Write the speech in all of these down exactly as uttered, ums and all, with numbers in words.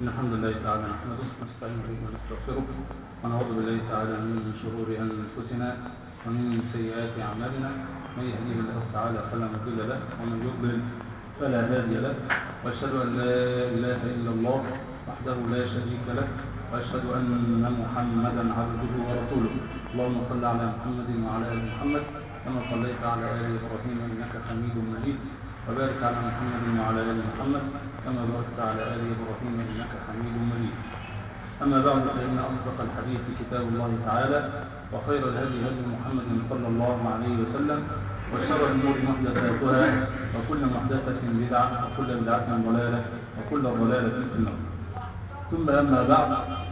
إن الحمد لله تعالى نحمده ونستعين به ونستغفره ونعوذ بالله تعالى من شرور أنفسنا ومن سيئات أعمالنا. من يهديه الله تعالى فلا مضل له ومن يضلل فلا هادي له، وأشهد أن لا إله إلا الله وحده لا شريك له، وأشهد أن محمدا عبده ورسوله. اللهم صل على محمد وعلى آل محمد كما صليت على آل إبراهيم إنك حميد مجيد، وبارك على محمد وعلى آل محمد كما باركت على آل إبراهيم إنك حميد مجيد. أما بعد، فإن أصدق الحديث كتاب الله تعالى، وخير الهدي هدي محمد صلى الله عليه وسلم، وشر الأمور محدثاتها، وكل محدثة بدعة، وكل بدعة ضلالة، وكل ضلالة في النار. ثم أما بعد،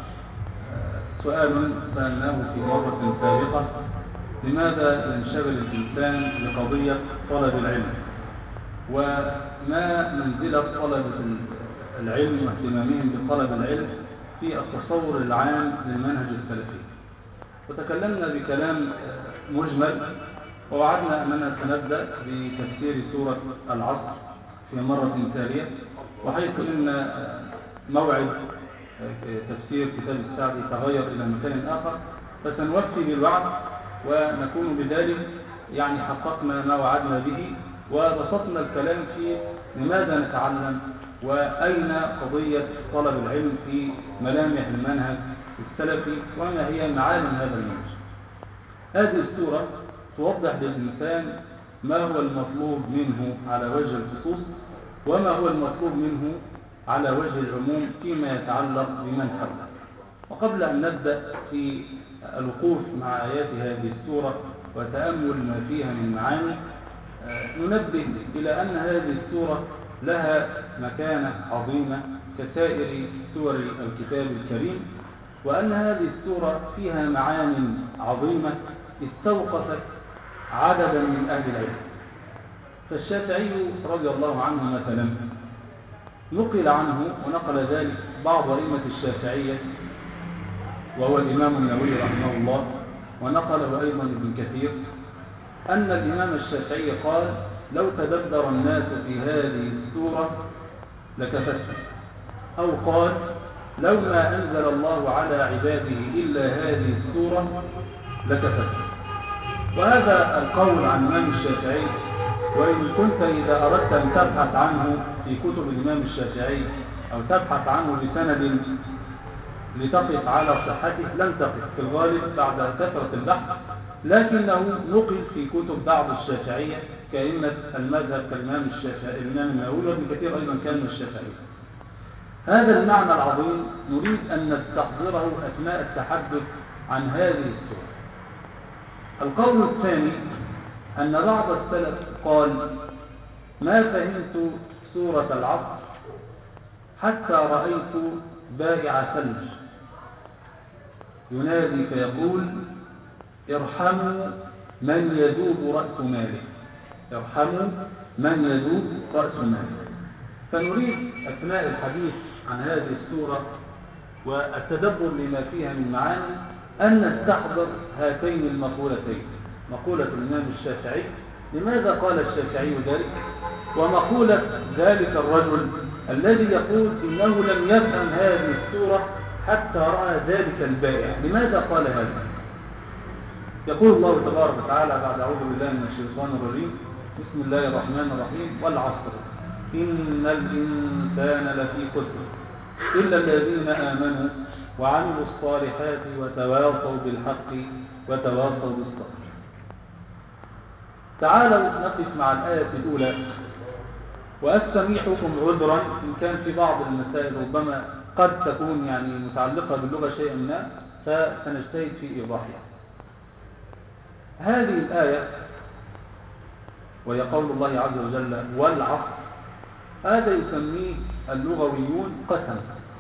سؤال سألناه في مرة سابقة: لماذا ينشغل الإنسان بقضية طلب العلم؟ وما منزلة طلبة العلم واهتمامهم بطلب العلم في التصور العام للمنهج السلفي؟ وتكلمنا بكلام مجمل، ووعدنا أننا سنبدأ بتفسير سورة العصر في مرة تالية، وحيث أن موعد تفسير كتاب السعدي تغير إلى مكان آخر، فسنوفي بالوعد ونكون بذلك يعني حققنا ما وعدنا به، وبسطنا الكلام في لماذا نتعلم وأين قضية طلب العلم في ملامح المنهج السلفي وما هي معالم هذا المنهج. هذه السورة توضح للإنسان ما هو المطلوب منه على وجه الخصوص، وما هو المطلوب منه على وجه العموم فيما يتعلق بمن حوله. وقبل أن نبدأ في الوقوف مع آيات هذه السورة وتأمل ما فيها من معاني، ننبه إلى أن هذه السورة لها مكانة عظيمة كسائر سور الكتاب الكريم، وأن هذه السورة فيها معان عظيمة استوقفت عددا من أهل العلم. فالشافعي رضي الله عنه مثلا نقل عنه، ونقل ذلك بعض أئمة الشافعية وهو الإمام النووي رحمه الله، ونقله أيضا ابن كثير، أن الإمام الشافعي قال: لو تدبر الناس في هذه السورة لكفتهم، أو قال: لو ما أنزل الله على عباده إلا هذه السورة لكفتهم. وهذا القول عن الإمام الشافعي، وإن كنت إذا أردت أن تبحث عنه في كتب الإمام الشافعي أو تبحث عنه بسند لتقف على صحته لن تقف في الغالب بعد كثرة البحث، لكنه نقل في كتب بعض الشافعية كأئمة المذهب كالإمام الشافعي الإمام النووي، وابن كثير أيضا كان من الشافعية. هذا المعنى العظيم نريد أن نستحضره أثناء التحدث عن هذه السورة. القول الثاني أن بعض السلف قال: ما فهمت سورة العصر حتى رأيت بائع ثلج ينادي فيقول: ارحموا من يذوب رأس ماله، ارحموا من يذوب رأس ماله. فنريد أثناء الحديث عن هذه السورة والتدبر لما فيها من معاني أن نستحضر هاتين المقولتين: مقولة الإمام الشافعي، لماذا قال الشافعي ذلك؟ ومقولة ذلك الرجل الذي يقول إنه لم يفهم هذه السورة حتى رأى ذلك البائع، لماذا قال هذا؟ يقول الله تبارك وتعالى بعد أعوذ بالله من الشيطان الرجيم: بسم الله الرحمن الرحيم: والعصر إن الإنسان لفي خسر إلا الذين آمنوا وعملوا الصالحات وتواصوا بالحق وتواصوا بالصبر. تعالوا نقف مع الآية الأولى، وأستميحكم عذرا إن كان في بعض المسائل ربما قد تكون يعني متعلقة باللغة شيئا ما، فسنجتهد في إيضاحها. هذه الآية وهي قول الله عز وجل: والعصر، هذا يسميه اللغويون قسم.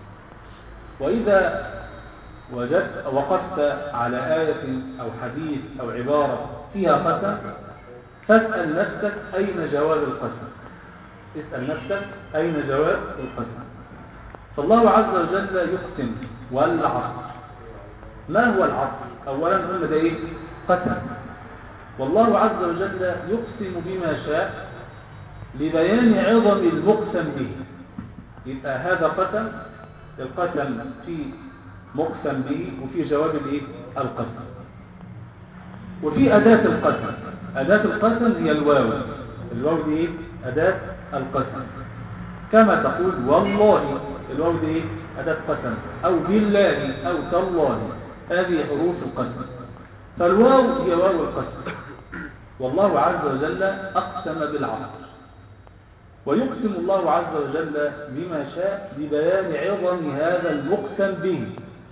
وإذا وجدت وقفت على آية أو حديث أو عبارة فيها قسم، فاسأل نفسك أين جواب القسم، اسأل نفسك أين جواب القسم. فالله عز وجل يقسم: والعصر. ما هو العصر؟ أولا قلنا ده إيه؟ قسم. والله عز وجل يقسم بما شاء لبيان عظم المقسم به. يبقى هذا قسم القسم في مقسم به وفي جواب الايه القسم، وفي أداة القسم. أداة القسم هي الواو. الواو دي ايه أداة القسم، كما تقول والله، الواو دي ايه أداة قسم، أو بالله أو تالله، هذه حروف القسم. فالواو هي واو القسم. والله عز وجل أقسم بالعصر، ويقسم الله عز وجل بما شاء ببيان عظم هذا المقسم به.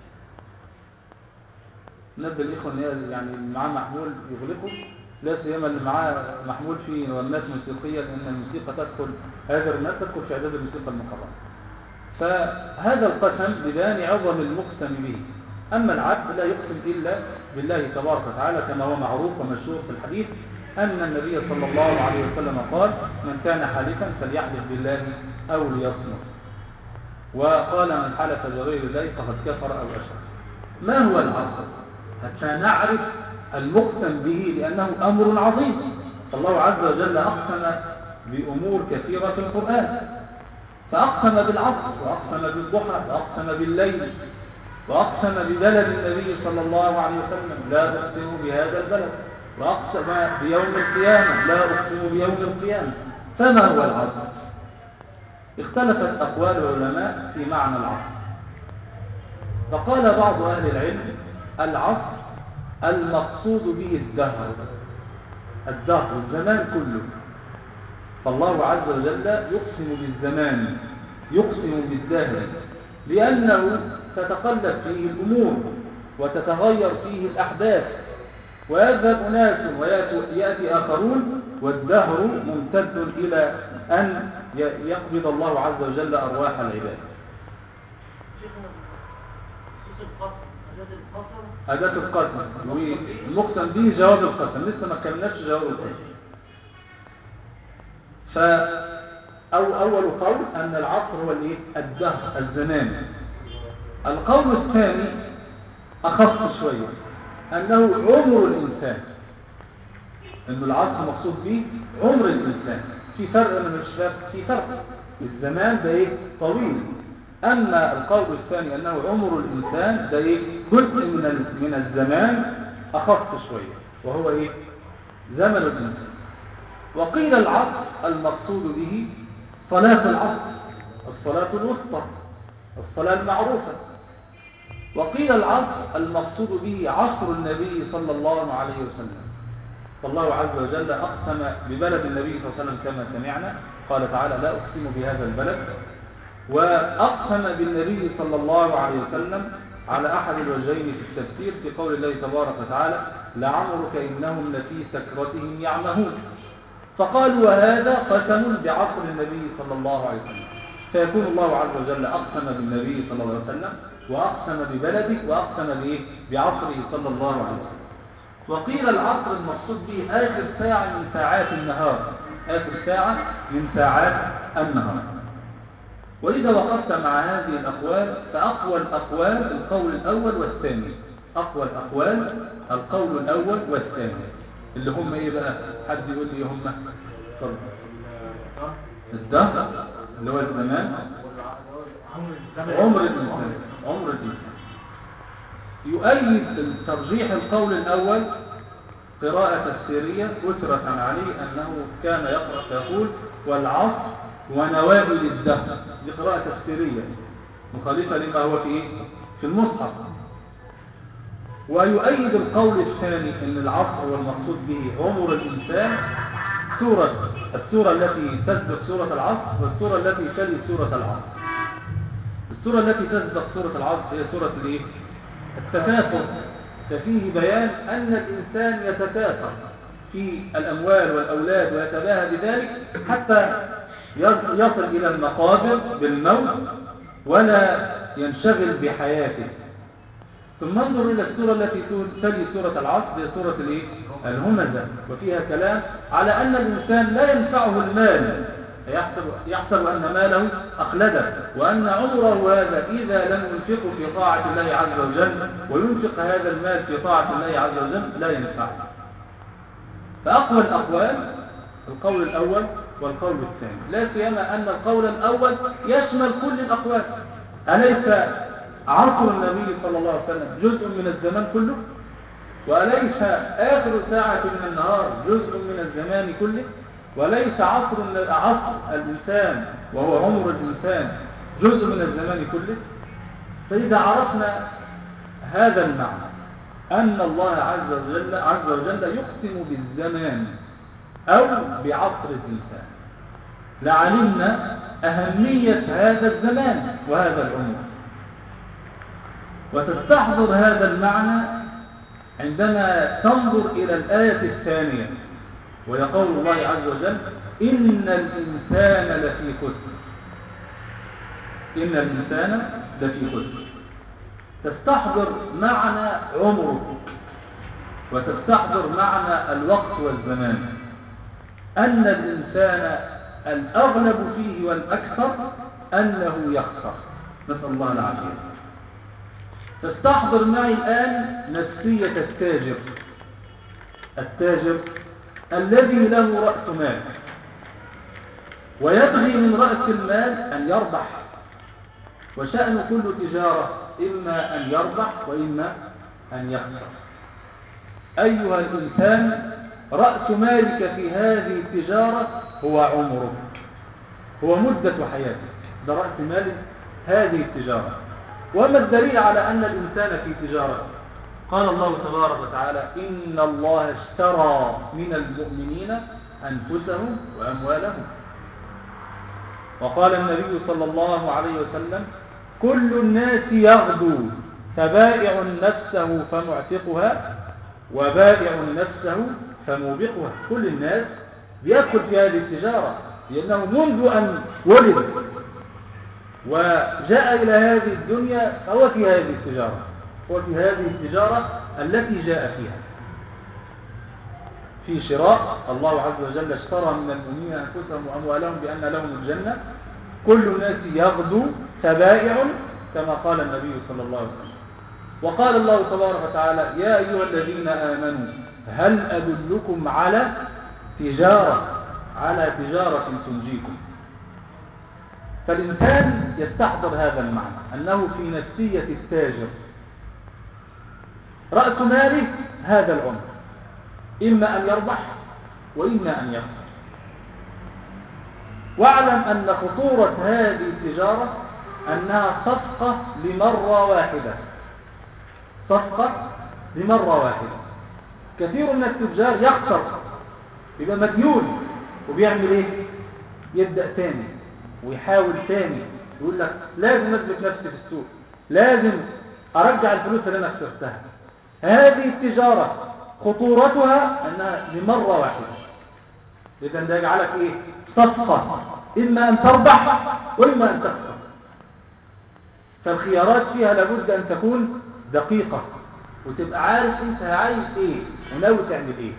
نبدأ الإخوة إن يعني اللي معاه محمول يغلقه، لا سيما اللي معاه محمول في نغمات موسيقية، لأن الموسيقى تدخل، هذا الناس تدخل في إعداد الموسيقى المحرمة. فهذا القسم ببيان عظم المقسم به. أما العبد لا يقسم إلا بالله تبارك وتعالى، كما هو معروف ومشهور في الحديث أن النبي صلى الله عليه وسلم قال: من كان حالفا فليحلف بالله أو ليصمت. وقال: من حلف بغير الله فقد كفر أو أشرك. ما هو العصر؟ حتى نعرف المقسم به، لأنه أمر عظيم. فالله عز وجل أقسم بأمور كثيرة في القرآن، فأقسم بالعصر، وأقسم بالضحى، وأقسم بالليل، وأقسم ببلد النبي صلى الله عليه وسلم: لا أقسم بهذا البلد. وأقسم بيوم القيامة: لا أقسم بيوم القيامة. فما هو العصر؟ اختلفت أقوال العلماء في معنى العصر. فقال بعض أهل العلم: العصر المقصود به الدهر، الدهر الزمان كله. فالله عز وجل يقسم بالزمان، يقسم بالدهر، لأنه تتقلب فيه الأمور وتتغير فيه الأحداث، ويذهب أناس ويأتي آخرون، والدهر ممتد إلى أن يقبض الله عز وجل أرواح العباد. أداة القسم والمقسم به جواب القسم، لسه ما كملناش جواب القسم. فأول قول أن العصر هو الايه الدهر، الزمان. القول الثاني أخف شوية، أنه عمر الإنسان، أن العصر مقصود به عمر الإنسان. في فرق من الشباب، في فرق، الزمان ده إيه طويل. أما القول الثاني أنه عمر الإنسان ده إيه جزء من من الزمان أخف شوية، وهو إيه زمن الإنسان. وقيل العصر المقصود به صلاة العصر، الصلاة الوسطى، الصلاة المعروفة. وقيل العصر المقصود به عصر النبي صلى الله عليه وسلم. فالله عز وجل أقسم ببلد النبي صلى الله عليه وسلم كما سمعنا، قال تعالى: لا أقسم بهذا البلد. وأقسم بالنبي صلى الله عليه وسلم على أحد الوجهين في التفسير، في قول الله تبارك وتعالى: لعمرك إنهم لفي سكرتهم يعمهون. فقالوا: وهذا قسم بعصر النبي صلى الله عليه وسلم. فيكون الله عز وجل أقسم بالنبي صلى الله عليه وسلم، وأقسم ببلده، وأقسم بإيه؟ بعصره صلى الله عليه وسلم. وقيل العصر المقصود به آخر ساعة من ساعات النهار، آخر ساعة من ساعات النهار. وإذا وقفت مع هذه الأقوال، فأقوى الأقوال القول الأول والثاني. أقوى الأقوال القول الأول والثاني، اللي هم إيه بقى؟ حد يقول لي هم؟ طب الدهر اللي هو الزمان، عمر الإنسان، عمر الإنسان. يؤيد ترجيح القول الأول قراءة تفسيرية أثرت عن علي أنه كان يقرأ فيقول: والعصر ونوابل الدهر. دي قراءة تفسيرية مخالفة لما هو في إيه؟ في المصحف. ويؤيد القول الثاني أن العصر هو المقصود به عمر الإنسان، سورة السورة التي تسبق سورة العصر والسورة التي تلي سورة العصر. السورة التي تسبق سورة العصر هي سورة الايه؟ التكاثر. ففيه بيان أن الإنسان يتكاثر في الأموال والأولاد ويتباهى بذلك حتى يصل إلى المقابر بالموت ولا ينشغل بحياته. ثم انظر إلى السورة التي تلي سورة العصر، هي سورة الايه؟ الهمزة، وفيها كلام على أن الإنسان لا ينفعه المال، يحسب, يحسب أن ماله أخلده، وأن عمره هذا إذا لم ينفقه في طاعة الله عز وجل وينفق هذا المال في طاعة الله عز وجل لا ينفعه. فأقوى الأقوال القول الأول والقول الثاني، لا سيما أن القول الأول يشمل كل الأقوال، أليس عصر النبي صلى الله عليه وسلم جزء من الزمان كله؟ وأليس آخر ساعة من النهار جزء من الزمان كله؟ وليس عصر عصر الإنسان وهو عمر الإنسان جزء من الزمان كله؟ فإذا عرفنا هذا المعنى أن الله عز وجل, عز وجل يقسم بالزمان أو بعصر الإنسان لعلمنا أهمية هذا الزمان وهذا العمر. وتستحضر هذا المعنى عندما تنظر إلى الآية الثانية وهي قول الله عز وجل إن الإنسان لفي خسر. إن الإنسان لفي خسر. تستحضر معنى عمرك وتستحضر معنى الوقت والزمان، أن الإنسان الأغلب فيه والأكثر أنه يخسر، نسأل الله العافية. تستحضر معي الآن نفسية التاجر التاجر الذي له رأس مال ويبغي من رأس المال أن يربح، وشأن كل تجارة إما أن يربح وإما أن يخسر. أيها الإنسان، رأس مالك في هذه التجارة هو عمرك، هو مدة حياتك، ده رأس مال هذه التجارة. وما الدليل على أن الإنسان في تجارة؟ قال الله تبارك وتعالى إن الله اشترى من المؤمنين أنفسهم وأموالهم. وقال النبي صلى الله عليه وسلم كل الناس يغدو فبائع نفسه فمعتقها وبائع نفسه فموبقها. كل الناس بيدخل في هذه التجارة لأنه منذ أن ولد وجاء إلى هذه الدنيا فهو في هذه التجارة، هو في هذه التجارة التي جاء فيها في شراء. الله عز وجل اشترى من المؤمنين أنفسهم وأموالهم بأن لهم الجنة. كل الناس يغدو تبائع كما قال النبي صلى الله عليه وسلم. وقال الله تبارك وتعالى يا أيها الذين آمنوا هل أدلكم على تجارة على تجارة تنجيكم. فالإنسان يستحضر هذا المعنى أنه في نفسية التاجر، رأس ماله هذا العمر، إما أن يربح وإما أن يخسر. واعلم أن خطورة هذه التجارة أنها صفقة لمرة واحدة، صفقة لمرة واحدة. كثير من التجار يخسر، يبقى مديون وبيعمل ايه؟ يبدأ تاني ويحاول تاني، يقول لك لازم أثبت نفسي في السوق، لازم أرجع الفلوس اللي أنا خسرتها. هذه التجارة خطورتها أنها لمرة واحدة، إذن ده يجعلك إيه؟ صفقة، إما أن تربح وإما أن تخسر. فالخيارات فيها لابد أن تكون دقيقة وتبقى عارف أنت عايز إيه وناوي تعمل إيه.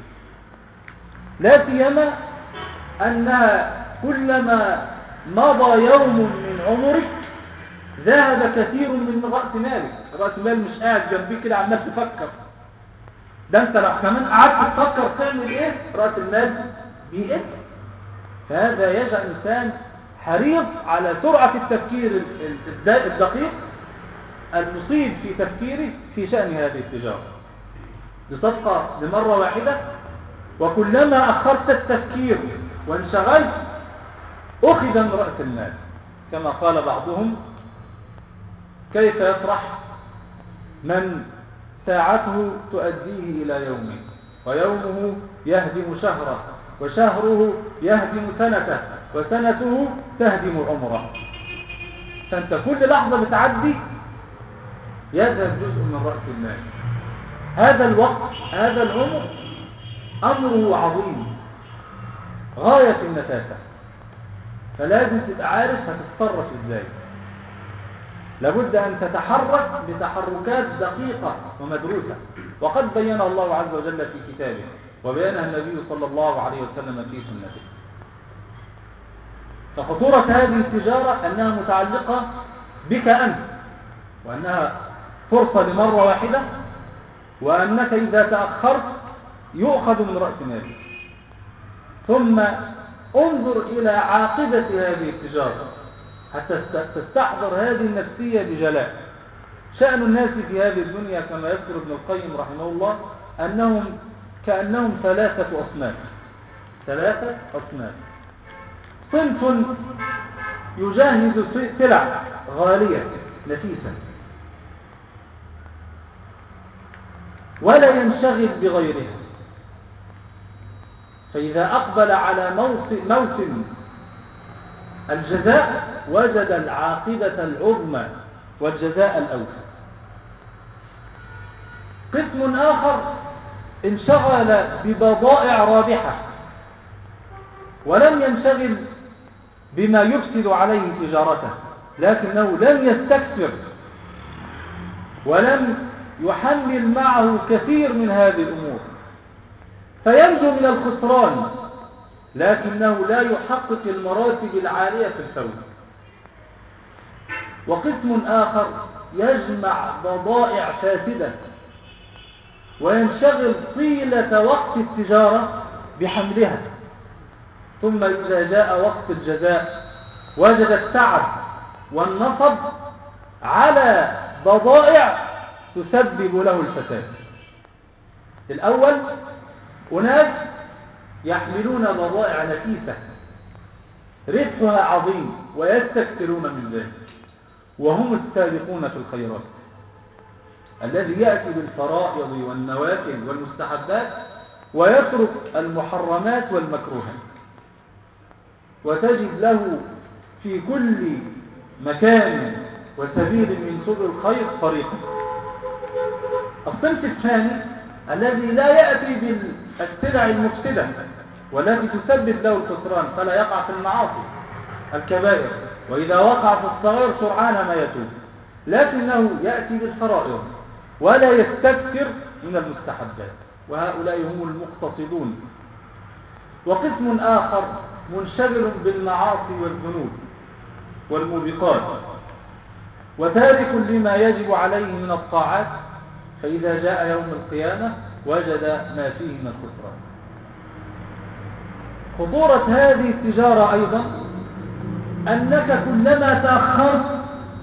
لا سيما أنها كلما مضى يوم من عمرك ذهب كثير من رأس مالك. رأس مال مش قاعد جنبك كده عمال تفكر، ده انت لو كمان قعدت تفكر تعمل ايه رأس المال بيقل. فهذا يجعل الإنسان حريص على سرعة التفكير الدقيق المصيب في تفكيره في شأن هذه التجارة. بصفقة لمرة واحدة، وكلما أخرت التفكير وانشغلت أخذ من رأس المال. كما قال بعضهم كيف يفرح من ساعته تؤديه إلى يومه ويومه يهدم شهره وشهره يهدم سنته وسنته تهدم عمره. فأنت كل لحظة بتعدي يذهب جزء من رأس المال. هذا الوقت هذا العمر أمره عظيم غاية النفاسة، فلازم تبقى عارف هتتصرف ازاي. لابد أن تتحرك بتحركات دقيقة ومدروسة، وقد بينها الله عز وجل في كتابه وبينها النبي صلى الله عليه وسلم في سنته. فخطورة هذه التجارة أنها متعلقة بك أنت، وأنها فرصة لمرة واحدة، وأنك إذا تأخرت يؤخذ من رأس مالك. ثم انظر إلى عاقبة هذه التجارة. حتى تستحضر هذه النفسية بجلاء. شأن الناس في هذه الدنيا كما يذكر ابن القيم رحمه الله أنهم كأنهم ثلاثة أصناف. ثلاثة أصناف. صنف يجهز سلع غالية نفيسة ولا ينشغل بغيرها، فإذا أقبل على موسم, موسم الجزاء وجد العاقبة العظمى والجزاء الأوفى. قسم آخر انشغل ببضائع رابحة ولم ينشغل بما يفسد عليه تجارته، لكنه لم يستكثر ولم يحمل معه كثير من هذه الأمور، فينجو من الخسران لكنه لا يحقق المراتب العالية في الفوز. وقسم آخر يجمع بضائع فاسدة وينشغل طيلة وقت التجارة بحملها، ثم إذا جاء وقت الجزاء وجد التعب والنصب على بضائع تسبب له الفساد. الأول أناس يحملون بضائع نفيسة ربحها عظيم ويستكثرون من ذلك، وهم السابقون في الخيرات، الذي يأتي بالفرائض والنوافل والمستحبات ويترك المحرمات والمكروهات، وتجد له في كل مكان وسبيل من سبل الخير طريقا. الصنف الثاني الذي لا يأتي بالسلع المفسدة والتي تسبب له الخسران فلا يقع في المعاصي الكبائر، وإذا وقع في الصغير سرعان ما يتوب، لكنه يأتي بالفرائض ولا يستكثر من المستحبات، وهؤلاء هم المقتصدون. وقسم آخر منشغل بالمعاصي والذنوب والموبقات وتارك لما يجب عليه من الطاعات، فإذا جاء يوم القيامة وجد ما فيه من الخسران. خطورة هذه التجارة أيضا أنك كلما تأخرت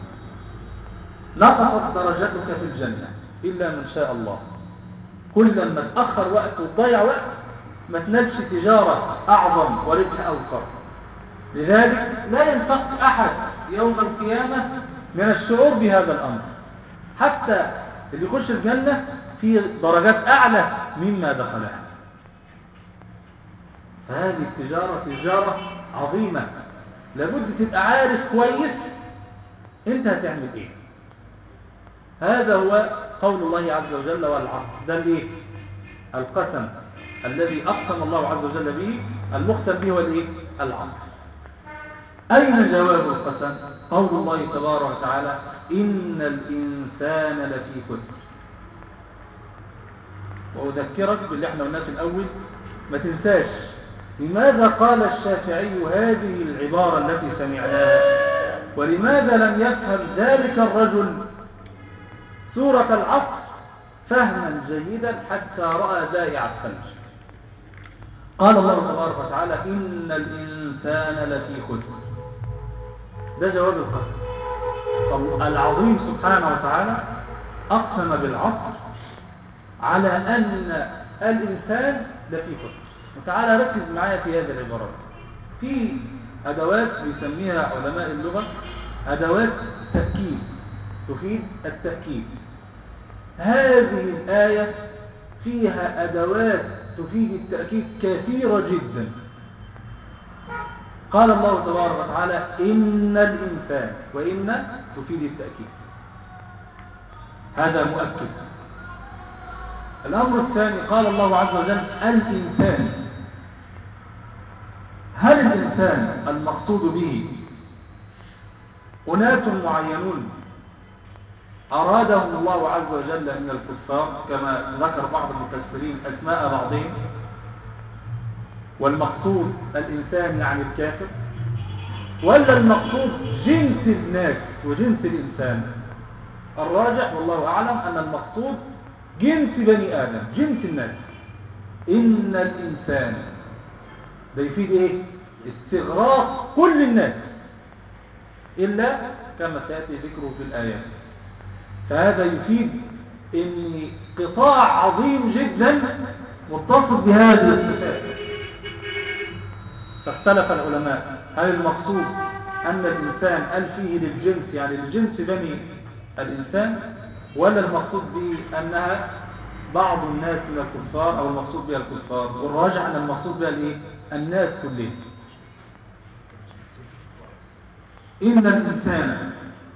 نقصت درجتك في الجنة إلا من شاء الله. كلما تأخر وقت وتضيع وقت ما تنالش تجارة أعظم وربح أوفر. لذلك لا ينفق أحد يوم القيامة من الشعور بهذا الأمر، حتى اللي يخش الجنة في درجات أعلى مما دخلها. فهذه التجارة تجارة عظيمة، لابد تبقى عارف كويس انت هتعمل ايه. هذا هو قول الله عز وجل والعصر. ده الايه؟ القسم الذي أقسم الله عز وجل به، المقسم به هو الايه؟ العصر. أين جواب القسم؟ قول الله تبارك وتعالى إن الإنسان لفي خسر. وأذكرك باللي احنا قلناه في الأول، ما تنساش لماذا قال الشافعي هذه العبارة التي سمعناها، ولماذا لم يفهم ذلك الرجل سورة العصر فهما جيدا حتى رأى زائع الثلج. قال الله تبارك وتعالى إن الإنسان لفي خسر. ده جواب القسم العظيم سبحانه وتعالى. أقسم بالعصر على أن الإنسان لفي خسر. وتعالى ركز معايا في هذه العبارات. في أدوات بيسميها علماء اللغة أدوات تأكيد تفيد التأكيد. هذه الآية فيها أدوات تفيد التأكيد كثيرة جدا. قال الله تبارك وتعالى إن الإنسان، وإن تفيد التأكيد، هذا مؤكد. الأمر الثاني قال الله عز وجل الإنسان. هل الإنسان المقصود به أناس معينون أرادهم الله عز وجل من الكفار كما ذكر بعض المفسرين أسماء بعضهم، والمقصود الإنسان يعني الكافر، ولا المقصود جنس الناس وجنس الإنسان؟ الراجح والله أعلم أن المقصود جنس بني آدم، جنس الناس. إن الإنسان ده يفيد إيه؟ استغراق كل الناس. إلا كما سيأتي ذكره في الآيات. فهذا يفيد أن قطاع عظيم جدا متصل بهذه الصفات. فاختلف العلماء هل المقصود أن الإنسان قال فيه للجنس يعني للجنس بني الإنسان، ولا المقصود به أنها بعض الناس من الكفار أو المقصود بها الكفار؟ والراجع أن المقصود بها الإيه؟ الناس كلهم. إن الإنسان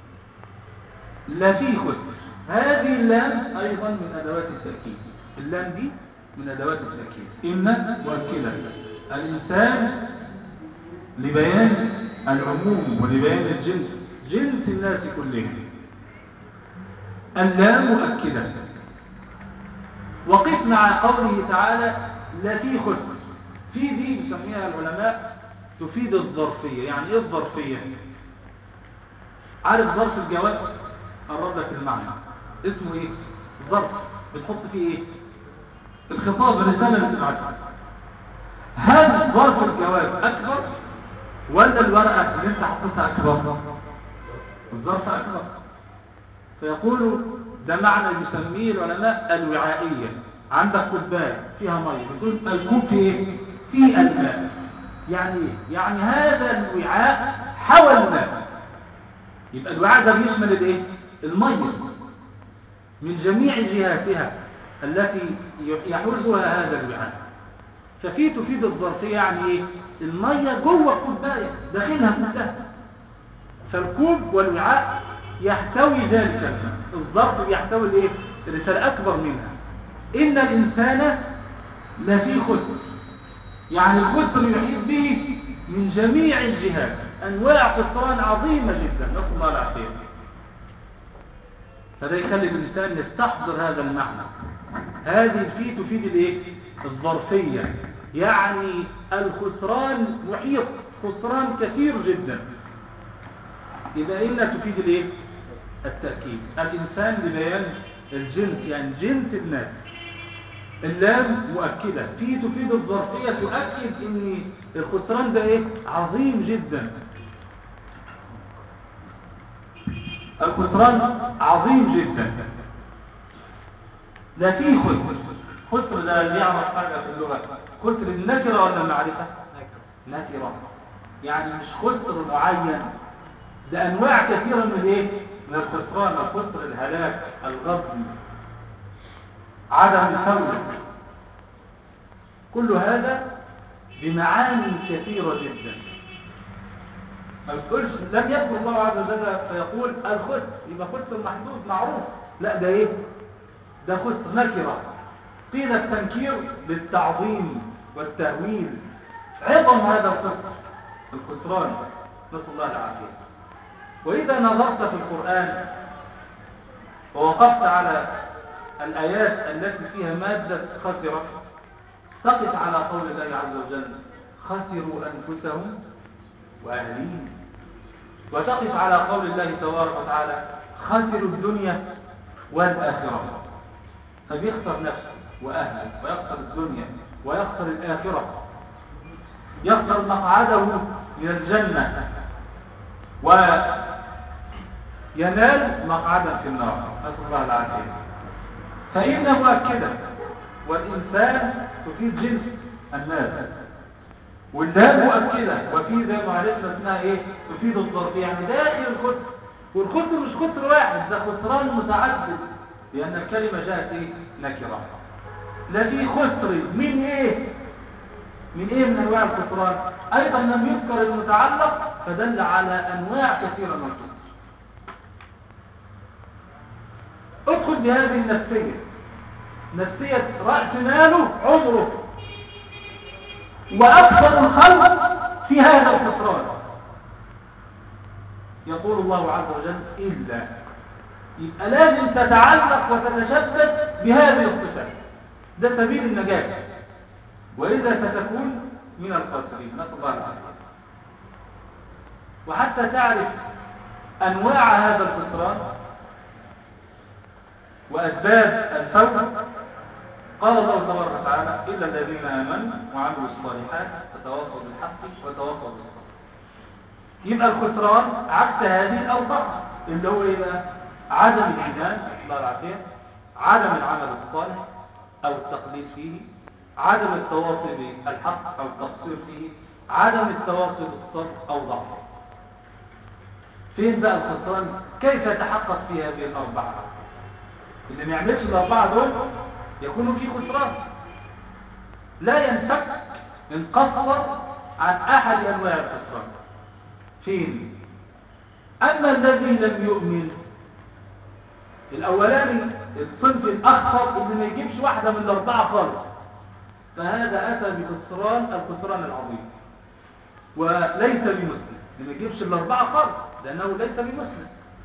لفي خسر. هذه اللام أيضا من أدوات التأكيد. اللام دي من أدوات التأكيد. إن مؤكدة الإنسان لبيان العموم ولبيان الجنس، جنس الناس كلهم. اللام مؤكدة. وقف مع قوله تعالى لفي خسر. في دي بيسميها العلماء تفيد الظرفية. يعني إيه الظرفية؟ عارف ظرف الجواب؟ قرب لك المعنى. اسمه إيه؟ ظرف بتحط فيه إيه؟ الخطاب الرسالة اللي بتبعتها. هل ظرف الجواب أكبر ولا الورقة اللي انت حطيتها أكبر؟ الظرف أكبر. فيقولوا ده معنى يسميه العلماء الوعائية. عندك كوباية فيها مية، بتقول الكوب فيه ايه؟ فيه الماء. يعني ايه؟ يعني هذا الوعاء حوى الماء. يبقى الوعاء ده بيشمل الايه؟ المية من جميع جهاتها التي يحوزها هذا الوعاء. ففي تفيد الظرفية يعني ايه؟ المية جوه الكوباية داخلها كلها. فالكوب والوعاء يحتوي ذلك الماء. الظرف يحتوي الايه؟ الرسالة أكبر منها. إن الإنسان لفي خسر. يعني الخسر يحيط به من جميع الجهات، أنواع خسران عظيمة جدا، نسأل الله العافية. فده يخلي الإنسان يستحضر هذا المعنى. هذه الفي تفيد الايه؟ الظرفية. يعني الخسران محيط، خسران كثير جدا. إذا إلا تفيد الايه؟ التأكيد. الإنسان لبيان الجنس يعني جنس الناس. اللام مؤكدة. في تفيد الظرفية تؤكد ان الخسران ده ايه؟ عظيم جدا. الخسران عظيم جدا. لا فيه خسر. خسر ده اللي يعرف حاجة في اللغة. خسر النكرة ولا المعرفة؟ نكرة. يعني مش خسر معين، ده انواع كثيرة من ايه؟ من الخسران. الخسر الهلاك، الغضب، عدم الفوز، كل هذا بمعاني كثيرة جدا. لم يذكر الله عز وجل فيقول الخسر يبقى خسر محدود معروف. لا، ده ايه؟ ده خسر نكرة. قيل التنكير للتعظيم والتأويل. عظم هذا الخسر، الخسران، نسأل الله العافية. وإذا نظرت في القرآن ووقفت على الآيات التي فيها مادة خسرة، تقف على قول الله عز وجل خسروا أنفسهم وأهليهم، وتقف على قول الله تبارك وتعالى خسروا الدنيا والآخرة. فبيخسر نفسه وأهله، ويخسر الدنيا ويخسر الآخرة، يخسر مقعده من الجنة وينال مقعدا في النار، نسأل الله العافية. فإن مؤكدة، والإنسان تفيد جنس الناس، واللام مؤكدة، وفي زي ما عرفنا اسمها ايه؟ تفيد الظرفية. يعني داخل الخسر، والخسر مش خسر واحد، ده خسران متعدد، لأن الكلمة جاءت ايه؟ نكرة. لفي خسر من ايه؟ من ايه من انواع الخسران؟ ايضا لم يذكر المتعلق فدل على انواع كثيرة من الخسر. ادخل بهذه النفسية، نفسية رأس ماله عمره، وأكثر الخلق في هذا الخسران. يقول الله عز وجل إلا، يبقى لازم تتعلق وتتشدد بهذه الصفات، ده سبيل النجاة، وإذا ستكون من الخاسرين، نسأل الله العافية. وحتى تعرف أنواع هذا الخسران وأسباب الفوز، قال الله تبارك وتعالى إلا الذين آمنوا وعملوا الصالحات وتواصوا بالحق وتواصوا بالصبر. يبقى الخسران عكس هذه الأربعة اللي هو إيه بقى؟ عدم الإيمان، الله العافية، عدم العمل الصالح أو التقليد فيه، عدم التواصي بالحق أو التقصير فيه، عدم التواصي بالصبر أو ضعفه. فين بقى الخسران؟ كيف يتحقق في هذه الأربعة؟ اللي ما يعملش الأربعة دول يكون في خسران لا ينفك إن قصر عن أحد أنواع الخسران. فين؟ أما الذي لم يؤمن الأولاني الصنف الأخطر اللي ما يجيبش واحدة من الأربعة خالص، فهذا أتى بخسران الخسران العظيم وليس بمسلم، اللي ما يجيبش الأربعة خالص لأنه ليس بمسلم.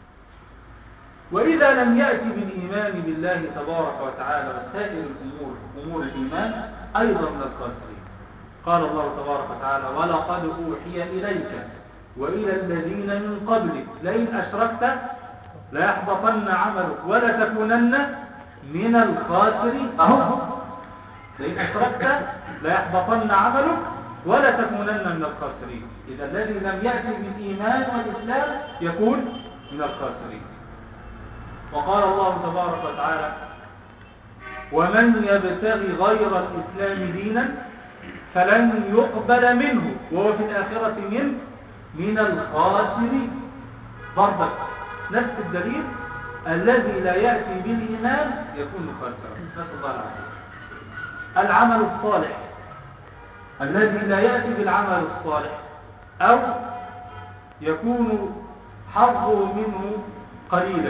وإذا لم يأتي بالإيمان بالله تبارك وتعالى وسائر الأمور أمور الإيمان أيضا من الخاسرين. قال الله تبارك وتعالى: ولقد أوحي إليك وإلى الذين من قبلك لئن أشركت ليحبطن عملك ولتكونن من الخاسرين. أهو لئن أشركت ليحبطن عملك ولتكونن من الخاسرين. إذا الذي لم يأتي بالإيمان والإسلام يكون من الخاسرين. وقال الله تبارك وتعالى: ومن يبتغي غير الإسلام دينا فلن يقبل منه وهو في الآخرة من من الخاسرين. برضك نفس الدليل، الذي لا يأتي بالإيمان يكون خاسرا. نسأل الله العافية. العمل الصالح، الذي لا يأتي بالعمل الصالح أو يكون حظه منه قليلا.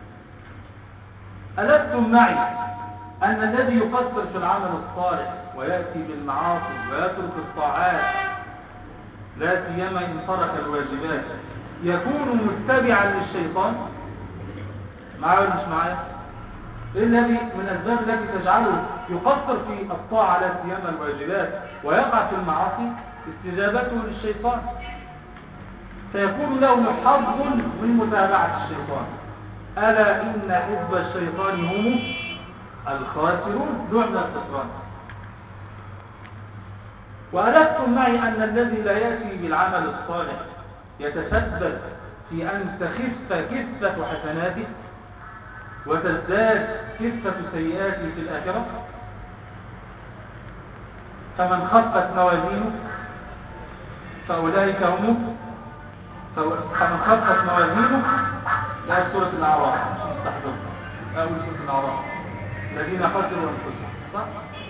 ألستم معي أن الذي يقصر في العمل الصالح ويأتي بالمعاصي ويترك الطاعات لا سيما إن ترك الواجبات يكون متبعا للشيطان؟ معايا ولا مش معايا؟ إيه الذي من الأسباب التي تجعله يقصر في الطاعة لا سيما الواجبات ويقع في المعاصي؟ استجابته للشيطان، فيكون له حظ من متابعة الشيطان. ألا إن حزب الشيطان هم الخاسرون، نوع من الخسران. وألستم معي أن الذي لا يأتي بالعمل الصالح يتسبب في أن تخف كفة حسناته وتزداد كفة سيئاته في الآخرة؟ فمن خفت موازينه فأولئك هم فمن خفت موازينه لا سورة الأعراف تحضر أول سورة الأعراف الذين خسروا أنفسهم، صح؟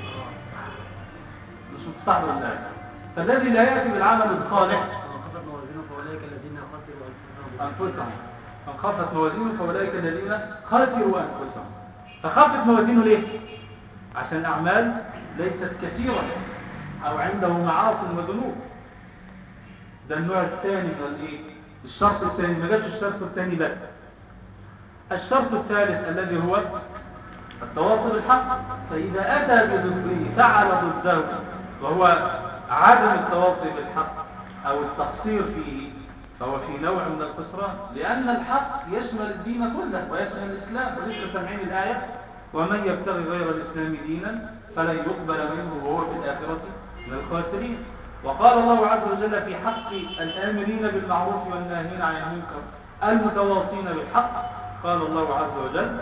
مش مستحضر الله. فالذي لا يأتي بالعمل الصالح خفت موازينه فأولئك الذين خسروا أنفسهم من خفت موازينه فأولئك الذين خسروا أنفسهم. فخفت موازينه ليه؟ عشان الأعمال ليست كثيرة أو عنده معاصي وذنوب. ده النوع الثاني من الايه؟ الشرط الثاني، ما جاش الشرط الثاني بس. الشرط الثالث الذي هو التواصل بالحق، فإذا أتى بضده فعل ضده وهو عدم التواصل بالحق أو التقصير فيه فهو في نوع من الخسران، لأن الحق يشمل الدين كله ويشمل الإسلام. ولسه سامعين الآية: ومن يبتغي غير الإسلام دينا فلن يقبل منه وهو في الآخرة من الخاسرين. وقال الله عز وجل في حق الآمرين بالمعروف والناهين عن المنكر المتواصين بالحق، قال الله عز وجل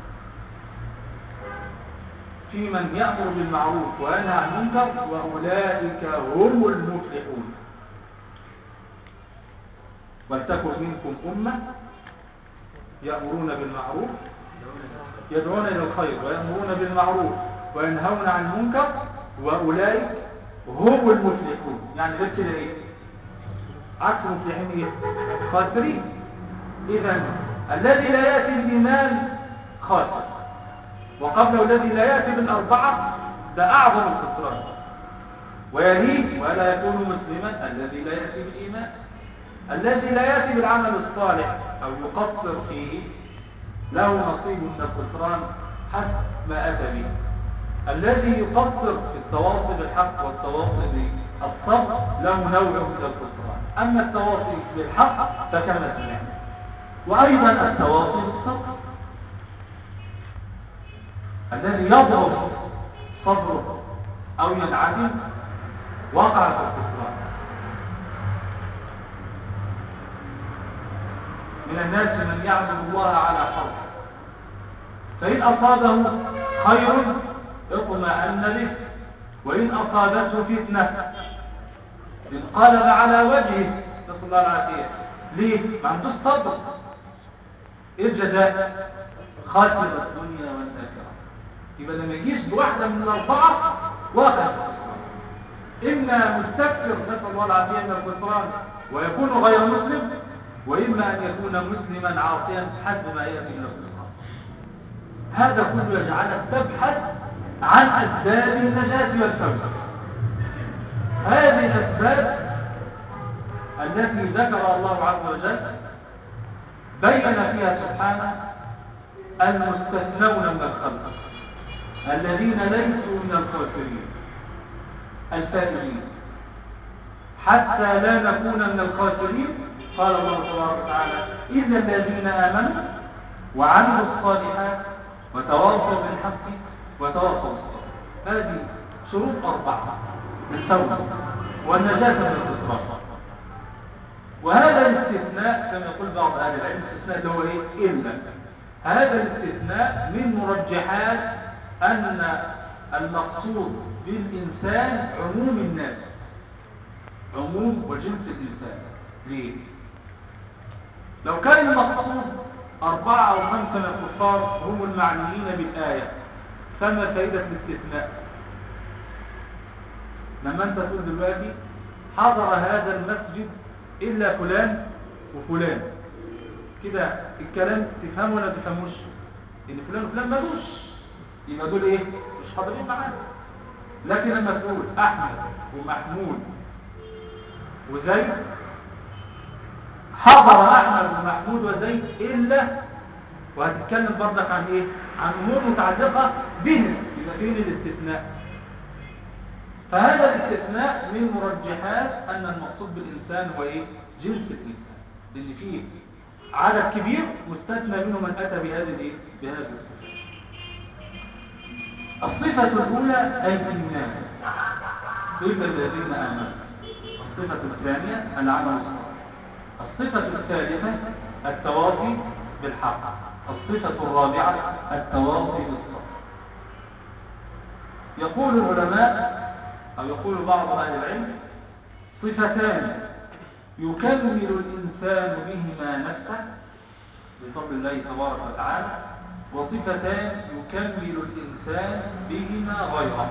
في من يأمر بالمعروف وينهى عن المنكر وأولئك هم المفلحون. ولتكن منكم أمة يأمرون بالمعروف يدعون إلى الخير ويأمرون بالمعروف وينهون عن المنكر وأولئك هم المفلحون. يعني ده كده إيه؟ عكس المفلحين إيه؟ خاسرين. إذن الذي لا يأتي الإيمان خاسر، وقبله الذي لا يأتي بالأربعة ده أعظم الخسران، ويليه ولا يكون مسلما الذي لا يأتي بالإيمان. الذي لا يأتي بالعمل الصالح أو يقصر فيه له نصيب من الخسران حسب ما أتى به. الذي يقصر في التواصي بالحق والتواصي بالصبر له نوع من الخسران. أما التواصي بالحق فكما سمعنا، وأيضا التواصي بالصبر الذي يضرب صبره أو ينعدم وقع في الخسران. من الناس من يعبد الله على حرف، فإن أصابه خير اطمأن به، وإن أصابته فتنة انقلب على وجهه، نسأل الله العافية. ليه؟ ما عندوش صبر. ايه الجزاء؟ خاسر الدنيا والآخرة. يبقى لما يجيش بواحدة من الأربعة واخد، إما مستكثر نسأل الله العافية من الخسران ويكون غير مسلم، وإما أن يكون مسلما عاصيا حسب ما يأتي من الخسران. هذا كله يجعلك تبحث عن أسباب النجاة والفوز. هذه الأسباب التي ذكر الله عز وجل بين فيها سبحانه المستثنون من الخلق الذين ليسوا من الخاسرين الفائزين، حتى لا نكون من الخاسرين. قال الله تبارك وتعالى: إلا الذين آمنوا وعملوا الصالحات وتواصوا بالحق وتواصوا بالصبر. هذه شروط أربعة للتوبة والنجاة من الخسران. وهذا الاستثناء كما يقول بعض أهل العلم، الاستثناء اللي هو إيه؟ إلا. هذا الاستثناء من مرجحات أن المقصود بالإنسان عموم الناس، عموم وجنس الإنسان. ليه؟ لو كان المقصود أربعة أو خمسة من الكفار هم المعنيين بالآية، فما فائدة الاستثناء؟ لما أنت تقول دلوقتي حضر هذا المسجد إلا فلان وفلان، كده الكلام تفهمه ولا تفهموش؟ إن فلان وفلان مالوش، يبقى دول إيه؟ مش حاضرين معانا. لكن لما تقول أحمد ومحمود وزيد، حضر أحمد ومحمود وزيد إلا، وهتتكلم برضك عن إيه؟ عن أمور متعلقة بهم، يبقى فين الاستثناء؟ فهذا الاستثناء من مرجحات أن المقصود بالإنسان هو إيه؟ جنس الإنسان، لأن فيه عدد كبير مستثنى منه من أتى بهذه الإيه؟ بهذه الصفة. الصفة الأولى الإيمان، إلا الذين آمنوا. الصفة الثانية العمل الصالح. الصفة الثالثة التواصي بالحق. الصفة الرابعة التواصي بالصبر. يقول العلماء أو يقول بعض أهل العلم: صفتان يكمل الإنسان بهما نفسه بفضل الله تبارك وتعالى، وصفتان يكمل الإنسان بهما غيره.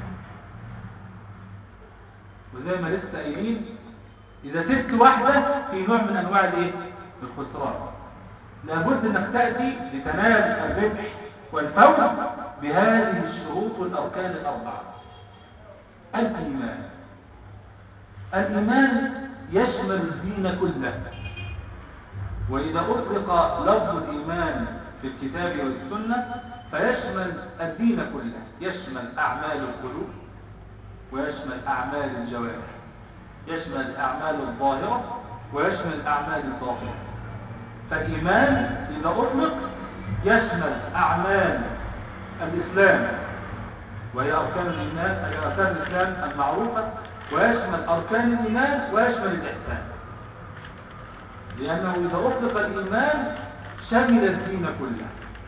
وزي ما لسه قايلين، إذا سبت واحدة في نوع من أنواع الإيه؟ الخسران. لابد أنك تأتي لتنال الربح والفوز بهذه الشروط والأركان الأربعة. الإيمان. الإيمان يشمل الدين كله، وإذا أطلق لفظ الإيمان في الكتاب والسنة فيشمل الدين كله، يشمل أعمال القلوب ويشمل أعمال الجوارح، يشمل الأعمال الظاهرة ويشمل الأعمال الباطنة. فالإيمان إذا أطلق يشمل أعمال الإسلام وهي أركان الإيمان، هي أركان الإسلام المعروفة، ويشمل أركان الإيمان ويشمل الإحسان، لأنه إذا أطلق الإيمان شمل الدين كله.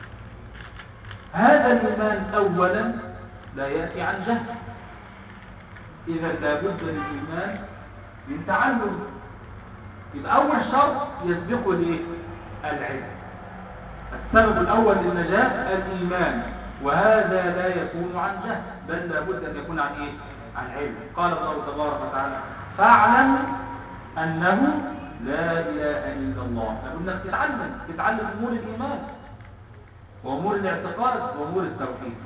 هذا الإيمان أولا لا يأتي عن جهل، إذا لابد للإيمان من تعلم. يبقى أول شرط يسبقه ليه؟ العلم. السبب الأول للنجاة الإيمان، وهذا لا يكون عن جهل، بل لابد أن يكون عن إيه؟ عن علم. قال الله تبارك وتعالى: فاعلم أنه لا إله إلا الله. لابد أنك تتعلم تتعلم أمور الإيمان وأمور الاعتقاد وأمور التوحيد.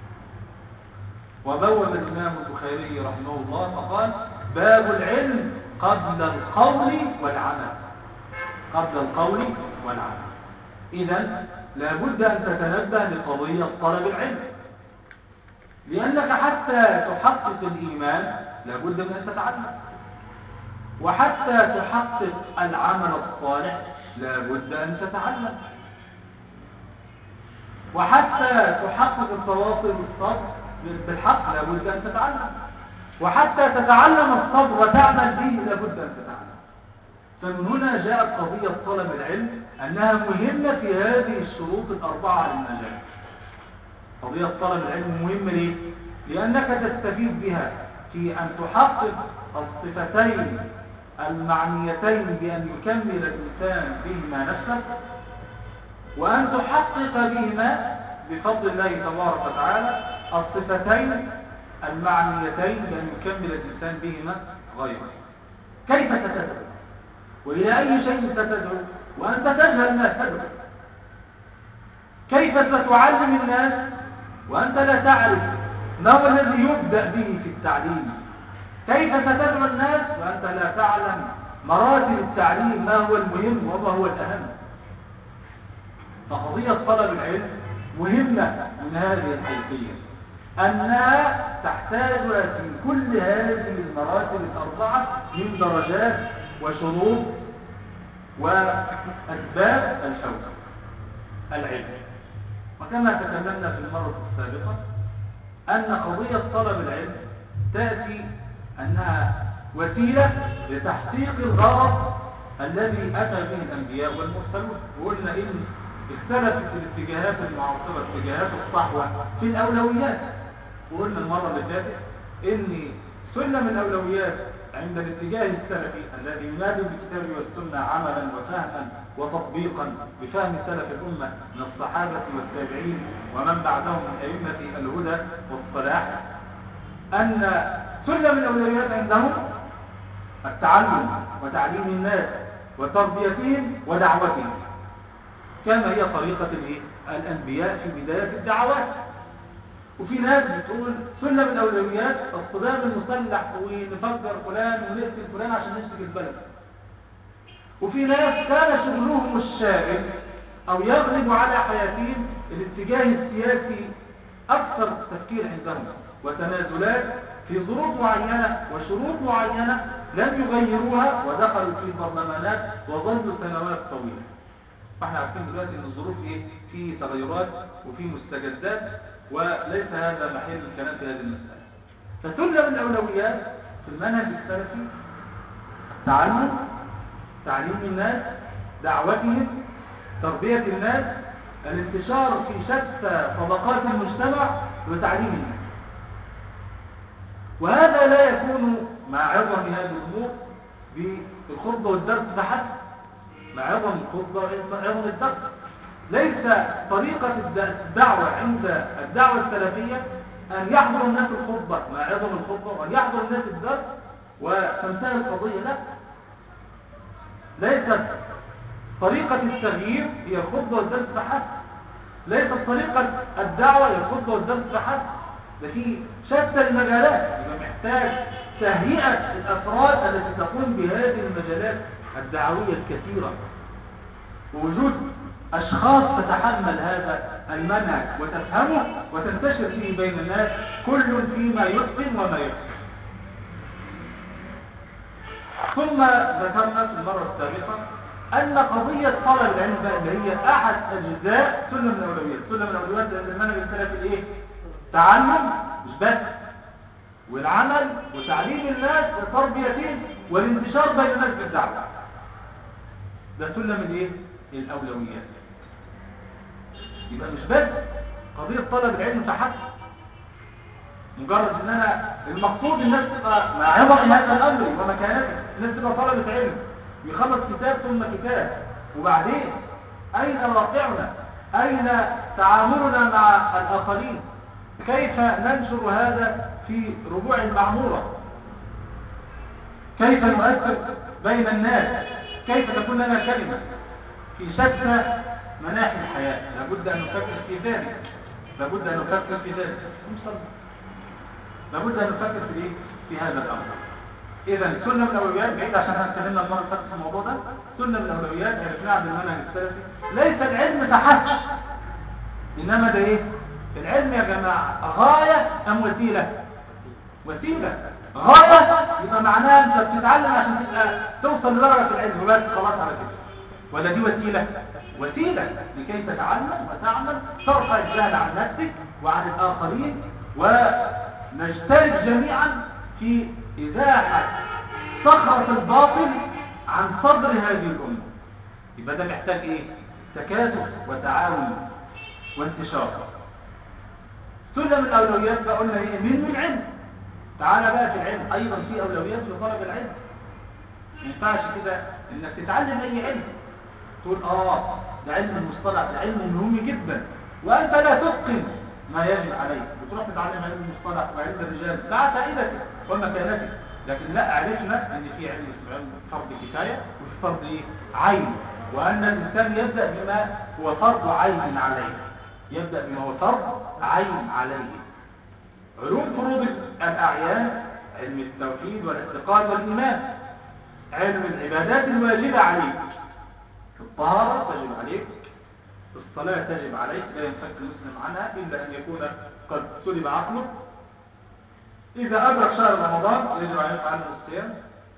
وبوب الإمام البخاري رحمه الله فقال: باب العلم قبل القول والعمل. قبل القول والعمل. إذن لابد أن تتنبه لقضية طلب العلم، لأنك حتى تحقق الإيمان لابد من أن تتعلم، وحتى تحقق العمل الصالح لابد أن تتعلم، وحتى تحقق التواصل بالصبر بالحق لابد أن تتعلم، وحتى تتعلم الصبر وتعمل به لابد أن تتعلم. فمن هنا جاءت قضية طلب العلم أنها مهمة في هذه الشروط الأربعة للنجاح. قضية طلب العلم مهمة ليه؟ لأنك تستفيد بها في أن تحقق الصفتين المعنيتين بأن يكمل الإنسان بهما نفسه، وأن تحقق بهما بفضل الله تبارك وتعالى الصفتين المعنيتين بأن يكمل الإنسان بهما غيره. كيف ستدعو؟ وإلى أي شيء ستدعو وأنت تجهل ما تدعو؟ كيف ستعلم الناس وأنت لا تعرف ما هو الذي يبدأ به في التعليم؟ كيف ستدعو الناس وأنت لا تعلم مراتب التعليم ما هو المهم وما هو الأهم؟ فقضية طلب العلم مهمة من هذه الحيثية، أنها تحتاج في كل هذه المراتب الأربعة من درجات وشروط وأسباب الفوز العلم. وكما تكلمنا في المرة السابقة أن قضية طلب العلم تأتي أنها وسيلة لتحقيق الغرض الذي أتى به الأنبياء والمرسلون. وقلنا إن اختلفت الاتجاهات المعاصرة اتجاهات الصحوة في الأولويات، وقلنا المرة اللي فاتت إن سلم الأولويات عند الاتجاه السلفي الذي ينادي بالكتاب والسنة عملا وفهما وتطبيقا بفهم سلف الأمة من الصحابة والتابعين ومن بعدهم من أئمة الهدى والصلاح، أن سلم الأولويات عندهم التعلم وتعليم الناس وتربيتهم ودعوتهم، كما هي طريقة الأنبياء في بداية الدعوات. وفي ناس بتقول سلم الأولويات الصدام المسلح ونفجر فلان ونقتل فلان عشان نمسك البلد. وفي ناس كان شغلهم الشاغل أو يغلب على حياتهم الاتجاه السياسي أكثر تفكير عندهم وتنازلات في ظروف معينة وشروط معينة لم يغيروها ودخلوا في برلمانات وظلوا سنوات طويلة. فاحنا عارفين دلوقتي ان الظروف ايه؟ في تغيرات وفي مستجدات، وليس هذا محل الكلام في هذه المسألة. فسلم الأولويات في المنهج السلفي تعلم، تعليم الناس، دعوتهم، تربية الناس، الانتشار في شتى طبقات المجتمع وتعليم الناس. وهذا لا يكون مع عظم هذه الأمور بالخطبة والدرس فحسب، مع عظم الخطبة وعظم الدرس. ليس طريقة الدعوة عند الدعوة السلفية أن يحضر الناس الخطبة مع عظم الخطبة وأن يحضر الناس الدرس وتنتهي القضية. لا، ليست طريقة التغيير هي الخطبة والدرس فحسب، ليست طريقة الدعوة هي الخطبة والدرس فحسب. ده في شتى المجالات، يبقى محتاج تهيئة الأفراد التي تقوم بهذه المجالات الدعوية الكثيرة، ووجود أشخاص تتحمل هذا المنهج وتفهمه وتنتشر فيه بين الناس كل فيما يتقن وما يحسن. ثم ذكرنا في المرة السابقة أن قضية طلب العلم اللي هي أحد أجزاء سلم الأولويات. سلم الأولويات لأن المنهج السلفي الإيه؟ تعلم مش بس، والعمل وتعليم الناس وتربيتهم والانتشار بين الناس بالدعوة. ده سلم الإيه؟ الأولويات. يبقى مش بس قضية طلب العلم فحسب، مجرد ان انا المقصود الناس تبقى مع عظم هذا الامر ومكانته، الناس تبقى طلبة علم يخلص كتاب ثم كتاب، وبعدين اين واقعنا؟ اين تعاملنا مع الاخرين؟ كيف ننشر هذا في ربوع المعمورة؟ كيف نؤثر بين الناس؟ كيف تكون لنا كلمة في شتى مناحي الحياة؟ لابد أن نفكر في ذلك، لابد أن نفكر في ذلك، لابد أن نفكر في إيه؟ في هذا الأمر. إذا سنة من الأولويات بعيد عشان احنا اتكلمنا المرة اللي فاتت في الموضوع ده. سنة من الأولويات عرفناها عند المنهج السلفي، ليس العلم فحسب، إنما ده إيه؟ العلم يا جماعة غاية أم وسيلة؟ وسيلة. غاية يبقى معناها أنت بتتعلم عشان تبقى توصل لدرجة العلم وبس خلاص على كده، ولا دي وسيلة؟ وسيلة لكي تتعلم وتعمل، ترفع الجهل عن نفسك وعن الآخرين، ونشترك جميعا في إزاحة صخرة الباطل عن صدر هذه الأمة. يبقى ده محتاج ايه؟ تكاتف وتعاون وانتشار. سلم الاولويات بقى قلنا ايه؟ من العلم. تعالى بقى في العلم ايضا في اولويات لطلب العلم. ما ينفعش كده انك تتعلم اي علم تقول اه ده علم المصطلح، ده علم مهم جدا وانت لا تتقن ما يجب عليك، بتروح تتعلم علم المصطلح وعلم الرجال مع فائدته ومكانته. لكن لا، عرفنا ان في علم اسمه علم فرض كفايه وفي فرض ايه؟ عين، وان الانسان يبدا بما هو فرض عين عليه، يبدا بما هو فرض عين عليه. علوم فروض الاعيان علم التوحيد والاعتقاد والايمان، علم العبادات الواجبه عليك، في الطهاره تجب عليك، في الصلاه تجب عليك، لا ينفك المسلم عنها الا ان يكون قد سلب عقله. إذا أدرك شهر رمضان يجب أن يفعل الصيام.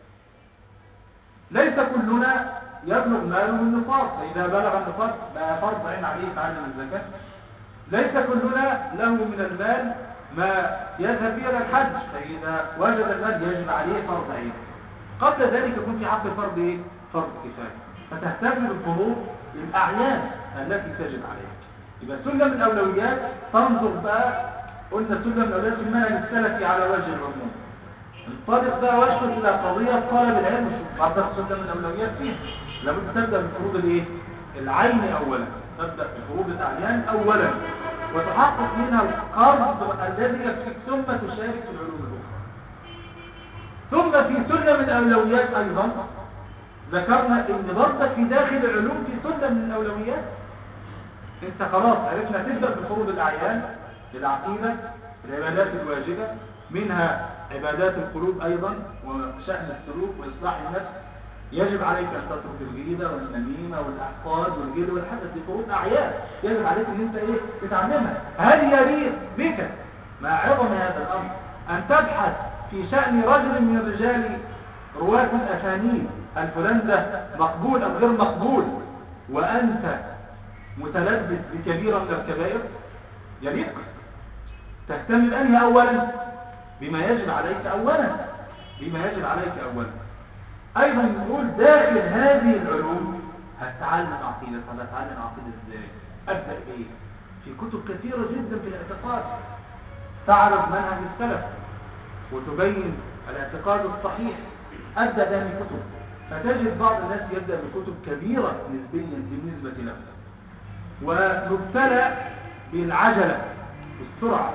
ليس كلنا يبلغ ماله النصاب، فإذا بلغ النصاب بقى فرض عين عليه يتعلم الزكاة. ليس كلنا له من المال ما يذهب به إلى الحج، فإذا وجد المال يجب عليه فرض عين. قبل ذلك يكون في حق فرض إيه؟ فرض كفاية. فتهتم بالفروض الأعيان التي تجب عليها. يبقى سلم الأولويات تنظر بقى، قلنا سلم الأولويات في المنهج السلفي على وجه العموم. انطلق بقى واشكر إلى قضية طلب العلم بعد سلم الأولويات فيها. لابد تبدأ بفروض الإيه؟ العين أولا، تبدأ بفروض الأعيان أولا وتحقق منها القرض الذي يكفيك ثم تشارك في العلوم الأخرى. ثم في سلم الأولويات أيضا ذكرنا إن برضك في داخل العلوم في سلم من الأولويات. انت خلاص عرفنا تبدأ بفروض الأعيان، العقيدة، العبادات الواجبة، منها عبادات القلوب أيضا وشأن السلوك وإصلاح النفس. يجب عليك أن تترك الغيبة والنميمة والأحقاد والجد والحسد، دي فروض أعيان يجب عليك أن أنت إيه تتعلمها. هل يليق بك مع عظم هذا الأمر أن تبحث في شأن رجل من الرجال رواة الأسانيد الفلان ده مقبول أو غير مقبول وأنت متلبس بكبيرة من الكبائر؟ يليق؟ تهتم بأنهي أولا؟ بما يجب عليك أولا، بما يجب عليك أولا. أيضا نقول داخل هذه العلوم هتتعلم عقيدة. طب هتتعلم عقيدة ازاي؟ أبدأ إيه؟ في كتب كثيرة جدا في الاعتقاد تعرض منهج السلف وتبين الاعتقاد الصحيح. أبدأ ده من كتب، فتجد بعض الناس يبدأ بكتب كبيرة نسبيا بالنسبة له ونبتلى بالعجلة بالسرعة.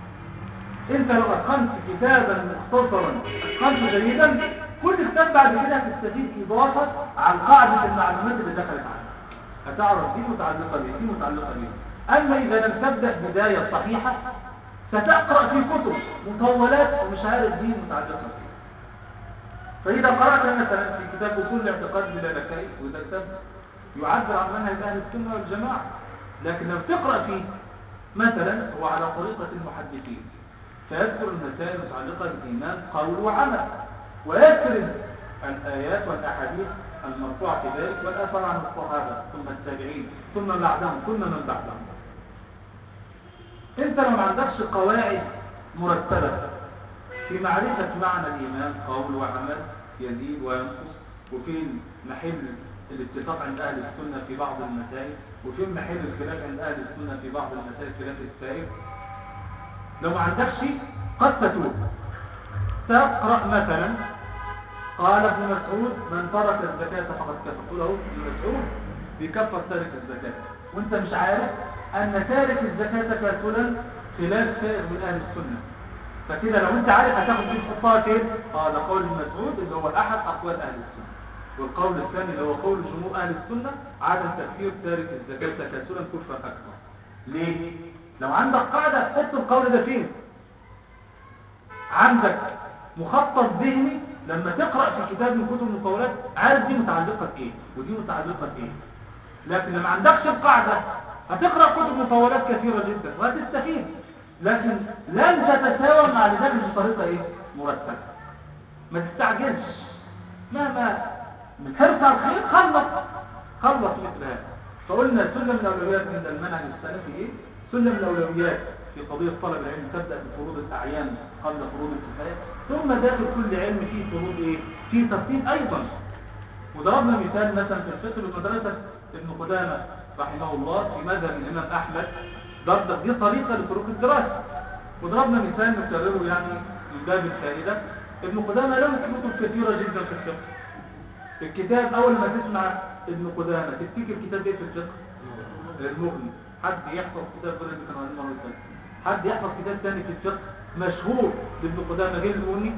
انت لو اتقنت كتابا مختصرا اتقنته جيدا، كل كتاب بعد كده هتستفيد اضافه عن قاعده المعلومات اللي دخلت عنها، هتعرف دي متعلقه بيه دي متعلقه بيه. اما اذا لم تبدا بدايه صحيحه ستقرا في كتب مطولات ومش عارف دي متعلقه بيه. فاذا قرات مثلا في كتاب اصول الاعتقاد للالكائي، وده كتاب يعبر عن منهج اهل السنه والجماعه، لكن لو تقرا فيه مثلا هو على طريقه المحدثين فيذكر المسائل المتعلقة بالإيمان قول وعمل، ويذكر الآيات والأحاديث المرفوعة في ذلك والآثار عن الصحابة ثم التابعين ثم بعدهم ثم من بعدهم. انت لو ما عندكش قواعد مرتبة في معرفة معنى الإيمان قول وعمل يزيد وينقص، وفين محل الاتفاق عند أهل السنة في بعض المسائل، وفين محل الخلاف عند أهل السنة في بعض المسائل خلاف السائر، لو ما عندكش قد تتوب. تقرأ مثلا قال ابن مسعود من ترك الزكاة فقد كفر، تقول اهو ابن مسعود بيكفر تارك الزكاة، وانت مش عارف ان تارك الزكاة كافرا خلاف سائر من اهل السنة. فكده لو انت عارف هتاخد دي تحطها فين؟ اه ده قول ابن مسعود اللي هو احد اقوال اهل السنة. والقول الثاني اللي هو قول جمهور اهل السنة عدم تكفير تارك الزكاة كافرا كفرا اكبر. ليه؟ لو عندك قاعدة حط القول ده فين؟ عندك مخطط ذهني لما تقرأ في كتاب من كتب المطولات عارف دي متعلقة بايه ودي متعلقة بايه. لكن لما عندكش القاعدة هتقرأ كتب مطولات كثيرة جدا وهتستفيد، لكن لن تتساوى مع لذلك بطريقة ايه؟ مرتبة. ما تستعجلش، مهما من حرص على الخير خلص خلص مثل هذا. فقلنا سلم الأولويات من المنهج السلفي ايه؟ سلم الأولويات في قضية طلب العلم تبدأ بفروض الأعيان قبل فروض الكفاية، ثم داخل كل علم فيه فروض ايه؟ فيه ترتيب أيضا. وضربنا مثال مثلا في الفقه بمدرسة ابن قدامة رحمه الله في مذهب الإمام أحمد، ضرب دي طريقة لطرق الدراسة. وضربنا مثال نكرره يعني من باب الفائدة، ابن قدامة له كتب كثيرة جدا في الفقه. الكتاب أول ما تسمع ابن قدامة تفتكر كتاب ايه في الفقه؟ المغني. حد يحفظ كتاب غير اللي كان عليه مرة ثانية؟ حد يحفظ كتاب ثاني في الفقه مشهور لابن قدامة غير المغني؟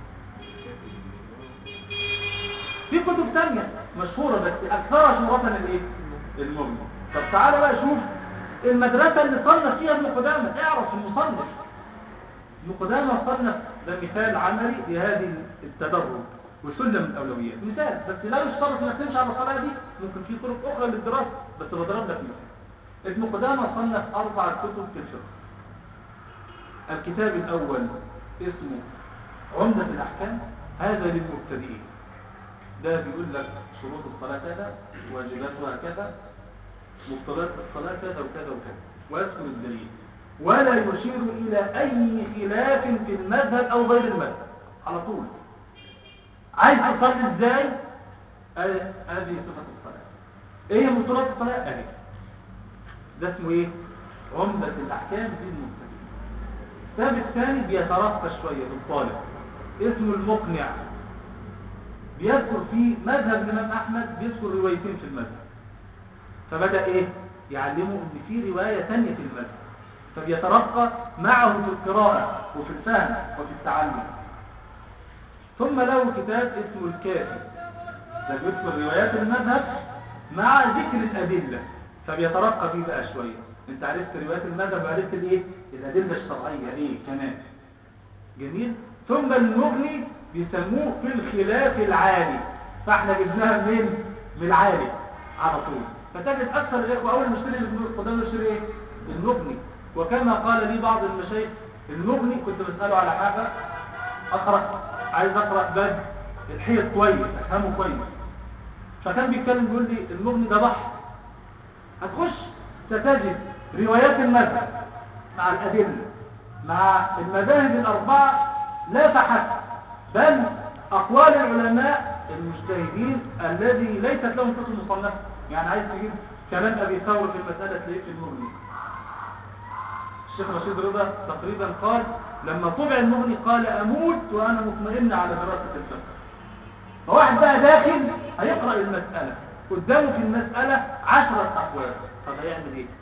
في كتب ثانية مشهورة بس أكثرها شهرة الايه؟ المغني. طب تعالى بقى شوف المدرسة اللي صنف فيها ابن قدامة، اعرف المصنف. ابن قدامة صنف، ده مثال عملي لهذه التدرج وسلم الأولويات. مثال بس لا يشترط انك تمشي على الطريقة دي، ممكن في طرق أخرى للدراسة بس بضرب لك مثال. ابن قدامة صنف أربع كتب في الفقه. الكتاب الأول اسمه عمدة الأحكام، هذا للمبتدئين. ده بيقول لك شروط الصلاة كذا، واجباتها كذا، مقتضيات الصلاة كذا وكذا وكذا، ويذكر الدليل ولا يشير إلى أي خلاف في المذهب أو غير المذهب على طول. عايز تصلي ازاي؟ هذه صفة الصلاة. ايه مقتضيات الصلاة؟ اهي. ده اسمه ايه؟ عمدة الأحكام في المبتدئين. الكتاب الثاني بيترقى شوية بالطالب، اسمه المقنع، بيذكر فيه مذهب الإمام أحمد، بيذكر روايتين في المذهب. فبدأ إيه؟ يعلمه إن في رواية ثانية في المذهب، فبيترقى معه في القراءة وفي الفهم وفي التعلم. ثم له كتاب اسمه الكافي، ده بيذكر روايات المذهب مع ذكر الأدلة، فبيترقى فيه بقى شوية. انت عرفت روايات المذهب وعرفت الايه؟ الأدلة الشرعية ايه كمان. جميل. ثم المغني بيسموه في الخلاف العالي، فاحنا جبناها منين؟ من العالي على طول. فتجد اكثر الاخوه اول مشتري اللي قدام يشتري ايه؟ المغني. وكما قال لي بعض المشايخ، المغني كنت بساله على حاجه، اقرا عايز اقرا باب الحيط كويس افهمه كويس، فكان بيتكلم بيقول لي المغني ده بحر، هتخش ستجد روايات المذهب مع الادله مع المذاهب الاربعه لا فحسب، بل اقوال العلماء المجتهدين الذي ليست لهم كتب مصنفه. يعني عايز تجيب كلام ابي ثور في المساله تلاقيه في المغني. الشيخ رشيد رضا تقريبا قال لما طبع المغني قال اموت وانا مطمئن على دراسه الفقه. فواحد بقى داخل هيقرا المساله قدامه في المساله عشرة اقوال، طب هيعمل ايه؟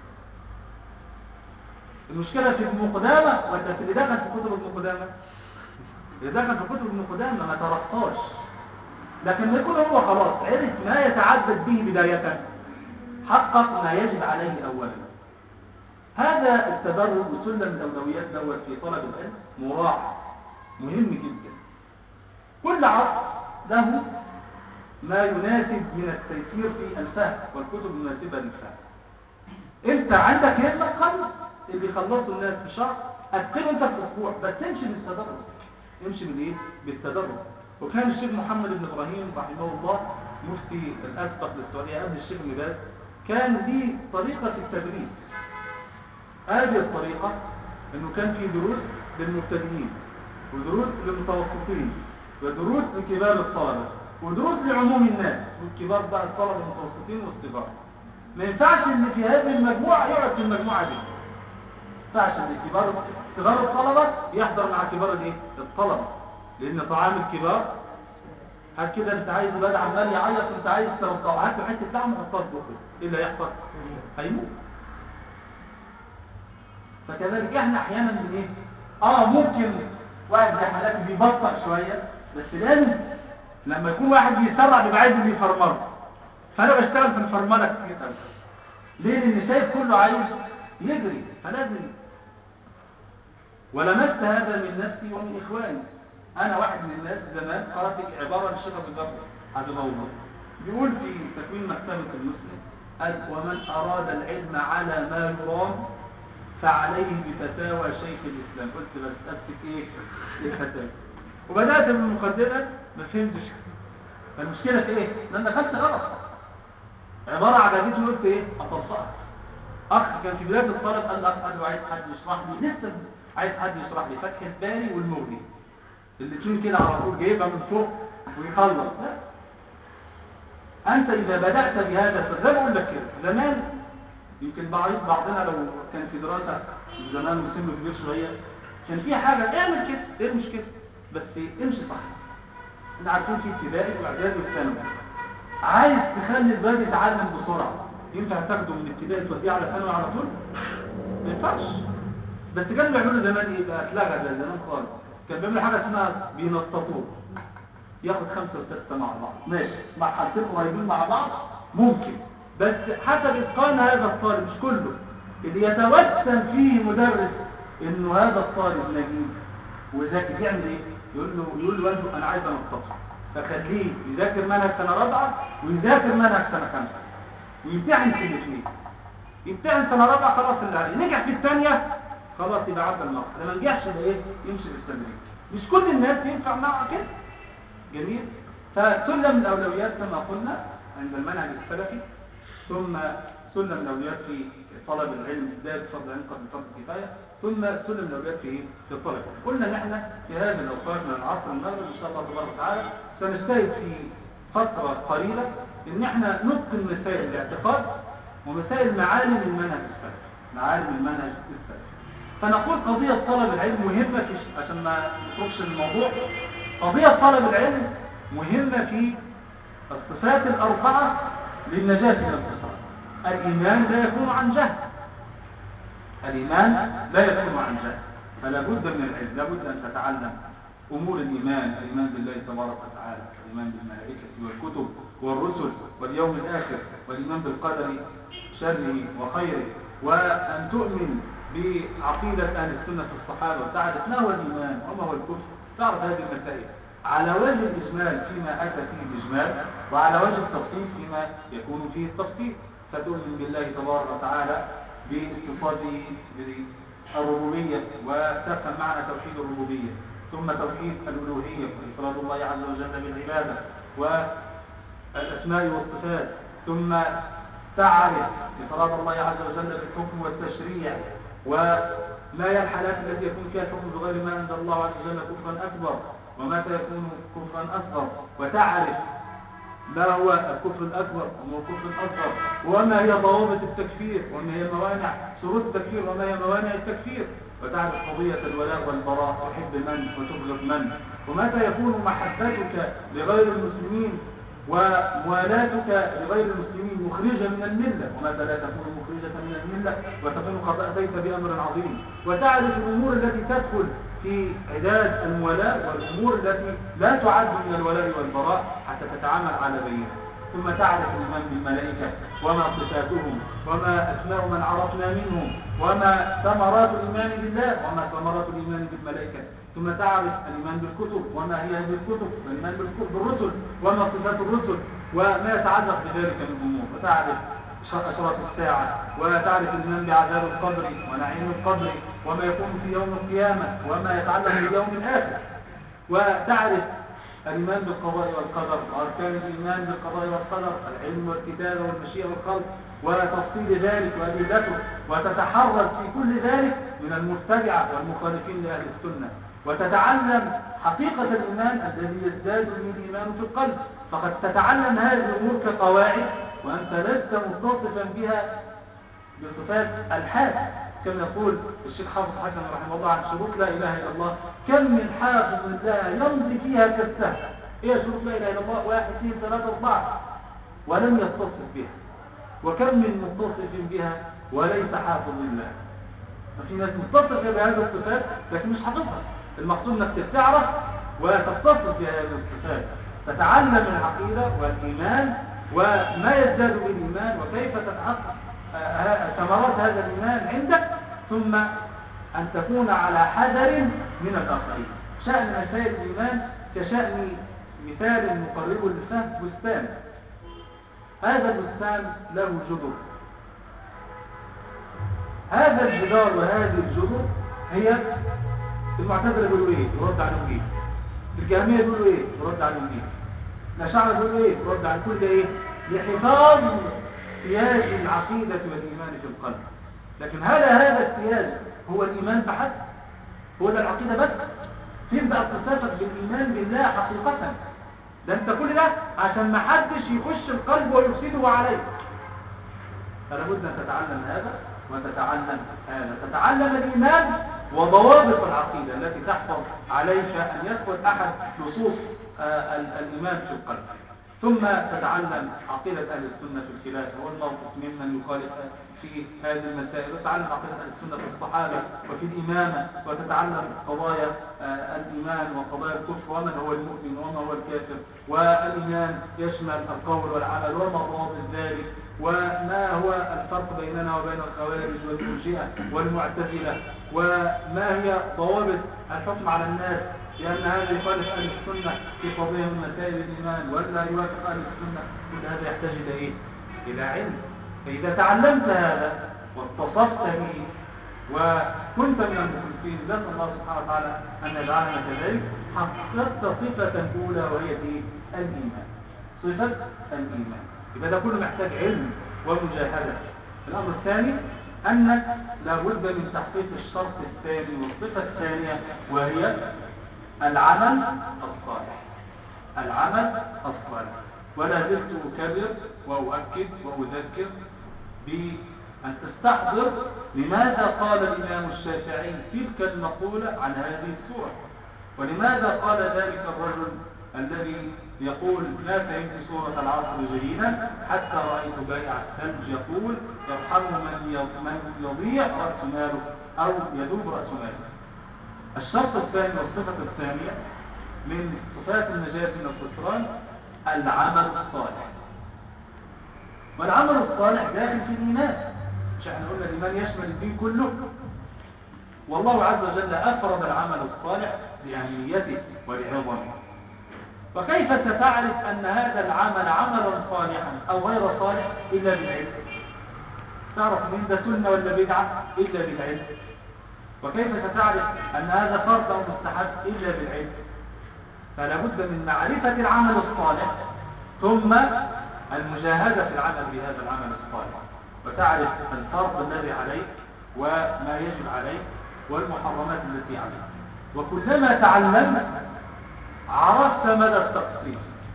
المشكله في ابن قدامه ولا في اللي دخل في كتب ابن قدامه؟ اللي دخل في كتب ابن قدامه ما ترقاش، لكن ما يكون هو خلاص عرف ما يتعبد به بدايه، حقق ما يجب عليه اولا. هذا التدرج وسلم الاولويات دوت في طلب العلم مراعى مهم جدا. كل عصر له ما يناسب من التيسير في الفهم والكتب المناسبه للفهم. انت عندك همه قلب اللي بيخلصوا الناس في شهر، اتقنه انت في اسبوع، بس امشي بالتدرج، امشي بالايه؟ بالتدرج. وكان الشيخ محمد بن ابراهيم رحمه الله مفتي الاسبق للسعوديه قبل الشيخ ابن باز، كان ليه طريقه في التدريس. هذه الطريقه انه كان في دروس للمبتدئين ودروس للمتوسطين ودروس لكبار الطلبه ودروس لعموم الناس، والكبار بقى الطلبه المتوسطين والصغار. ما ينفعش ان في هذه المجموعه يقعد في المجموعه دي، ما ينفعش ان كبار صغار الطلبه يحضر مع كبار الايه؟ الطلبه، لان طعام الكبار هات كده انت عايز الواد عمال يعيط انت عايز ترضعه، هات له حته لحمه حطها في بقه، ايه اللي هيحصل؟ هيموت. فكذلك احنا احيانا من ايه؟ اه ممكن واحد زي حالاتي بيبطأ شويه، بس لازم لما يكون واحد بيسرع بيبقى عايز اللي يفرمله، فانا بشتغل في الفرمله كتير قوي. ليه؟ لان شايف كله عايز يجري، فلازم. ولمست هذا من نفسي ومن اخواني. انا واحد من الناس زمان قرات عباره للشيخ ابو بكر حفظه الله، بيقول في تكوين مكتبه المسلم قال: ومن اراد العلم على ما يرام فعليه بفتاوى شيخ الاسلام. قلت بس امسك ايه الفتاوى، وبدات بالمقدمه ما فهمتش. فالمشكله في ايه؟ لان دخلت غلط، عباره عجبتني قلت ايه اطبقها. اخ كان في بدايه الطلب قال اخ انا عايز حد يشرح لي، لسه عايز حد يشرح لي فتح الباري والمغني الاثنين كده على طول جايبها من فوق ويخلص. لا، أنت إذا بدأت بهذا زي ما أقول لك كده زمان، يمكن بعض بعضنا لو كان في دراسة زمان وسنه كبير شوية كان في حاجة اعمل كده، ايه المشكلة؟ بس امشي صح. احنا عارفين في ابتدائي واعدادي وثانوي، عايز تخلي الواد يتعلم بسرعة، ينفع تاخده من ابتدائي توديه على ثانوي على طول؟ ما ينفعش. بس كانوا بيعملوا زمان ايه بقى؟ اتلغى زي زمان خالص. كان بيعملوا حاجة اسمها بينططوه، ياخد خمسة وستة مع بعض، ماشي، مع حالتين قريبين مع بعض ممكن، بس حسب اتقان هذا الطالب مش كله. اللي يتوسم فيه مدرس انه هذا الطالب نجيب وذاكر يعمل ايه؟ يقول له يقول له والده انا عايز انططه، فخليه يذاكر منهج سنه رابعه ويذاكر منهج سنه خمسه ويمتحن في الاثنين. يمتحن سنه رابعه خلاص اللي عليه، نجح في الثانيه خلاص يبقى عدى النقص، لما نجحش يبقى ايه؟ يمشي بالتدريج. مش كل الناس ينفع معها كده. جميل. فسلم الاولويات كما قلنا عند المنهج السلفي، ثم سلم الاولويات في طلب العلم، بدايه فضل العلم قبل فرض الكفايه، ثم سلم الاولويات في في الطلب. قلنا ان احنا في هذه الاوقات من العصر المغرب ان شاء الله تبارك وتعالى سنجتهد في فتره قليله ان احنا نتقن مسائل الاعتقاد ومسائل معالم المنهج السلفي، معالم المنهج السلفي. فنقول قضيه طلب العلم مهمه في، عشان ما نخرجش من الموضوع، قضيه طلب العلم مهمه في الصفات الاربعه للنجاه من الخسران. الإيمان لا يكون عن جهل، الإيمان لا يكون عن جهل، فلا بد من العلم، لا بد أن تتعلم أمور الإيمان، الإيمان بالله تبارك وتعالى، الإيمان بالملائكة والكتب والرسل واليوم الآخر، والإيمان بالقدر شره وخيره، وأن تؤمن بعقيدة أهل السنة في الصحابة وتعرف ما هو الإيمان وما هو الكفر، تعرف هذه المسائل على وجه الإجمال فيما أتى فيه الإجمال، وعلى وجه التفصيل فيما يكون فيه التفصيل. فتؤمن بالله تبارك وتعالى باتصاله بالربوبية وتفهم معنى توحيد الربوبية، ثم توحيد الألوهية وإفراد الله عز وجل بالعبادة والأسماء والصفات، ثم تعرف إفراد الله عز وجل بالحكم والتشريع وما هي الحالات التي يكون فيها الحكم بغير ما أنزل الله عز وجل كفرا أكبر ومتى يكون كفرا أصغر، وتعرف ما هو الكفر الأكبر وما هو الكفر الأصغر، وما هي ضوابط التكفير وما هي موانع شروط التكفير وما هي موانع التكفير، وتعرف قضية الولاء والبراء، تحب من وتبغض من، ومتى يكون محبتك لغير المسلمين وموالاتك لغير المسلمين مخرجة من الملة، ومتى لا تكون مخرجة من الملة وتكون قد أتيت بأمر عظيم، وتعرف الأمور التي تدخل في عداد المولاة والأمور التي لا تعد من الولاء والبراء حتى تتعامل على بينه، ثم تعرف الإيمان بالملائكة وما صفاتهم وما أسماء من عرفنا منهم وما ثمرات الإيمان بالله وما ثمرات الإيمان بالملائكة، ثم تعرف الإيمان بالكتب وما هي هذه الكتب، والإيمان بالرسل وما صفات الرسل وما يتعلق بذلك من أمور، وتعرف أشراط الساعة، وتعرف الإيمان بعذاب القبر ونعيم القبر وما يكون في يوم القيامة وما يتعلق باليوم الآخر، وتعرف الإيمان بالقضاء والقدر وأركان الإيمان بالقضاء والقدر، العلم والكتابة والمشيئة والخلق وتفصيل ذلك وأدلته، وتتحرز في كل ذلك من المبتدعة والمخالفين لأهل السنة، وتتعلم حقيقة الإيمان الذي يزداد من الإيمان في القلب، فقد تتعلم هذه الأمور كقواعد وأنت لست متصفا بها بصفات الحال، كما يقول الشيخ حافظ حسن رحمه الله عن شروط لا إله إلا الله: كم من حافظ لها يمضي فيها كالسهم. إيه شروط لا إله إلا الله؟ واحد اثنين ثلاثة أربعة، ولم يتصف بها. وكم من متصف بها وليس حافظ لله. ففي ناس متصفة بهذه الصفات لكن مش حافظها. المقصود انك تعرف وتتصف بهذه الصفات، تتعلم العقيدة والإيمان وما يزداد بالإيمان وكيف تتحقق ثمرات هذا الإيمان عندك، ثم أن تكون على حذر من الآخرين. شأن مسائل الإيمان كشأن مثال مقرب للفهم بستان، هذا البستان له جذور، هذا الجدار وهذه الجذور هي المعتزلة يقولوا ايه؟ يرد عليهم ايه؟ الجهمية يقولوا ايه؟ يرد عليهم ايه؟ الأشاعرة يقولوا ايه؟ يرد على كل ايه؟ لحفاظ سياج العقيدة والإيمان في القلب. لكن هل هذا السياج هو الإيمان بحث؟ هو ده العقيدة بس؟ فين بقى اتصافك بالإيمان بالله حقيقة؟ ده انت كل ده عشان ما حدش يخش القلب ويفسده عليه. فلا بد ان تتعلم هذا وتتعلم هذا، تتعلم الايمان وضوابط العقيده التي تحفظ عليك ان يدخل احد نصوص آه الايمان في القلب. ثم تتعلم عقيده اهل السنه في الخلافه والموقف ممن يخالف في هذه المسائل، وتتعلم عقيده اهل السنه في الصحابه وفي الامامه، وتتعلم قضايا آه الايمان وقضايا الكفر ومن هو المؤمن وما هو الكافر. والايمان يشمل القول والعمل وما ضوابط ذلك، وما هو الفرق بيننا وبين الخوارج والمرجئه والمعتزله، وما هي ضوابط الحكم على الناس، لأن هذا يخالف أهل السنة في قضية من مسائل الإيمان ولا يوافق أهل السنة. كل هذا يحتاج إلى إيه؟ إلى علم. فإذا تعلمت هذا واتصفت به وكنت من المخلصين، نسأل الله سبحانه وتعالى أن يجعلنا كذلك، حققت صفة أولى وهي إيه؟ الإيمان. صفة الإيمان. إذا ده كله محتاج علم ومجاهدة. الأمر الثاني أنك لابد من تحقيق الشرط الثاني والصفة الثانية وهي العمل الصالح. العمل الصالح. ولا زلت أكرر وأؤكد وأذكر بأن تستحضر لماذا قال الإمام الشافعي تلك المقولة عن هذه السورة، ولماذا قال ذلك الرجل الذي يقول ما فهمت سورة العصر جيدا حتى رأيت بائع الثلج يقول يرحم من يضيع رأس ماله أو يذوب رأس ماله. الشرط الثاني والصفة الثانية من صفات النجاة من الخسران العمل الصالح. والعمل الصالح داخل في الإيمان، مش احنا قلنا الإيمان يشمل الدين كله، والله عز وجل أفرد العمل الصالح لأهميته ولعظمه. وكيف ستعرف أن هذا العمل عملا صالحا أو غير صالح إلا بالعلم؟ تعرف من ده سنة ولا بدعة إلا بالعلم. وكيف ستعرف أن هذا فرض أو مستحب إلا بالعلم؟ فلا بد من معرفة العمل الصالح ثم المجاهدة في العمل بهذا العمل الصالح، وتعرف الفرض الذي عليك وما يجب عليك والمحرمات التي عليك. وكلما تعلمت عرفت مدى التقصير.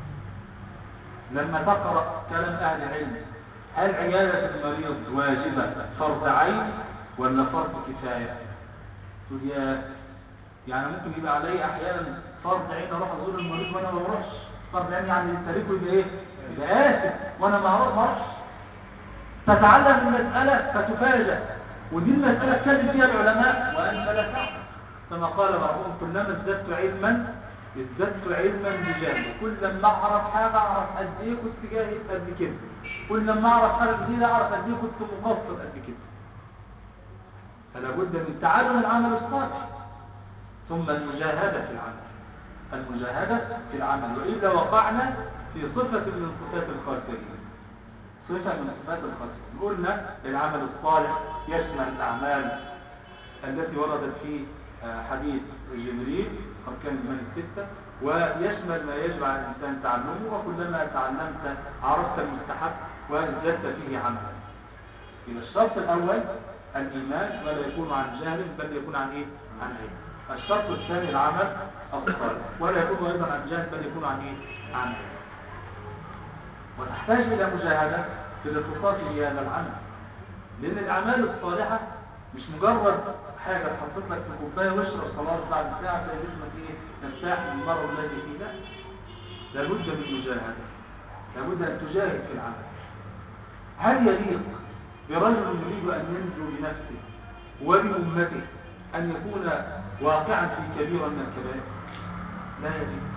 لما تقرأ كلام أهل العلم هل عيادة المريض واجبة فرض عين ولا فرض كفاية؟ تقول يا يعني ممكن يبقى علي أحيانا فرض عين أروح أزور المريض وأنا ما بروحش، فرض عين يعني التاريخ يبقى إيه؟ يبقى آسف وأنا ما أروحش. تتعلم المسألة فتفاجأ، ودي المسألة اتكلم فيها العلماء وأنت لا تعلم، كما قال بعضهم كلما ازددت علما ازددت علما بجهل. كل لما اعرف حاجه اعرف قد ايه كنت جاهل قد كده، كل لما اعرف حاجه جديده اعرف قد ايه كنت مقصر قد كده. فلا بد من تعلم العمل الصالح ثم المجاهده في العمل. المجاهده في العمل، واذا وقعنا في صفه من صفات الخاسرين. صفه من صفات الخاسرين قلنا العمل الصالح يشمل الاعمال التي وردت في حديث جبريل أركان الإيمان الستة، ويشمل ما يجب على الإنسان تعلمه، وكلما تعلمت عرفت المستحب وازددت فيه عملا. إذا الشرط الأول الإيمان ولا يكون عن جهل بل يكون عن إيه؟ عن علم. الشرط الثاني العمل الصالح ولا يكون أيضا عن جهل بل يكون عن إيه؟ عن علم. ونحتاج إلى مجاهدة في الاتصال بهذا العمل، لأن الأعمال الصالحة مش مجرد حاجة تحطت لك في كوباية واشرب خلاص بعد ساعة تلاقي جسمك ايه ترتاح من المرض الذي فيه. لا، لابد من مجاهدة، لابد ان تجاهد في العمل. هل يليق برجل يريد ان ينجو بنفسه وبأمته ان يكون واقعا في كبيرة من الكبائر؟ لا يليق.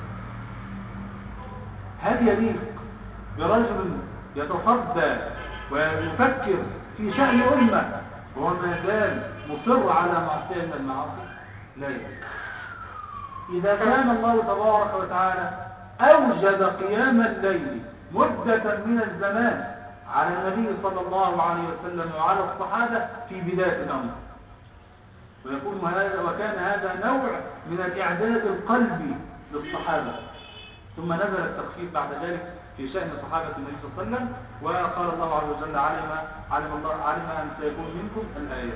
هل يليق برجل يتصدى ويفكر في شأن أمة وهو ما زال مصر على معصية من المعاصي؟ لا يليق. إذا كان الله تبارك وتعالى أوجد قيام الليل مدة من الزمان على النبي صلى الله عليه وسلم وعلى الصحابة في بداية الأمر، ويكون هذا وكان هذا نوع من الإعداد القلبي للصحابة، ثم نزل التخفيف بعد ذلك في شأن صحابة النبي صلى الله عليه وسلم، وقال الله عز وجل علم علم الله علم أن سيكون منكم الآيات.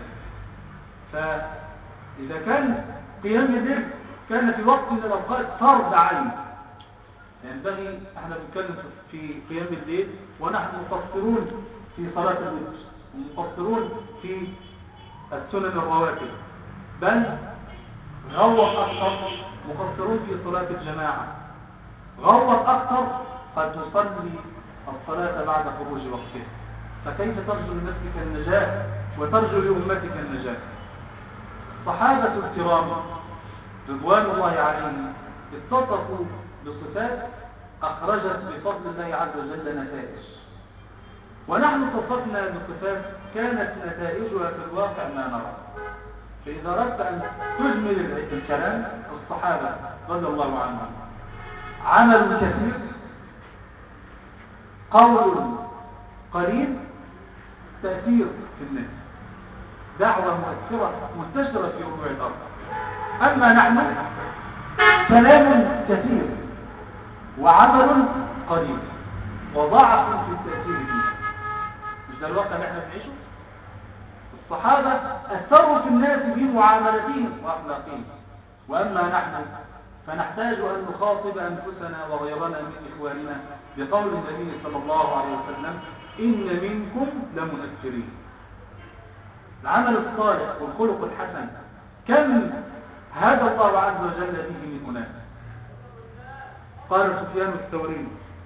فإذا كان قيام الليل كان في وقت من الأوقات فرض عين، ينبغي، احنا بنتكلم في قيام الليل ونحن مقصرون في صلاة الوتر ومقصرون في السنن الرواتب، بل غوط أكثر مقصرون في صلاة الجماعة، غوط أكثر قد تصلي الصلاة بعد خروج وقتها. فكيف ترجو لنفسك النجاة وترجو لأمتك النجاة؟ الصحابة الكرام رضوان الله عليهم اتصفوا بصفات أخرجت بفضل الله عز وجل نتائج، ونحن اتصفنا بصفات كانت نتائجها في الواقع ما نرى. فإذا أردت أن تجمل الكلام، الصحابة رضي الله عنهم عمل كثير، قول قليل، تأثير في الناس، دعوة مؤثرة منتشرة في ربوع الأرض. أما نحن كلام كثير وعمل قليل وضعف في التأثير فيه. مش ده الواقع اللي احنا بنعيشه؟ الصحابة أثروا في الناس بمعاملتهم وأخلاقهم، وأما نحن فنحتاج أن نخاطب أنفسنا وغيرنا من إخواننا بقول النبي صلى الله عليه وسلم: إن منكم لمؤثرين. العمل الصالح والخلق الحسن كم هدى الله عز وجل به من أناس. قال سفيان الثوري: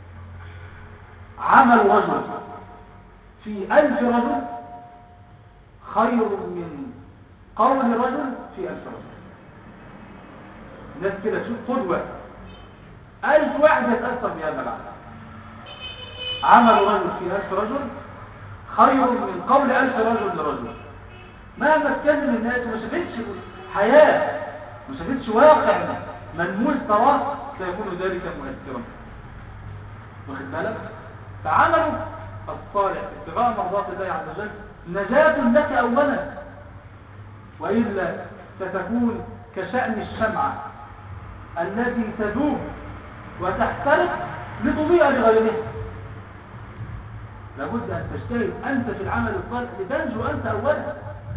عمل رجل في ألف رجل خير من قول رجل في ألف رجل. الناس كده تشوف قدوة، ألف واحد يتأثر بهذا العمل. عمل رجل في ألف رجل خير من قول ألف رجل لرجل. مهما تكلم الناس وما شافتش حياة، ما شافتش واقع ملموس تراه، سيكون ذلك مؤثرا. واخد بالك؟ فعمله الصالح ابتغاء مرضات الله عز وجل نجاة لك أولا، وإلا ستكون كشأن الشمعة التي تذوب وتحترق لتضيء لغيرها. لابد أن تجتهد أنت في العمل الصالح لتنجو أنت أولا.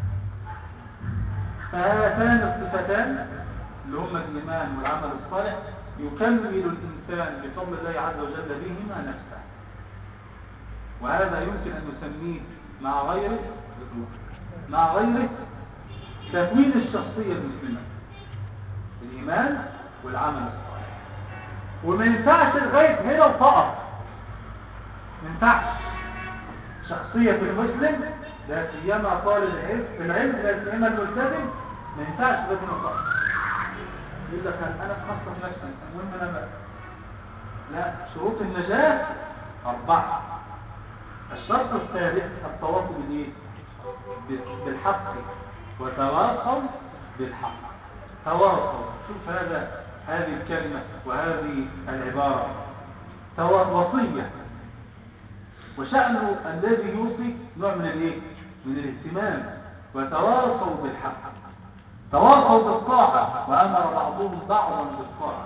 فهاتان الصفتان اللي هما الإيمان والعمل الصالح يكمل الإنسان بفضل الله عز وجل بهما نفسه، وهذا يمكن أن نسميه مع غيره مع غيره تكوين الشخصية المسلمة، الإيمان والعمل الصالح. وما ينفعش لغاية هنا وفقط، ما ينفعش شخصية المسلم لا سيما طالب العلم العلم لا سيما الملتزم، ما ينفعش لغاية هنا وفقط. يقول لك أنا بخصص نفسي، المهم أنا بقى. لا، شروط النجاة أربعة. الشرط الثالث التواصي بالإيه؟ بالحق، وتواصوا بالحق. تواصوا، شوف هذا هذه الكلمة وهذه العبارة وصية، وشأنه الذي يوصي نوع من الايه؟ من الاهتمام. وتواصوا بالحق، تواصوا بالطاعة، وأمر بعضهم بعضا بالطاعة.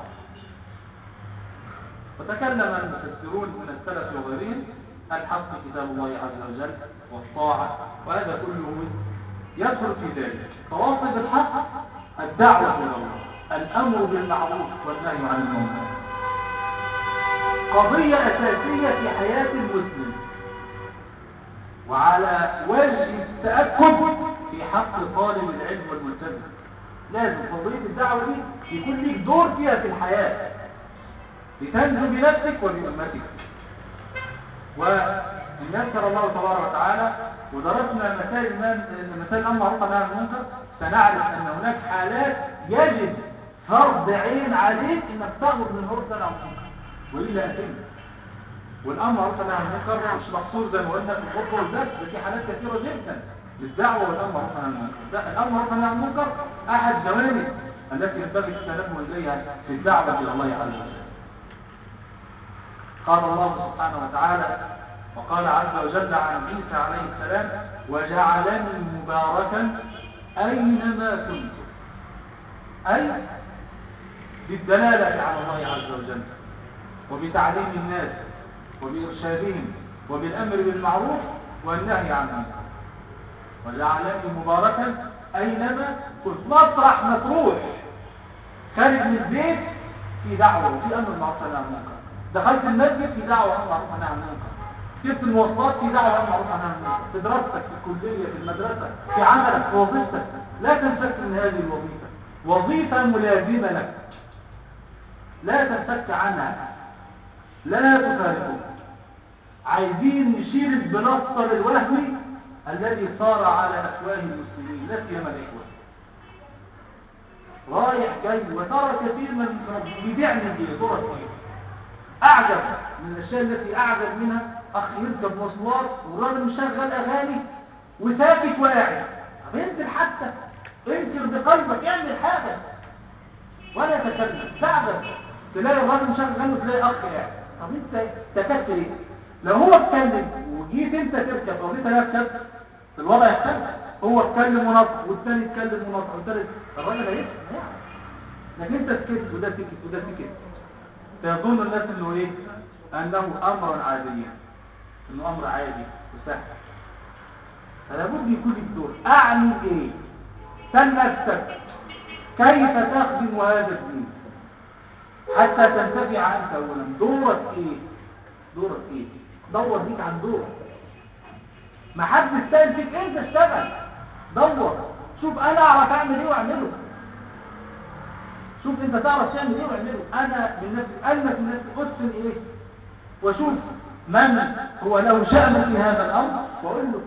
وتكلم المفسرون من السلف وغيرهم: الحق كتاب الله عز وجل، والطاعة، وهذا كله يدخل في ذلك. تواصي بالحق، الدعوة إلى الله، الأمر بالمعروف والنهي عن المنكر، قضية أساسية في حياة المسلم، وعلى وجه التأكد في حق طالب العلم والملتزم. لازم قضية الدعوة دي يكون لك دور فيها في الحياة لتنجو بنفسك وبأمتك. ونذكر الله تبارك وتعالى ودرسنا مسائل مسائل الأمر معروف والنهي عن المنكر، سنعرف أن هناك حالات يجب فرض عين عليك انك تأمر بالمعروف والنهي عن المنكر وإلا أتم. والأمر معروف والنهي عن المنكر مش مقصور زي ما قلنا في الخطبة والدرس، في حالات كثيرة جدا للدعوة والأمر معروف والنهي عن المنكر. الأمر معروف والنهي عن المنكر أحد جوانب التي ينبغي التنبه إليها في الدعوة إلى الله عز وجل. قال الله سبحانه وتعالى وقال عز وجل عن عيسى عليه السلام: وجعلني مباركا أينما كنت، أي بالدلالة على الله عز وجل وبتعليم الناس وبإرشادهم وبالأمر بالمعروف والنهي عن المنكر. وجعلني مباركا أينما كنت، مطرح ما تروح خارج من البيت في دعوة وفي أمر بالمعروف والنهي عن المنكر. دخلت المسجد في دعوة عن معروف عنها عن المنكر، كيف المواصلات في دعوة عن معروف عنها عن المنكر، في دراستك في الكلية في المدرسة في عملك في وظيفتك، لا تنفك من هذه الوظيفة، وظيفة ملازمة لك لا تنفك عنها، لا تفارقه. عايزين نشيل البلاستر الوهمي الذي صار على أفواه المسلمين لا سيما الإخوة، رايح جاي، وترى كثير من المترددين بيعمل دي صورة كتير. أعجب من الأشياء التي أعجب منها أخ يركب مواصلات والراجل مشغل أغاني وساكت واعي. طب انزل حتى انكر بقلبك، اعمل حاجة ولا تكلم. تعجب تلاقي الراجل مشغل وتلاقي أخ قاعد. طب انت تكتر ايه؟ لو هو اتكلم وجيت انت تركب او انت تركب الوضع يختلف. هو اتكلم ونصح والثاني اتكلم ونصح والثالث، الراجل هيسمع. لكن انت سكت وده سكت وده سكت، فيظن الناس انه ايه؟ انه امرا عاديا، انه امر عادي وسهل. فلا بد يكون لك دور. اعني ايه؟ سل نفسك كيف تخدم هذا الدين حتى تنتفع عنك اولا. دورك ايه؟ دورك ايه؟ دور بيك عن دورك. ما حد يستاهل فيك، انت اشتغل دور، شوف انا اعرف اعمل ايه واعمله. شوف انت تعرف تعمل ايه واعمله. انا من نفسي الف من نفسي اسفل ايه، واشوف من هو له شأن في هذا الامر واقول له،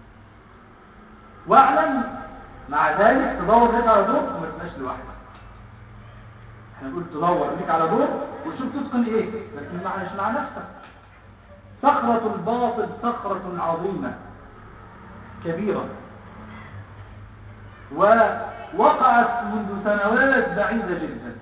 واعلم مع ذلك تدور لك على دور وما تبقاش لوحدك. احنا نقول تدور لك على دور وشوف تتقن ايه، لكن معناش مع نفسك. صخرة الباطل صخرة عظيمة كبيرة، ووقعت منذ سنوات بعيدة جدا،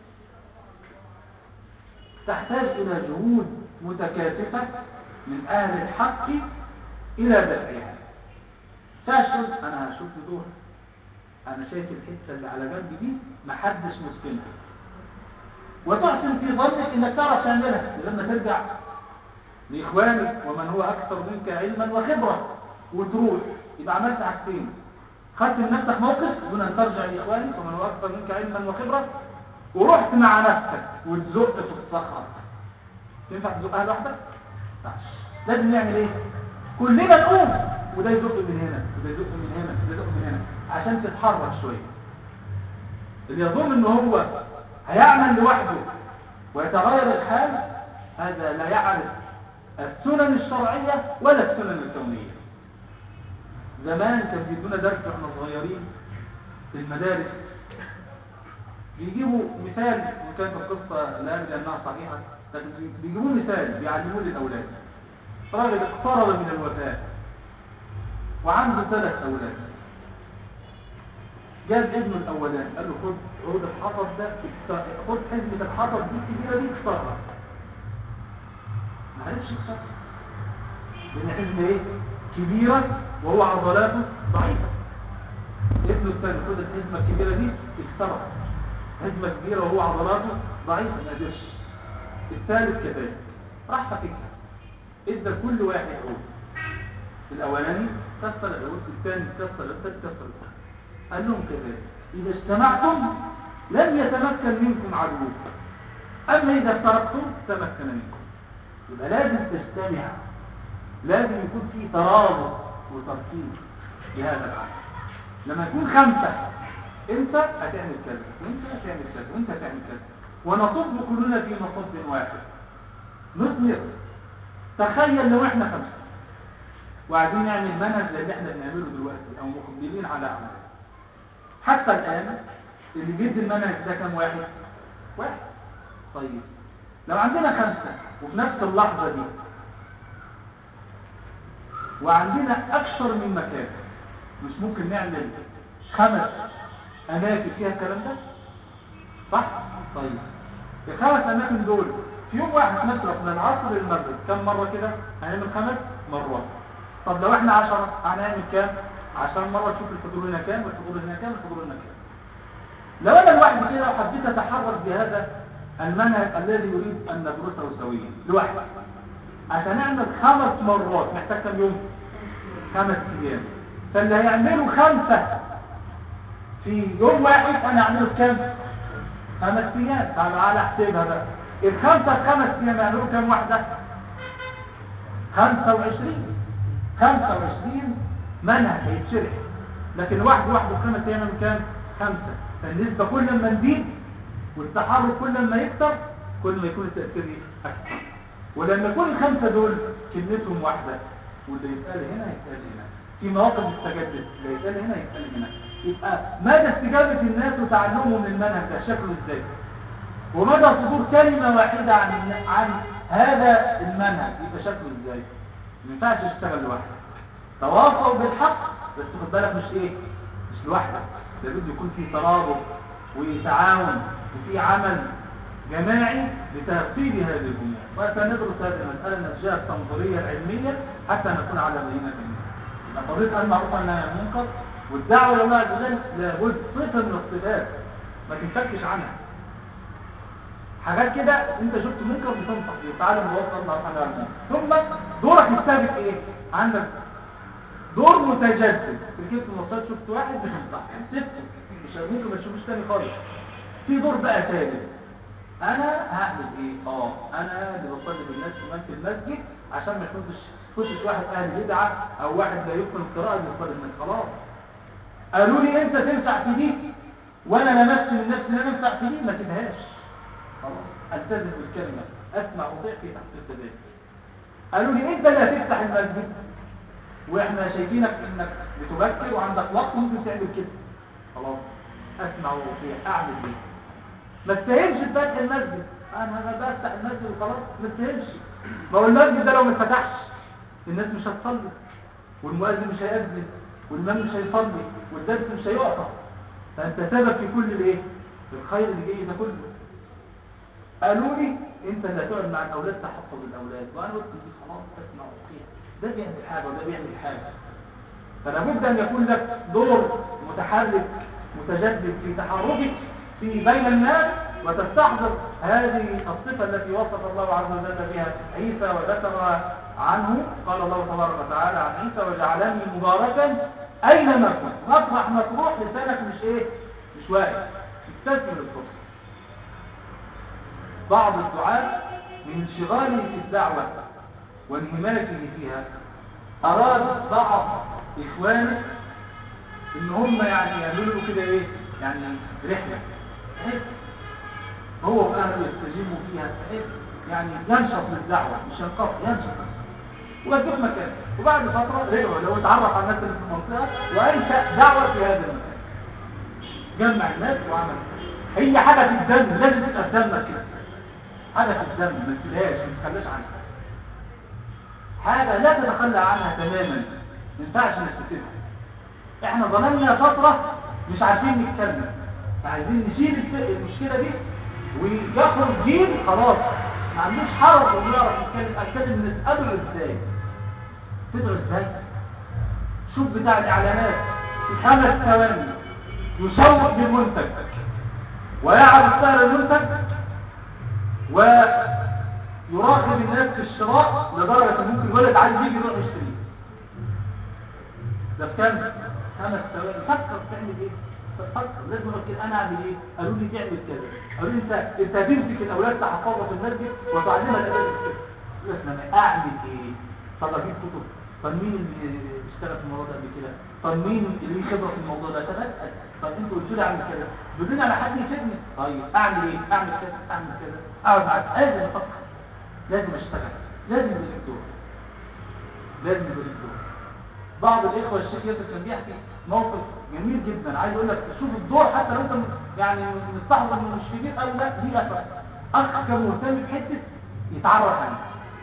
تحتاج إلى جهود متكاتفة من أهل الحق إلى دفعها. تشعر أنا هشوف دور، أنا شايف الحتة اللي على جنبي دي محدش مسكنها، وتحسن في ظنك إنك تعرف تعملها. لما ترجع لإخوانك ومن هو أكثر منك علما وخبرة وتروح، يبقى عملت حاجتين: خدت من نفسك موقف دون أن ترجع لإخوانك ومن هو أكثر منك علما وخبرة، ورحت مع نفسك وتزق في الصخرة. ينفع تزقها لوحدك؟ لازم نعمل إيه؟ كلنا نقوم، وده يزق من هنا وده يزق من هنا وده يزق من هنا عشان تتحرك شوية. اللي يظن إنه هو هيعمل لوحده ويتغير الحال، هذا لا يعرف السنن الشرعية ولا السنن الكونية. زمان كان بيدونا درس واحنا صغيرين في المدارس، بيجيبوا مثال، وكانت القصة لا أدري أنها صحيحة، لكن بيجيبوا مثال بيعلموه للأولاد. راجل اقترب من الوفاة وعنده ثلاث أولاد، جاب ابنه الأولاني قال له خد عود الحطب ده، خد حزمة الحطب دي الكبيرة دي اكسرها. ما عرفش يكسرها لأن حزمة ايه؟ كبيرة وهو عضلاته ضعيفة. ابنه الثاني خد الحزمة الكبيرة دي اكسرها، حزمة كبيرة وهو عضلاته ضعيفة ما قدرش. الثالث كذلك راح فكها، ادى كل واحد عود. الأولاني كسر العود، الثاني كسر، الثالث كسر. قال لهم كذلك إذا اجتمعتم لم يتمكن منكم عدوكم، أما إذا افترقتم تمكن منكم. يبقى لازم تجتمع، لازم يكون في ترابط وتركيز في هذا العمل. لما يكون خمسة، انت هتعمل كذا وانت هتعمل كذا وانت هتعمل كذا، ونصب كلنا في مصب واحد نثمر. تخيل لو احنا خمسة وقاعدين نعمل منهج زي اللي احنا بنعمله دلوقتي او مقبلين على عمل. حتى الان اللي بيدي المنهج ده كم واحد؟ واحد. طيب لو عندنا خمسة وفي نفس اللحظة دي وعندنا اكثر من مكان، مش ممكن نعمل خمس اماكن فيها الكلام ده؟ صح؟ طيب الخمس اماكن دول في يوم واحد نصرف من العصر للمغرب كم مرة كده؟ هنعمل خمس مرات. طب لو احنا عشرة هنعمل كام؟ عشان مرة تشوف الحضور هنا كام والحضور هنا كام والحضور هنا كام. لو انا لوحدي كده وحبيت اتحرك بهذا المنهج الذي يريد ان ندرسه سويا لوحدي عشان نعمل خمس مرات محتاج كم يوم؟ خمس ايام. فاللي هيعملوا خمسة في يوم واحد انا اعمله كام؟ خمس ايام. تعالى على احسبها بقى، الخمسة خمس أيام يعملوا كم واحدة؟ خمسة وعشرين خمسة وعشرين منهج هيتشرح، لكن واحد واحد وخمس أيام من كام؟ خمسة. فالنسبة كل ما نزيد والتحرك كل ما يكتر كل ما يكون التأثير أكثر. ولما يكون الخمسة دول كلمتهم واحدة، واللي يتقال هنا يتقال هنا في مواقف استجابت، اللي يتقال هنا يتقال هنا، يبقى مدى استجابة الناس وتعلمهم المنهج ده شكله ازاي، ومدى صدور كلمة واحدة عن عن هذا المنهج يبقى شكله ازاي. ما ينفعش تشتغل لوحدك، تواصلوا بالحق بس خد بالك مش ايه مش لوحدك، لابد يكون في ترابط وتعاون وفي عمل جماعي لتنفيذ هذه الامور. وسندرس هذه المساله من الجهه التنظيريه العلميه حتى نكون على بينه منها. قضيه المعروف عن المنكر والدعوه الى الله عز وجل لابد صفه من الصفات ما تنفكش عنها. حاجات كده انت شفت منكر بتنصح بيه، تعالى نوصل المعروف عن المنكر. ثم دورك السابق ايه؟ عندك دور متجدد. ركبت المواصلات شفت واحد بتنصح سبته، مش ممكن ما تشوفوش تاني خالص. في دور بقى ثالث، انا هعمل ايه؟ اه انا اللي بصلي بالناس كمان في المسجد عشان ما يكونش كنتش واحد اهل بدعه او واحد لا يفهم القراءه بيصلي بالناس. خلاص قالوا لي انت تنفع في دي وانا لمست من نفسي ان انا انفع في دي، ما تبهاش. خلاص التزم بالكلمه، اسمع وطيع في تحت الثبات. قالوا لي انت اللي هتفتح المسجد واحنا شايفينك انك بتبكر وعندك وقت ممكن تعمل كده. خلاص اسمع وطيع، اعمل ايه؟ ما تستاهلش فتح المسجد، انا انا بفتح المسجد وخلاص. ما تستاهلش، ما هو المسجد ده لو ما اتفتحش الناس مش هتصلي والمؤذن مش هيأذن والامام مش هيصلي والدرس مش هيقطع، فانت سبب في كل الايه الخير اللي جاي ده كله. قالوا لي انت اللي هتقعد مع الاولاد تحفظ الاولاد، وانا قلت دي خلاص اسمع وطيع، ده بيعمل حاجه وده بيعمل حاجه. فلا بد ان يكون لك دور متحرك متجدد في تحركك في بين الناس وتستحضر هذه الصفة التي وصف الله عز وجل بها عيسى وذكر عنه. قال الله تبارك وتعالى عن عيسى وجعلني مباركا أينما كنت. مطرح ما تروح لسانك مش ايه مش واقف، استثمر الفرصة. بعض الدعاة من انشغاله في الدعوة وانهماكه فيها أراد بعض إخوانه إن هم يعني يعملوا كده ايه يعني رحلة هو وأهله يستجيبوا فيها يعني ينشط للدعوة مش ينقص، ينشط ويجيب مكان. وبعد فترة رجعوا لو اتعرف على الناس اللي في المنطقة وأنشأ دعوة في هذا المكان، جمع الناس وعمل. هي حاجة في الدم لازم تبقى في دمك كده، حاجة في الدم ما تسيبهاش ما تتخلاش عنها، حاجة لا تتخلى عنها تماما ما ينفعش انك تسيبها. احنا ظلمنا فترة مش عارفين نتكلم، عايزين نشيل المشكلة دي ويخرج جيل خلاص ما عندوش حرج انه يعرف يتكلم. اتكلم نسأله ازاي تدعو ازاي. شوف بتاع الاعلانات في خمس ثواني يسوق بالمنتج ويعرف سعر المنتج ويراقب الناس في الشراء لدرجة ممكن الولد عايز يجي يروح يشتري. ده بكام؟ خمس ثواني. فكر تعمل ايه؟ فكر لازم اقول كده انا اعمل ايه؟ قالوا لي تعمل كذا، قالوا لي انت انت هتمسك الاولاد تحفظها في المسجد وتعلمها الاداب الفقهي. قلت انا اعمل ايه؟ طب اجيب كتب، طب مين اللي اشتغل في الموضوع ده قبل كده؟ طب مين اللي ليه خبره في الموضوع ده؟ طب اسال، طب انتوا قلتوا لي اعمل كذا، بدون على حد يفيدني. طيب اعمل ايه؟ اعمل كذا اعمل كذا، اقعد معاك. لازم افكر، لازم اشتغل، لازم يبقى لك دور، لازم يبقى لك دور. بعض الاخوه الشيخ ياسر كان بيحكي موقف جميل جدا، عايز اقول لك شوف الدور حتى لو انت يعني مستحضر انه مش كبير او لا ليه اثر. اخ كان مهتم بحته يتعرف عنه،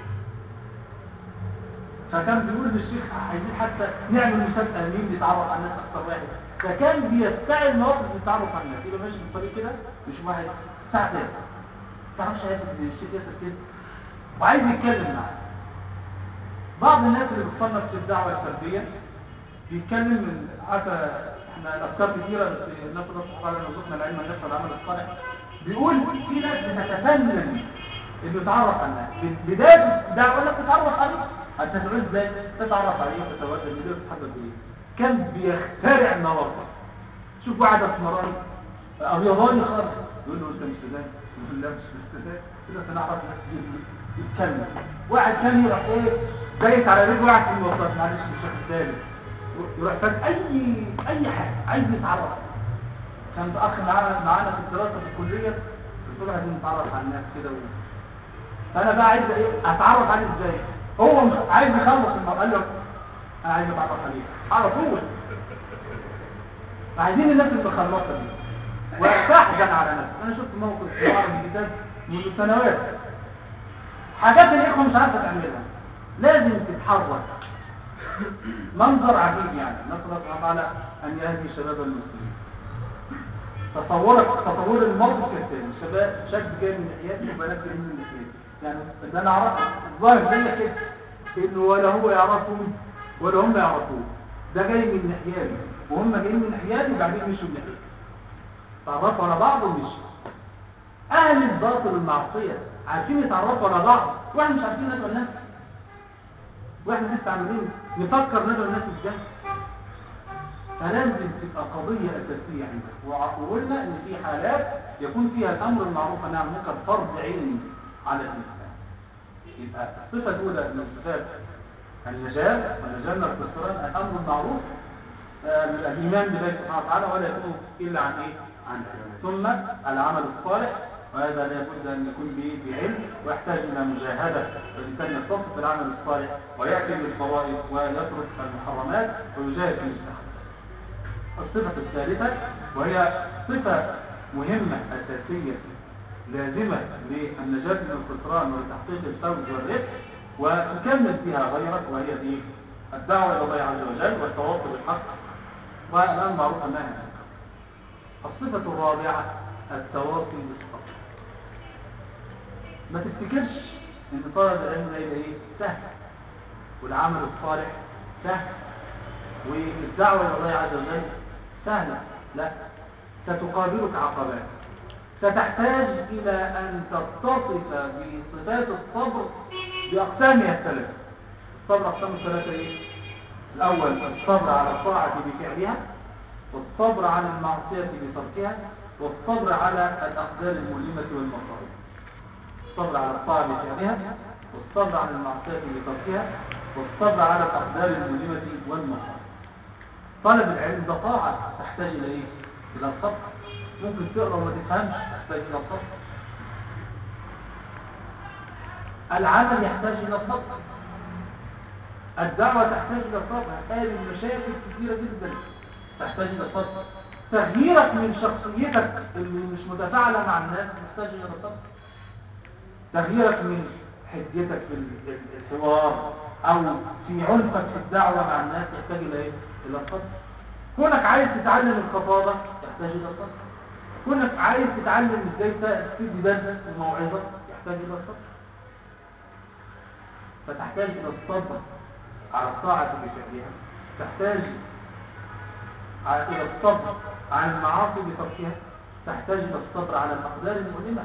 فكان بيقول للشيخ عايزين حتى نعمل مسابقه مين يتعرف على الناس اكثر واحد، فكان بيستعمل مواقف التعرف على الناس. يبقى ماشي في الطريق كده مش واحد ساعه تاني ما تعرفش هياخد الشيخ ياسر كده وعايز يتكلم معاه. بعض الناس اللي بتصنف في الدعوه الفرديه بيتكلم من عارفه احنا الافكار كتيره بس الناس الله سبحانه رزقنا العلم والنفس والعمل الصالح. بيقول في ناس بتتفنن انه يتعرف على الناس. بدايه الدعوه لك تتعرف عليه، هتدعو ازاي؟ تتعرف عليه وتتوجه اليه وتتحدث اليه. كان بيخترع النواقص. شوف واحد اسمراني ابيضاني خالص يقول له انت مش سوداني، يقول لا مش سوداني، كده سنعرف يتكلم. واحد ثاني يروح ايه دايس على رجل واحد في المواصلات، معلش مش واخد بالي، يروح فات اي اي حاجه عايز يتعرف. كان ده اخ معانا معانا في الدراسه في الكليه، قلت له عايزين نتعرف على الناس كده و... فانا بقى عايز ايه اتعرف عليه ازاي؟ هو مش عايز يخلص الموضوع، قال له انا عايز اتعرف عليه على طول. عايزين الناس اللي مخلصه دي وتحزن على نفسك. انا شفت موقف في عربي جدا منذ سنوات، حاجات الاخوه مش عارفه تعملها، لازم تتحرك. منظر عجيب يعني، نسال الله سبحانه وتعالى ان يهدي شباب المسلمين. تصورك تصور الموقف كالتالي، شباب شاب جاي من ناحيتي وبنات جايين من ناحيتي، يعني ده انا اعرفه الظاهر زي كده انه ولا هو يعرفهم ولا هم يعرفوه، ده جاي من ناحيتي وهم جايين من ناحيتي وبعدين مشوا من ناحيتي، تعرفوا على بعض ومشوا. اهل الباطل والمعصيه عارفين يتعرفوا على بعض واحنا مش عارفين ندعو الناس، واحنا لسه عاملين نفكر ندعو الناس ازاي. فلازم تبقى قضيه اساسيه عندك. وقلنا ان في حالات يكون فيها الامر المعروف والنهي عن المنكر فرض عين على الانسان. يبقى الصفه الاولى من صفات النجاه والنجاه من الخسران الامر المعروف، الايمان بالله سبحانه وتعالى، ولا يكون الا عن ايه؟ عن علم. ثم العمل الصالح، وهذا لا بد ان يكون به بعلم ويحتاج الى مجاهده، والانسان يتصف بالعمل الصالح وياتي بالفوائد ويترك المحرمات ويجاهد في المستحب. الصفه الثالثه وهي صفه مهمه اساسيه لازمه للنجاه من الخسران ولتحقيق الفوز والربح وتكمل فيها غيرك، وهي دي الدعوه الى الله عز وجل والتواصي بالحق والامر بالمعروف والنهي عن المنكر. الصفه الرابعه التواصي بالصبر. ما تفتكرش ان طلب العلم ده يبقى ايه سهل والعمل الصالح سهل والدعوه الى الله عز وجل سهله، لا، ستقابلك عقبات، ستحتاج الى ان تتصف بصفات الصبر باقسامها الثلاثه. الصبر اقسام الثلاثه ايه؟ الاول الصبر على الطاعه بفعلها، والصبر على المعصيه بتركها، والصبر على الاقدار المؤلمه والمصائب. الصبر على الطاعه بفعلها، والصبر على المعصيه بتركها، والصبر على الاقدار المؤلمه والمصائب. طلب العلم ده طاعه تحتاج الى ايه؟ الى الصبر. ممكن تقرا وما تفهمش، تحتاج الى الصبر. العمل يحتاج الى الصبر. الدعوه تحتاج الى الصبر، هتقابل مشاكل كثيره جدا تحتاج الى الصبر. تغييرك من شخصيتك اللي مش متفاعله مع الناس محتاج الى الصبر. تغييرك من حدتك في الحوار او في عنفك في الدعوه مع الناس يحتاج الى ايه؟ الى الصبر. كونك عايز تتعلم الخطابه يحتاج الى الصبر. كونك عايز تتعلم ازاي تدي درس الموعظه يحتاج الى الصبر. فتحتاج الى الصبر على الطاعه بفعلها، تحتاج الى الصبر على المعاصي بتركها، تحتاج الى الصبر على الاقدار المؤلمه.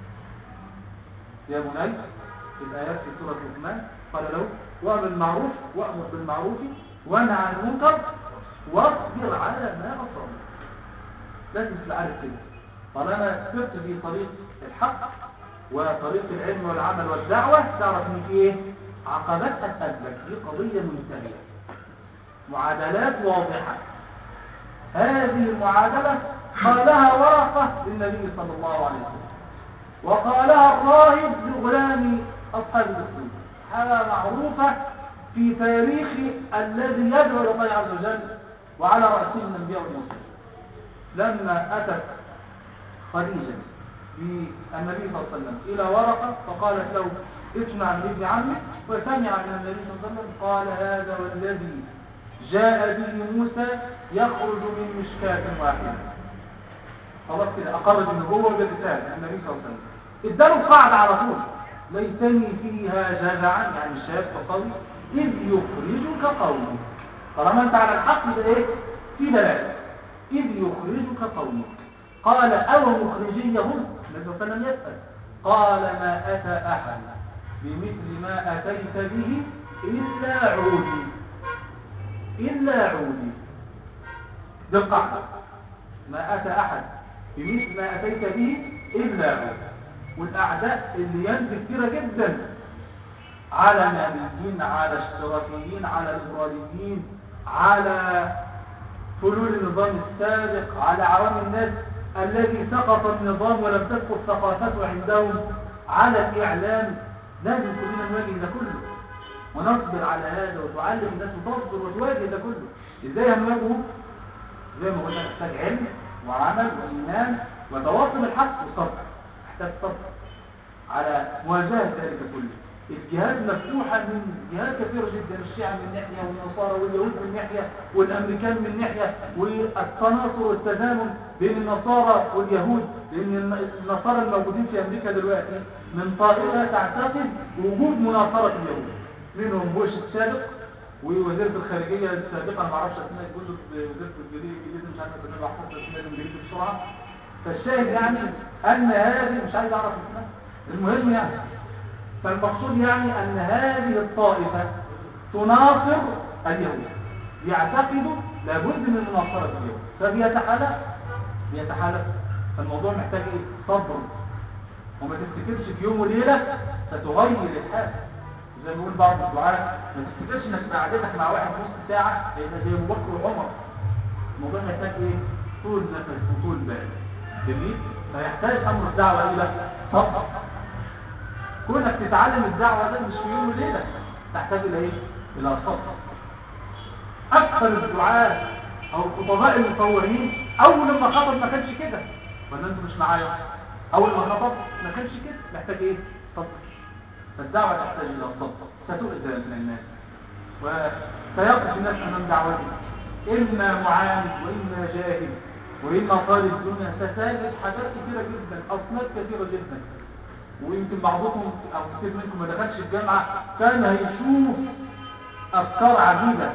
يا بني في الايات في سوره لقمان قال له وامر بالمعروف وامر بالمعروف وانهى عن المنكر واصبر على ما اصابك. لازم تبقى عارف كده، طالما سرت في طريق الحق وطريق العلم والعمل والدعوه تعرف ان في ايه؟ عقبات هتقابلك، دي قضيه منتهيه، معادلات واضحه. هذه المعادله قالها ورقه للنبي صلى الله عليه وسلم، وقالها الراهب لغلام اصحاب الاسلام، حاله معروفه في تاريخ الذي يدعو الى الله عز وجل وعلى راسهم الانبياء والمرسلين. لما اتت خديجه بالنبي صلى الله عليه وسلم الى ورقه فقالت له اسمع من ابن عمك، وسمع من النبي صلى الله عليه وسلم قال هذا والذي جاء به موسى يخرج من مشكاة واحدة. خلاص كده أقر بالنبوة بالرسالة النبي صلى الله عليه وسلم. اداله القاعدة على طول، ليتني فيها جزعا يعني شاب وقوي إذ يخرجك قومك. طالما أنت على الحق ده إيه؟ في دلالة. إذ يخرجك قومك. قال أو مخرجيهم؟ النبي صلى الله عليه وسلم يسأل. قال ما أتى أحد بمثل ما أتيت به إلا عودي إلا عودي. دي القاعدة، ما أتى أحد بمثل ما أتيت به إلا عودي. والأعداء اللي ينزل كتيرة جدا على نابليين، على اشتراكيين، على الإبراريين، على فلول النظام السابق، على عوام الناس الذي سقط النظام ولم تسقط ثقافته عندهم، على الإعلام. لازم كلنا نواجه ده كله ونصبر على هذا، وتعلم الناس وتصبر وتواجه ده كله. ازاي هنواجهه؟ زي ما قلنا محتاج علم وعمل وإيمان وتواصل الحق وصبر. محتاج صبر على مواجهة ذلك كله. الجهاد مفتوحة من جهات كثيرة جدا، الشيعة من ناحية والنصارى واليهود من ناحية والأمريكان من ناحية، والتناصر والتزامن بين النصارى واليهود، لأن النصارى الموجودين في أمريكا دلوقتي من طائفة تعتقد وجود مناصرة اليهود، منهم بوش السابق ووزيرة الخارجية السابقة، أنا ما اعرفش اسمها، يقول له وزيرة الجديدة مش عارف اسمها، بحفظ اسمها الإنجليزي بسرعة. فالشاهد يعني أن هذه مش عايز أعرف اسمها، المهم يعني فالمقصود يعني أن هذه الطائفة تناصر اليهود، يعتقدوا لابد من مناصرة اليهود، فبيتحالف بيتحالف فالموضوع محتاج ايه؟ صبر، وما تفتكرش في يوم وليلة ستغير الحال. زي ما بيقول بعض الدعاة، ما تفتكرش انك قعدتك مع واحد نص ساعة هيبقى زي ابو بكر وعمر. الموضوع محتاج ايه؟ طول نفس وطول بال. جميل؟ فيحتاج امر الدعوة الى صبر. كونك تتعلم الدعوة ده مش في يوم وليلة، تحتاج الى ايه؟ الى صبر. اكثر الدعاة او الخطباء المصورين اول ما خطب ما كانش كده، ولا انتوا مش معايا؟ اول ما خطب ما كانش كده، محتاج ايه؟ صبر. فالدعوة تحتاج الى صبر، ستؤذى من الناس وسيقف الناس امام دعوته، اما معاند واما جاهل واما طالب دنيا. ستجد حاجات كثيرة جدا، اصناف كثيرة جدا، ويمكن بعضكم او كثير منكم ما دخلش الجامعة كان هيشوف افكار عجيبة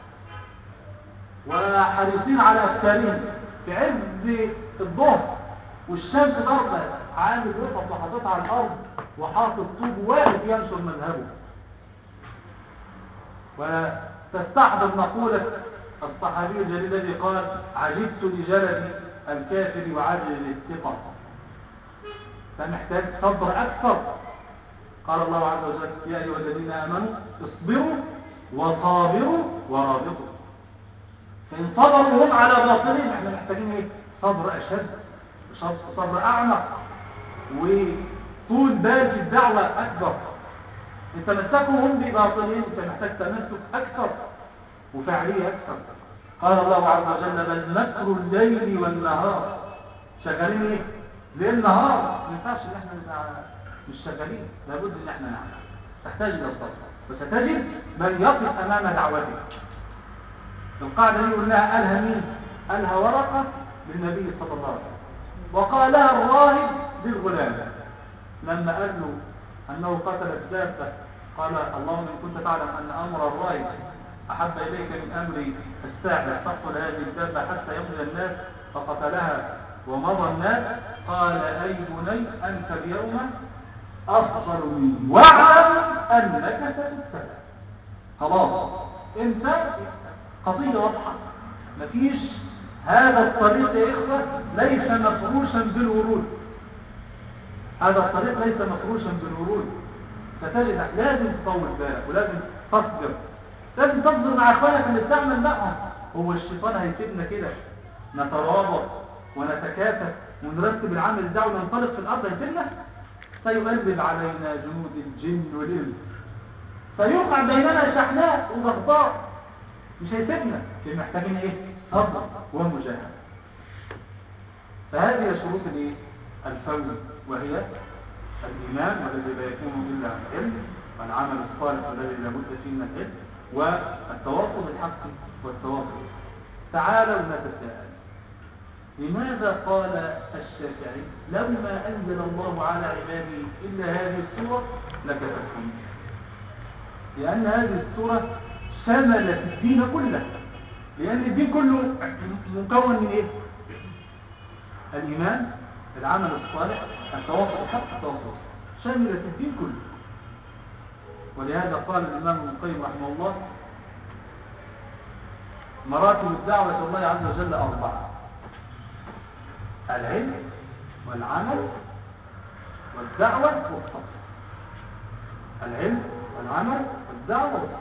وحريصين على افكارهم في عز الظهر والشمس ضربة، عامل وقف وحاططها على الارض وحاطط طوب واقف ينشر مذهبه. وتستحضر مقولة الصحابي الجليل الذي قال: عجبت لجلد الكافر وعجل للثقة. فمحتاج صبر أكثر. قال الله عز وجل: يا أيها الذين آمنوا اصبروا وصابروا ورابطوا. فإن صبروا هم على باطلهم، احنا محتاجين ايه؟ صبر أشد، صبر أعمق، وطول بال في الدعوة أكبر. إن تمسكوا هم بباطلهم انت محتاج تمسك أكثر وفعلية أكثر. قال الله عز وجل: بل مكر الليل والنهار. شغالين ايه؟ ليل نهار، ما ينفعش ان احنا نبقى مش شغالين، لابد ان احنا نعمل. تحتاج الى الصبر، وستجد من يقف امام دعوتك. القاعده دي قلناها قالها مين؟ قالها ورقه للنبي صلى الله عليه وسلم، وقالها الراهب للغلام لما قال له انه قتل الدابه، قال: اللهم ان كنت تعلم ان امر الراهب احب اليك من امر الساعه تقتل هذه الدابه حتى يمضي الناس، فقتلها ومضى الناس. قال: أي بني أنت اليوم أفضل مني، واعلم أنك ستبتلى. خلاص انت قضية واضحة، مفيش. هذا الطريق يا إخوة ليس مفروشا بالورود، هذا الطريق ليس مفروشا بالورود. ستجد لازم تطول بالك ولازم تصبر، لازم تصبر مع اخوانك اللي بتعمل معهم. هو الشيطان هيسيبنا كده نترابط ونتكاتف ونرتب العمل الدعوي وننطلق في الارض؟ هيسيبنا؟ سيغلب علينا جنود الجن والانس، فيوقع بيننا شحناء وبغضاء، مش هيسيبنا. اللي محتاجين ايه؟ صبر ومجاهده. فهذه شروط الايه؟ الفوز، وهي الايمان والذي لا يكون الا العلم، والعمل الصالح الذي لا بد فيه من العلم، والتواصل بالحق والتواصل. تعالوا نتساءل: لماذا قال الشافعي لما أنزل الله على عباده إلا هذه السورة لكفتهم؟ لأن هذه السورة شملت الدين كله، لأن الدين كله مكون من إيه؟ الإيمان، العمل الصالح، التواصل بالحق، التواصل، شملت الدين كله. ولهذا قال الإمام ابن القيم رحمه الله: مراتب الدعوة إلى الله عز وجل أربعة: العلم والعمل والدعوة والصبر. العلم والعمل والدعوة والصبر.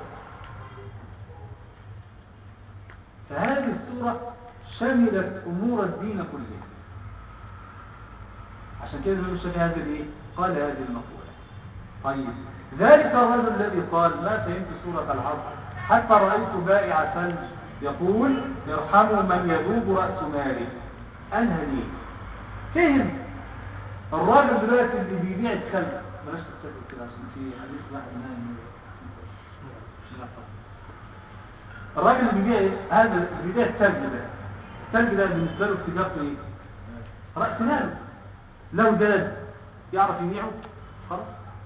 فهذه السورة شملت أمور الدين كلها. عشان كده الإمام الشافعي هذا الايه؟ قال هذه المقولة. طيب ذلك الرجل الذي قال ما فهمت سورة العصر حتى رأيت بائع ثلج يقول ارحموا من يذوب رأس ماله. أنهى ليه؟ فهم الراجل دلوقتي اللي بيبيع الثلج. بلاش تكتب كده عشان في حديث واحد نايم. الراجل اللي بيبيع ايه؟ هذا اللي بيبيع الثلج ده. الثلج ده بالنسبة له تجارته ايه؟ رأس ماله. لو زاد يعرف يبيعه خلاص.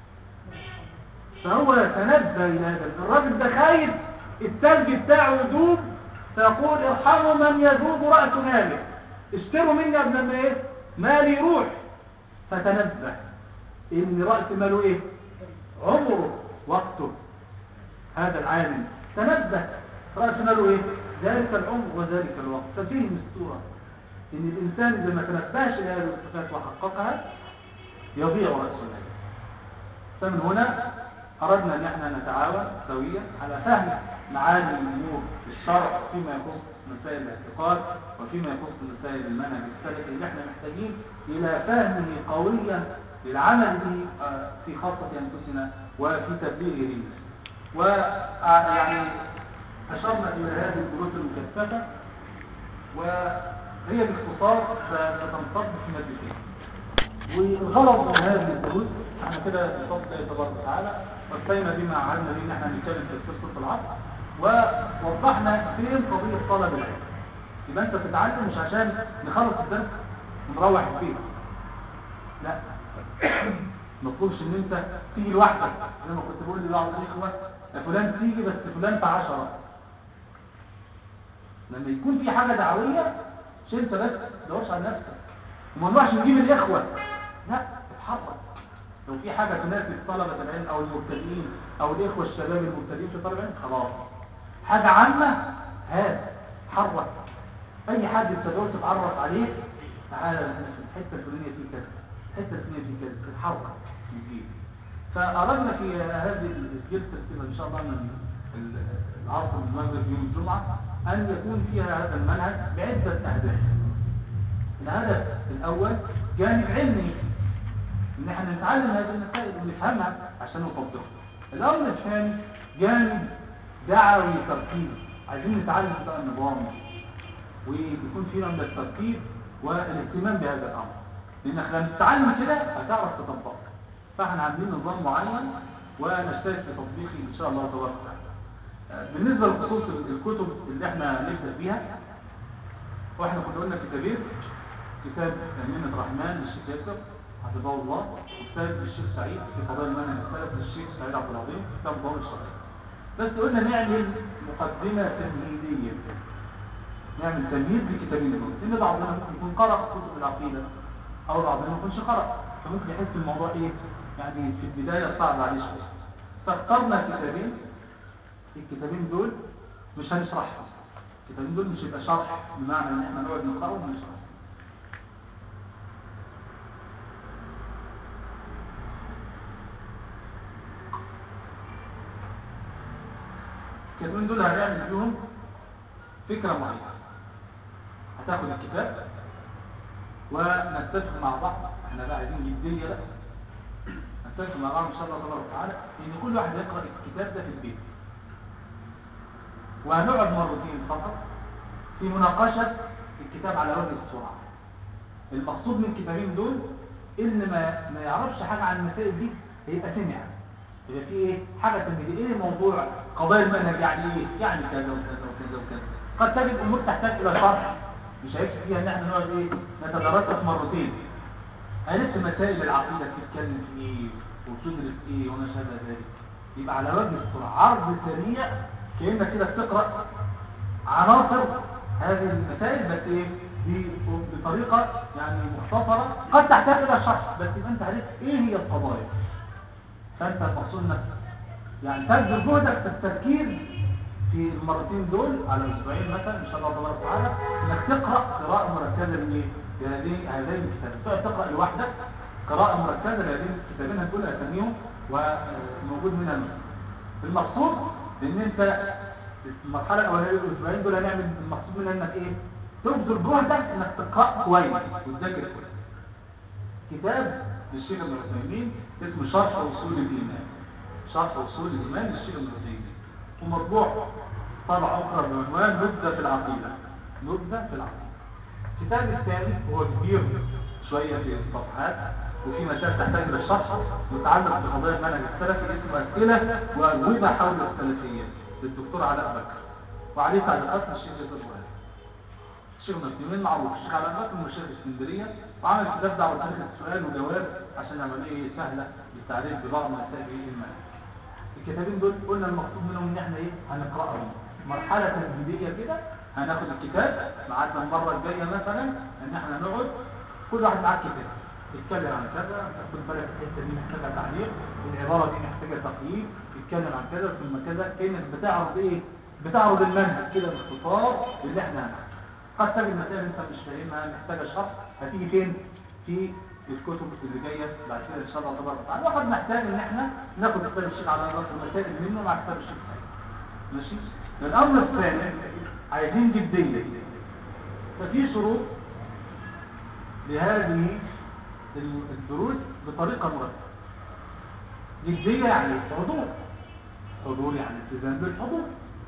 فهو تنبه إلى هذا الراجل ده خايف الثلج بتاعه يذوب، فيقول ارحموا من يذوب رأس ماله، اشتروا مني قبل ما ايه مالي يروح. فتنبه ان رأس ماله ايه؟ عمره وقته. هذا العالم تنبه رأس ماله ايه؟ ذلك العمر وذلك الوقت. ففهم السورة ان الانسان اذا ما تنبهش لهذه الصفات وحققها يضيع رأس ماله. فمن هنا أردنا أن احنا نتعاون سويا على فهم معاني الأمور في الشرع فيما يخص مسائل الاعتقاد وفيما يخص مسائل المنهج السلفي اللي احنا محتاجين إلى فهمه قويا للعمل به في خاصة أنفسنا وفي تبليغه. ويعني أشرنا إلى هذه الدروس المكثفة وهي باختصار ستنصب في مادتين. والغرض من هذه الدروس احنا كده بفضل الله تبارك وتعالى وصينا بما عهدنا به ان احنا نتكلم في قصه العصر ووضحنا فين قضيه طلب العلم. يبقى انت بتتعلم مش عشان نخلص الدرس ونروح البيت، لا ما تطلبش ان انت تيجي لوحدك زي ما كنت بقول لبعض الاخوه فلان تيجي بس فلان في عشرة. لما يكون في حاجه دعويه مش انت بس ما تدورش على نفسك وما نروحش نجيب الاخوه، لا اتحرك. لو في حاجة تناسب طلبة العلم أو المبتدئين أو الإخوة الشباب المبتدئين في طلب العلم خلاص. حاجة عامة هات حرك. أي حد تقدر تتعرف عليه تعالى في الحتة الفلانية في كذا، الحتة الفلانية في كذا، تتحرك نجيب. فأردنا في هذه الجلسة إن شاء الله من العصر المغرب يوم الجمعة أن يكون فيها هذا المنهج بعدة أهداف. الهدف الأول جانب علمي ان احنا نتعلم هذه المسائل ونفهمها عشان نطبقها. الامر الثاني جانب دعوي تركيب، عايزين نتعلم بقى النظام ويكون في نوع من التركيب والاهتمام بهذا الامر، لانك لما تتعلم كده هتعرف تطبقه. فاحنا عاملين نظام معين ونشترك في تطبيقه ان شاء الله تبارك وتعالى. بالنسبه لخصوص الكتب اللي احنا نبدا بيها، واحنا كنا قلنا كتابين، كتاب منة الرحمن للشيخ ياسر حفظه الله، كتاب للشيخ سعيد في قضايا المنهج السلفي للشيخ سعيد عبد العظيم، كتاب ضوء الشرعي. بس قلنا نعمل مقدمه تمهيديه، نعمل تمهيد للكتابين دول، لان بعضنا ممكن يكون قرأ كتب العقيده او بعضنا ما يكونش قرأ، فممكن يحس الموضوع ايه يعني في البدايه صعب عليه شويه. فاخترنا كتابين، الكتابين دول مش هنشرحهم، الكتابين دول مش هيبقى شرح بمعنى ان احنا نقعد نقراهم ونشرح. الكتابين دول هنعمل فيهم فكرة معينة. هتاخد الكتاب ونتفق مع بعض، احنا بقى عايزين جدية بقى، نتفق مع بعض ان شاء الله تبارك وتعالى ان كل واحد يقرأ الكتاب ده في البيت، وهنقعد مرتين فقط في مناقشة الكتاب على وجه السرعة. المقصود من الكتابين دول ان ما ما يعرفش حاجة عن المسائل دي هيبقى سمع، يبقى في ايه حاجة تنبيه ايه موضوع قضايا المنهج يعني ايه، يعني كذا وكذا وكذا وكذا. قد تجد امور تحتاج الى شرح مش هيكفي فيها ان احنا نقعد ايه نتدرسها مرتين. عرفت مسائل العقيدة بتتكلم في ايه وبتدرس ايه وما شابه ذلك، يبقى على وجه السرعة عرض سريع كأنك كده بتقرأ عناصر هذه المسائل بس ايه بطريقة يعني مختصرة قد تحتاج الى شرح، بس يبقى انت عرفت ايه هي القضايا. فانت المقصود انك يعني تبذل جهدك في التركيز في المرتين دول على اسبوعين مثلا ان شاء الله تبارك وتعالى، انك تقرا قراءه مركزه لهذين هذين الكتاب. تقرا تقرا لوحدك قراءة مركزة لهذين الكتابين هتقول أساميهم وموجود منها نسخ. المقصود إن أنت المرحلة الأولانية الأسبوعين دول هنعمل المقصود منها إنك إيه؟ تبذل جهدك إنك تقرأ كويس وتذاكر كويس. كتاب للشيخ ابن عثيمين اسمه شرح أصول الإيمان. شرح أصول الإيمان للشيخ ابن عثيمين، ومطبوع طبعة أخرى بعنوان نبذة في العقيدة. نبذة في العقيدة. الكتاب الثاني هو كبير شوية في الصفحات وفي مسائل تحتاج إلى الشرح متعلق بقضايا المنهج السلفي اسمه أسئلة وأجوبة حول السلفية للدكتور علاء بكر، وعليه تعليقات من الشيخ يوسف وهاب. الشيخ ابن عثيمين معروف، الشيخ علاء بكر من الشيخ اسكندرية، وعمل كتاب دعوة تاريخ السؤال وجواب عشان عملية سهلة للتعريف ببعض مسائل المنهج. الكتابين دول قلنا المقصود منهم ان احنا ايه هنقراهم مرحله تمهيديه كده، هناخد الكتاب معانا المره الجايه مثلا ان احنا نقعد كل واحد معاه كتاب يتكلم عن كذا، تاخد بالك الحته دي محتاجه تعليق، العباره دي محتاجه تقييم، يتكلم عن كذا ثم كذا، كانك بتعرض ايه بتعرض المنهج كده باختصار اللي احنا هنعمله. قد تجد المسائل انت مش فاهمها محتاجه شرح، هتيجي فين في الكتب اللي جايه بعد كده ان شاء الله تبارك وتعالى. وقد نحتاج ان احنا ناخد كتاب الشيخ على نظر المسائل منه مع كتاب الشيخ. ماشي. الامر الثاني عايزين جديه. ففي شروط لهذه الدروس بطريقه مرتبه. جديه يعني حضور، حضور يعني التزام بالحضور.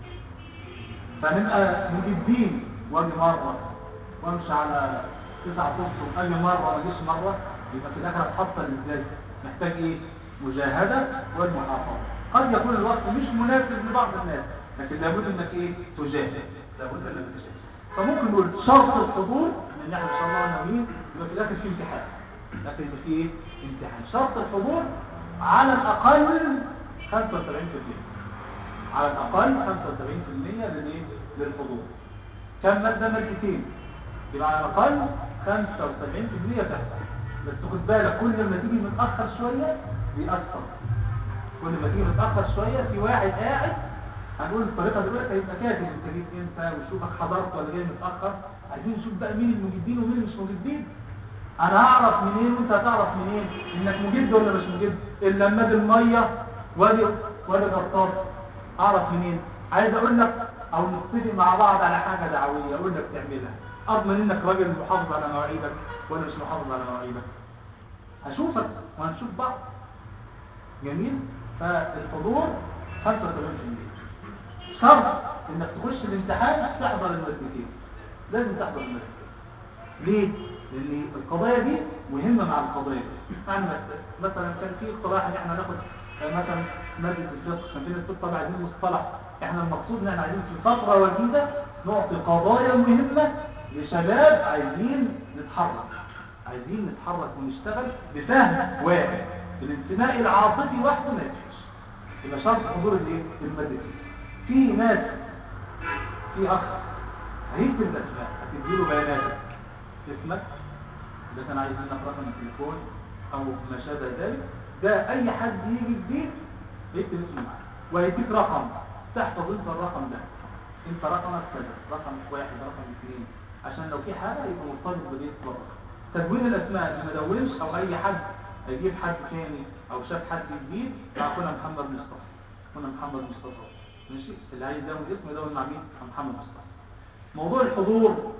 فنبقى مجدين واجي مره وامشي على تسعة فصل اي مرة ما اجيش مرة، يبقى في الاخر هتحصل ازاي؟ محتاج ايه؟ مجاهدة والمحافظة. قد يكون الوقت مش مناسب لبعض الناس، لكن لابد انك ايه؟ تجاهد، لابد انك تجاهد. فممكن نقول شرط الحضور ان احنا ان شاء الله ناويين يبقى في الاخر في امتحان، لكن يبقى في ايه؟ امتحان. شرط الحضور على الاقل خمسة وسبعين بالمية، على الاقل خمسة وسبعين بالمية للايه؟ للحضور. كم مادة؟ مادتين، يبقى على الأقل خمسة وسبعين بالمية تحصل. بس خد بالك كل ما تيجي متأخر شوية بيأثر، كل ما تيجي متأخر شوية في واحد قاعد هنقول الطريقة دلوقتي هيبقى كاتب انت جيت امتى وشوفك حضرت ولا جاي متأخر. عايزين نشوف بقى مين المجدين ومين مش مجدين. انا هعرف منين وانت هتعرف منين انك مجد ولا مش مجد؟ الا لما ادي المية وادي وادي الغطاس اعرف منين؟ عايز اقول لك او نتفق مع بعض على حاجة دعوية اقول لك تعملها، اضمن انك راجل محافظ على مواعيدك ولا مش محافظ على مواعيدك؟ هشوفك وهنشوف بعض. جميل. فالحضور خمسة وسبعين بالمية. شرط انك تخش الامتحان تحضر المادتين، لازم تحضر المادتين. ليه؟ لان القضايا دي مهمه مع القضايا دي. يعني مثلا كان في اقتراح ان احنا ناخد مثلا ماده الفقه، كان في ناس طبعا عايزين مصطلح، احنا المقصود ان احنا عايزين في فتره وجيزه نعطي قضايا مهمه لشباب عايزين نتحرك، عايزين نتحرك ونشتغل بفهم واحد. الانتماء العاطفي وحده ما يكفيش، يبقى شرط حضور الايه؟ المادتين. في ناس في اخ هيكتب الاسماء، هتديله بياناتك، اسمك ده كان عايز منك رقم التليفون او ما شابه ذلك، ده اي حد يجي البيت يكتب اسمه معاه وهيديك رقم تحفظ انت الرقم ده، انت رقمك كذا، رقم واحد، رقم اثنين، عشان لو في حاجه يبقى مرتبط ببيت رقم. تدوين الاسماء اللي ما دونش او اي حد هيجيب حد ثاني او شاف حد جديد اخونا محمد مصطفى، اخونا محمد مصطفى ماشي، اللي عايز يدون اسمه يدون مع مين؟ مع محمد مصطفى. موضوع الحضور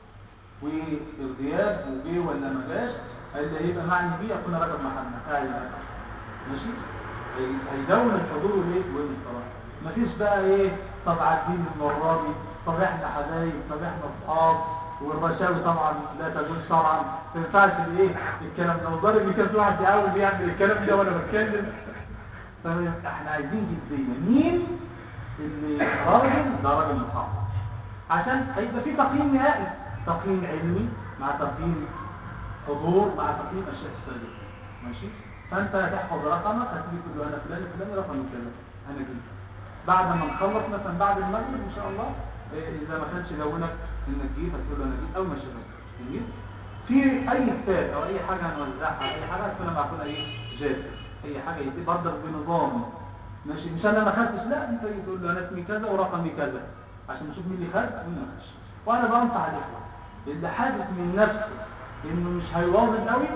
والغياب وجه ولا ما جاش اللي هيبقى معني بيه اخونا رجب محمد قاعد ماشي، هيدون الحضور والايه والانصراف. مفيش بقى ايه طب عارفين المره دي، طب احنا حبايب، طب احنا اصحاب، والرشاوي طبعا لا تجوز شرعا، ما ينفعش الايه الكلام ده. وضرب اللي كان في واحد بيحاول بيعمل الكلام ده وانا بتكلم. فاحنا عايزين جديه، مين اللي راجل؟ ده راجل محافظ، عشان هيبقى في تقييم نهائي، تقييم علمي مع تقييم حضور مع تقييم اشياء ثانيه ماشي. فانت هتحفظ رقمك، هتيجي تقول له انا فلان فلان رقمي كذا انا جيت. بعد ما نخلص مثلا بعد المغرب ان شاء الله اذا ما كانش جاوبك انك جيت هتقول له انا جيت او ما شافك جميل. في اي كتاب او اي حاجه هنوزعها اي حاجه هتكون معقوله ايه جاهزه، اي حاجه يدي برضك بنظام ماشي، مش انا ما خدتش، لا انت تقول له انا اسمي كذا ورقمي كذا عشان نشوف مين اللي خد ومين ما خدش. وانا بنصح الاخوه اللي حاسس من نفسه انه مش هيواظب قوي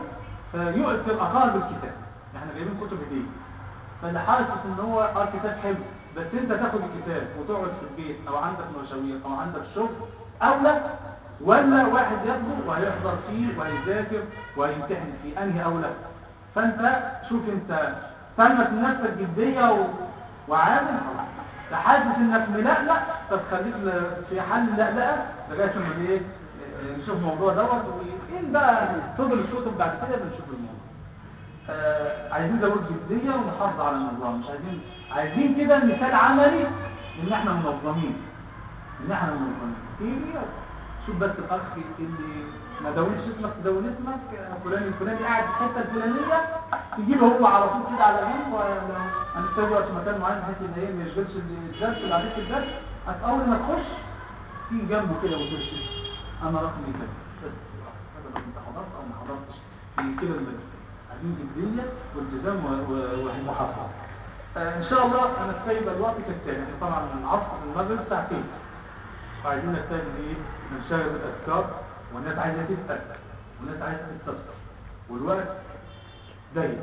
فيؤثر اقارب الكتاب. احنا جايبين كتب هديه، فاللي حاسس ان هو اه كتاب حلو بس انت تاخد الكتاب وتقعد في البيت او عندك مشاوير او عندك شغل اولى، ولا واحد ياخده وهيحضر فيه وهيذاكر وهيمتحن فيه، انهي اولى؟ فانت شوف انت تمت نفسك جديه و... وعامل خلاص، تحاسس انك ملقلق فتخليك في حل لقلقه لغايه ما ايه نشوف الموضوع دوت، وين بقى فضل الكتب بعد كده بنشوف الموضوع. آه عايزين زود جديه ونحافظ على النظام، مش عايزين عايزين كده مثال عملي ان احنا منظمين، ان احنا منظمين ايه. شوف بس الاخ اللي ما دونش اسمك تدون اسمك فلان الفلاني قاعد في الحته الفلانيه، تجيبه هو على طول كده على جنب، ولو هنستوي وقت مكان معين بحيث ان ايه ما يشغلش الدرس اللي عليك الدرس، اول ما تخش تيجي جنبه كده وتمشي انا رقمي كده بس هذا انت حضرت او ما حضرتش في كده المدرسه. عايزين جديه والتزام ومحافظه. آه ان شاء الله انا سايب الوقت كالتالي. احنا طبعا من العصر المغرب ساعتين، وعايزين نستفيد ايه؟ نشتغل بالاذكار، والناس عايزه تسال والناس عايزه تستفسر والوقت ضيق،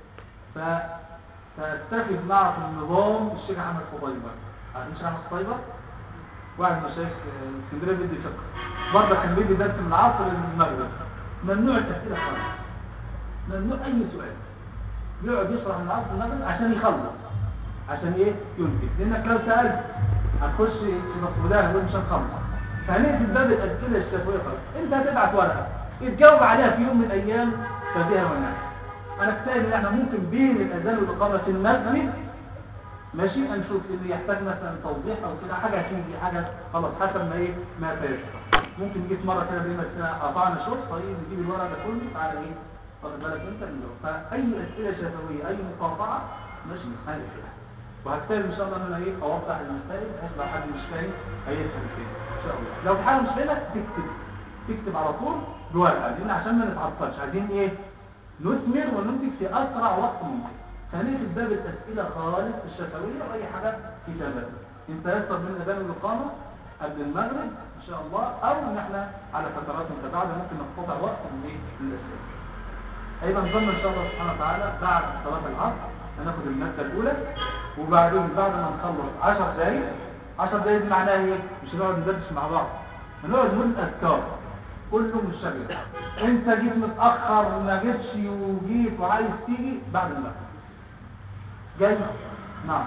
فاستفيد معكم نظام الشيخ احمد فضيبه. عارفين الشيخ احمد فضيبه؟ واحد من مشايخ اسكندريه بيدي فقه، برضه كان بيدي درس من العصر للمغرب. ممنوع التسئله خالص، ممنوع اي سؤال، بيقعد يشرح من العصر للمغرب عشان يخلص، عشان ايه؟ ينتج. لانك لو سالت هتخش في مسؤوليه ومش هتخلص. فهنقفل باب الاسئله الشفويه خالص. انت هتبعت ورقه تجاوب عليها في يوم من الايام فبها ونعم. انا اكتشف ان احنا ممكن بين الاذان والاقامه في المسجد ماشي نشوف اللي يحتاج مثلا توضيح او كده حاجه هتيجي حاجه خلاص حسب ما ايه ما فيش. ممكن نجيب مره كده بين قطعنا شوط طيب نجيب الورقه ده كله تعالى ايه واخد بالك انت اللي فاي اسئله شفويه اي مقاطعه ماشي نحل فيها. وهكتب ان شاء الله ان انا ايه اوضح المسائل بحيث لو حد مش فاهم هيفهم فين ان شاء الله. لو في حاجه مش فاهمها تكتب تكتب على طول بورقه، لان عشان ما نتعطلش عايزين ايه نثمر وننتج في اسرع وقت ممكن. فنقفل باب الاسئله خالص الشفويه واي حاجه كتابات. انت يسر من اذان الاقامه قبل المغرب ان شاء الله، او ان احنا على فترات متباعده ممكن نقتطع وقت من ايه من الاسئله. هيبقى نظام ان شاء الله سبحانه وتعالى بعد صلاه العصر هناخد الماده الاولى، وبعدين بعد ما نخلص عشر دقايق عشر دقايق معناها ايه؟ مش هنقعد ندردش مع بعض، هنقعد نقول اذكار كله منشغل. انت جيت متاخر ما جيتش وجيت وعايز تيجي بعد المغرب جاي. نعم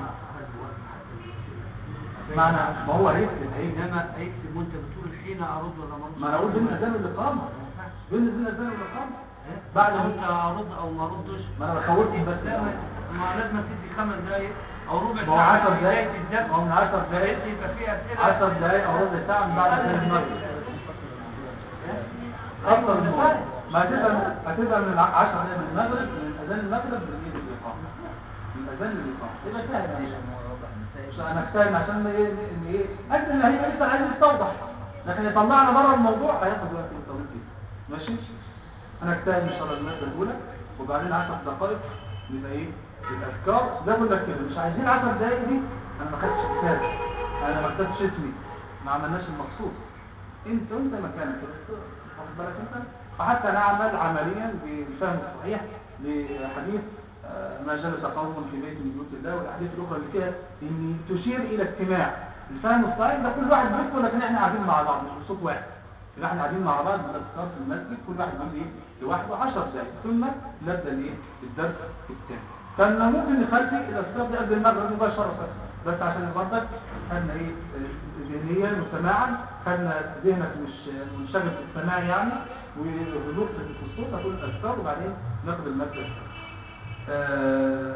معنى ما هو هيكتب انما هيكتب وانت بتقول حين ارد ولا مرد. ما انا اقول بين اذان والاقامه بين اذان والاقامه بعد ما انت ارد او ما ردش ما انا بخوفك بس ما لازم تدي خمس دقايق او ربع ما هو ساعه. عشر دقايق ما هو من عشر دقايق يبقى في اسئله عشر دقايق او ربع ساعه من بعد اذان المغرب اكثر من كده. ما هتبقى هتبقى من عشر دقايق من المغرب من اذان المغرب للايه الاقامه من اذان الاقامه يبقى سهل. انا احتاج عشان ايه ان ايه اجل اللي هي لسه عايز يتوضح، لكن يطلعنا بره الموضوع هياخد وقت طويل جدا ماشي. انا احتاج ان شاء الله الماده الاولى وبعدين عشر دقائق يبقى ايه الاذكار ده كله كده. مش عايزين عشر دقائق دي انا ما خدتش كتاب انا ما خدتش اسمي ما عملناش المخصوص انت وانت مكانك واخد بالك انت. وحتى نعمل عمليا بالفهم الصحيح لحديث ما جلس قوم في بيت من بيوت الله، والاحاديث الاخرى اللي فيها ان تشير الى اجتماع الفهم الصحيح ده كل واحد بيذكر لكن احنا قاعدين مع بعض مش بصوت واحد. يبقى احنا قاعدين مع بعض بالاذكار في المسجد كل واحد بيقول ايه لوحده عشر دقائق ثم نبدا الايه الدرس الثاني. فانا ممكن نخلي الاذكار دي قبل المغرب مباشره بس عشان برضك خدنا ايه ذهنيا وسماعا، خدنا ذهنك مش منشغل في السماع يعني وهدوء في الصوت هتقول الاذكار وبعدين ناخد الماده. آه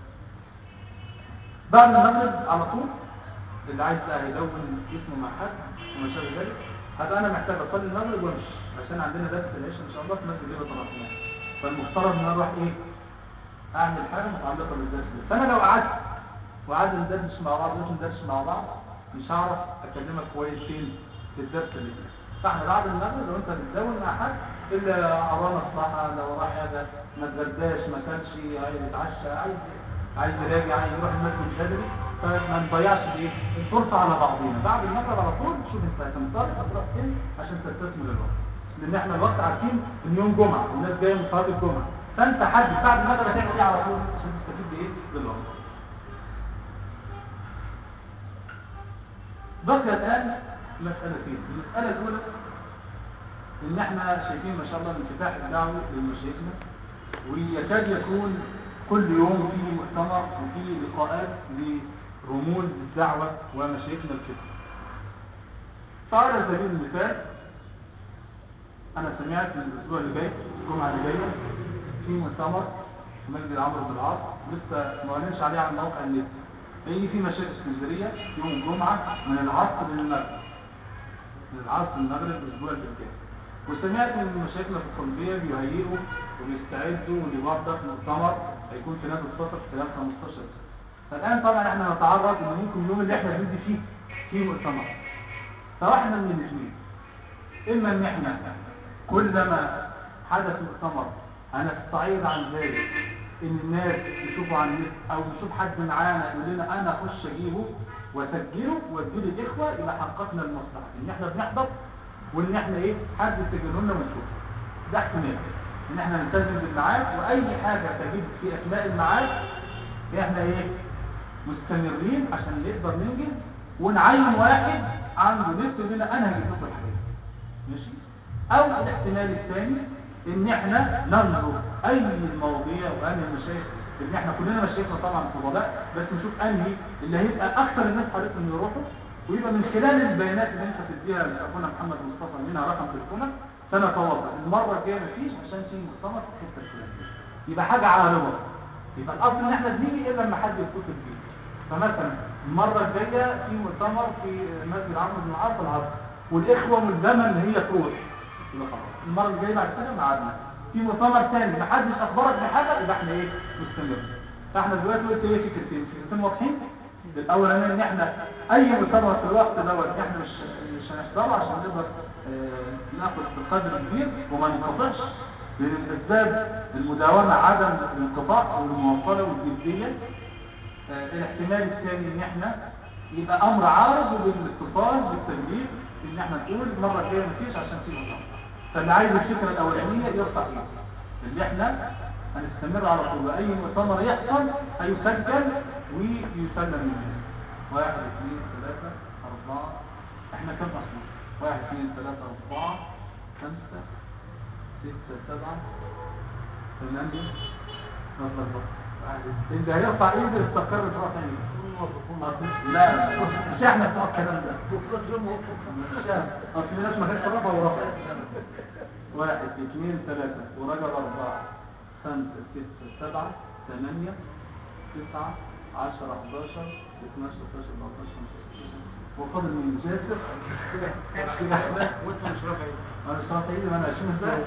بعد المغرب على طول اللي عايز بقى يدون اسمه مع حد وما شابه ذلك هذا انا محتاج اصلي المغرب وامشي عشان عندنا درس العشاء ان شاء الله في مسجد جبل طرابلس. فالمفترض ان انا اروح ايه اعمل حاجه متعلقه بالدرس ده. فانا لو قعدت وقعدنا ندردش مع بعض مش ندردش مع بعض مش هعرف اكلمك كويس فين في الدرس اللي فيه. فاحنا بعد المغرب لو انت بتدون مع حد الا ارانا الصحه لو راح هذا ما اتغداش ما كانش عايز يتعشى عايز عايز يراجع عايز يروح المسجد بدري فما نضيعش ايه الفرصه على بعضينا. بعد المغرب على طول شوف انت هتنطلق هتروح فين عشان تستثمر الوقت. لان احنا الوقت عارفين ان يوم جمعه الناس جايه من صلاه الجمعه، فانت حدد بعد المغرب هتعمل ايه على طول عشان تستفيد بايه بالوقت. بقي الان مسالتين. المساله الاولى ان احنا شايفين ما شاء الله الانفتاح الدعوي للمشايخنا، ويكاد يكون كل يوم في مؤتمر وفي لقاءات لرموز الدعوه ومشايخنا الكبار. فعلى سبيل المثال انا سمعت من الاسبوع اللي جاي الجمعه اللي جايه في مؤتمر في مسجد عمرو بن العاص، لسه ما اعلنش عليه على موقع النت، هيجي في مشايخ اسكندريه يوم الجمعه من العصر للمغرب، من العصر للمغرب الاسبوع اللي جاي. وسمعت ان مشايخنا في القلبيه بيهيئوا وبيستعدوا لبرضه مؤتمر هيكون في نادي الصفر خلال خمستاشر سنه. فالان طبعا احنا نتعرض ان ممكن اليوم اللي احنا بندي فيه في مؤتمر، فواحنا من الاثنين، اما ان احنا كلما حدث مؤتمر هنستعيد عن ذلك ان الناس يشوفوا عن النت او يشوف حد معانا يقول لنا انا اخش اجيبه واسجله واديه للاخوه، يبقى حققنا المصلحه ان احنا بنحضر وان احنا ايه حد يسجله لنا ونشوفه. ده احتمال ان احنا نلتزم بالميعاد، واي حاجه تجد في اثناء الميعاد احنا ايه مستمرين عشان نقدر ننجز، ونعين واحد عنده نت يقول لنا انا هجيب لكم الحاجات ماشي. او الاحتمال الثاني ان احنا ننظر اي المواضيع وانهي المشايخ، ان احنا كلنا مشايخنا طبعا فضلاء، بس نشوف انهي اللي هيبقى اكثر الناس حريصين يروحوا، ويبقى من خلال البيانات اللي انت تديها لاخونا محمد مصطفى منها رقم تليفونك سنتواصل المره الجايه مفيش عشان في مؤتمر في الحته الفلانيه، يبقى حاجه عارضه. يبقى الاصل ان احنا بنيجي الا لما حد يتصل بيه. فمثلا المره الجايه في مؤتمر في مسجد عمرو بن العاص العصر، والاخوه ملزمه ان هي تروح، يبقى خلاص المره الجايه بعد كده ميعادنا. في مؤتمر ثاني ما حدش اخبرك بحاجه يبقى احنا ايه مستمر. فاحنا دلوقتي قلت ايه فكرتين فكرتين واضحين. الاول ان احنا اي مؤتمر في الوقت دوت احنا مش مش هنحضره عشان نقدر اه ناخد بقدر كبير وما ننقطعش، لان الاسباب المداومه عدم الانقطاع والمواصله والجديه. اه الاحتمال الثاني ان احنا يبقى امر عارض بالاتصال بالتسجيل ان احنا نقول المره الجايه مفيش عشان في مؤتمر. فاللي عايز الفكره الاولانيه يرفع ايده اللي احنا هنستمر على طول، اي مؤتمر يحصل هيسجل ويسلم للناس. واحد اثنين ثلاثة أربعة، احنا كم أصلا؟ واحد اثنين ثلاثة أربعة خمسة ستة سبعة ثمانية نصر. انت هيرفع ايده يستقر برفع ايده. لا مش احنا بتوع الكلام ده. مش احنا. اصل الناس ما كانتش رفع ورفع. واحد اثنين ثلاثة ورجل أربعة خمسة ستة سبعة ثمانية تسعة عشرة حداشر اثناشر ثلاثة عشر أربعة عشر خمسة عشر وفضل من جاسر كده احنا وانت مش رافع ايدي. انا مش رافع ايدي، انا عشرين ازاي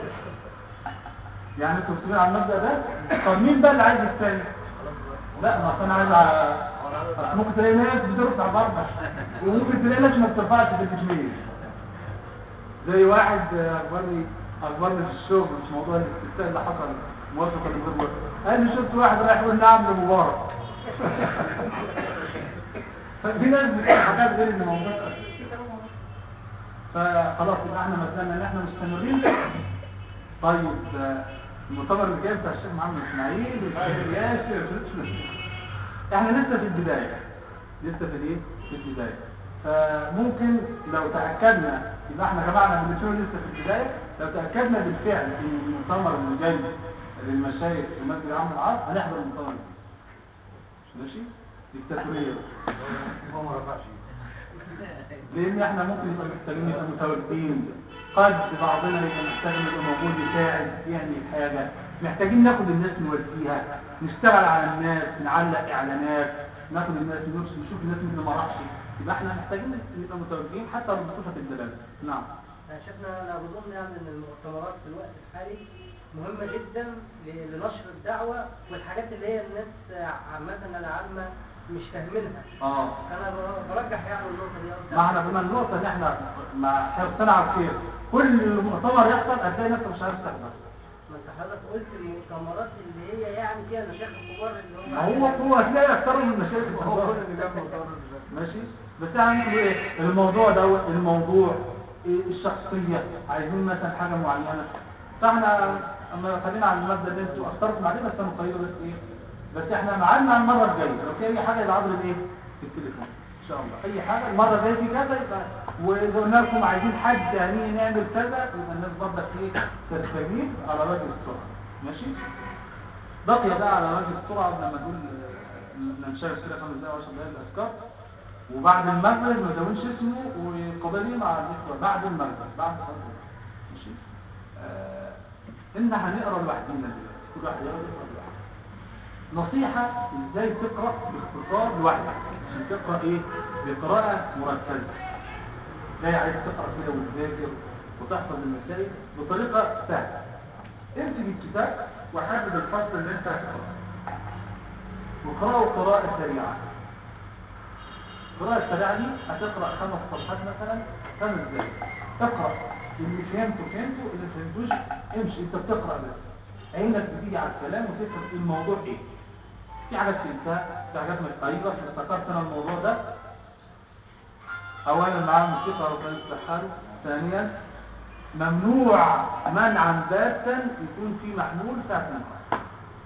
يعني انتوا بتقولوا على المبدأ ده. طب مين بقى اللي عايز الثاني؟ لا ما انا عايز على ممكن تلاقي ناس بترفع برضه وممكن تلاقي ناس ما بترفعش في التكميل. زي واحد اخبرني اخبرني في الشغل مش موضوع الاستفتاء اللي حصل موافقه لغير موافقه، قال لي شفت واحد رايح يقول نعم لمبارك. ففي ناس بتقول حاجات غير اللي موجوده. فخلاص يبقى احنا مثلا ان احنا مستمرين. طيب المؤتمر اللي جاي بتاع الشيخ محمد اسماعيل والشيخ ياسر احنا لسه في البدايه لسه في الايه في البدايه. فممكن لو تاكدنا يبقى احنا جماعنا بنشوف لسه في البدايه، لو تاكدنا بالفعل ان المؤتمر اللي جاي للمشايخ في مسجد عمرو بن العاص هنحضر المؤتمر ماشي ديكتاتوريه هو ما رفعش لان احنا ممكن نبقى محتاجين نبقى متواجدين، قد بعضنا يبقى محتاج يبقى موجود يساعد يعني حاجه، محتاجين ناخد الناس نوديها نشتغل على الناس نعلق اعلانات ناخد الناس نشوف الناس اللي ما راحش، يبقى احنا محتاجين نبقى متواجدين حتى لو بصفه الدلاله. نعم شفنا انا بظن يعني ان المؤتمرات في الوقت الحالي مهمه جدا لنشر الدعوه والحاجات اللي هي الناس عامه العامه مش فاهمينها. اه انا برجح يعني النقطه دي. ما احنا قلنا النقطه ان احنا مع حرصنا على الخير، كل مؤتمر يحصل هتلاقي نفسك مش عارف تحضر. ما انت حضرتك قلت المؤتمرات اللي هي يعني فيها مشايخ كبار اللي هو هو هتلاقي اكثر من المشايخ الكبار اللي جنب ماشي. بس احنا هنقول ايه الموضوع ده الموضوع الشخصية، عايزين مثلا حاجة معينة. فاحنا اما خلينا على المبدأ ده انتوا اخترتوا بعدين بس انا مقيده بس ايه، بس احنا معانا المرة الجاية لو في اي حاجة يبقى عبر الايه في التليفون ان شاء الله. اي حاجة المرة الجاية في كذا يبقى، واذا قلنا لكم عايزين حد يعني نعمل كذا يبقى الناس برضك ايه تستجيب على وجه السرعة. ماشي. بقي بقى على وجه السرعة لما نقول ننشغل كده خمس دقايق وعشر دقايق الاذكار، وبعد المغرب ما تدونش اسمه وقضيه مع الاخوه بعد المغرب بعد الصلاه. ماشي. آه ان هنقرا لوحدنا دلوقتي، كل واحد يقرا لوحده. نصيحه ازاي تقرا باختصار لوحدك عشان تقرا ايه بقراءه مركزه. ازاي عايز تقرا كده وتذاكر وتحفظ المسائل بطريقه سهله. امسك الكتاب وحدد الفصل اللي انت هتقراه وقراه قراءه سريعه. القراءة السريعة دي هتقرأ خمس صفحات مثلا خمس دقايق. تقرأ اللي فهمته فهمته، اللي فهمتوش امشي انت بتقرأ بس. عينك بتيجي على الكلام وتفهم الموضوع ايه. في حاجات فهمتها، في حاجات مش طريقة افتكرت انا الموضوع ده. اولا معاه موسيقى وكان يستحاله. ثانيا ممنوع منعا باتا يكون في محمول ساعة نقرأ.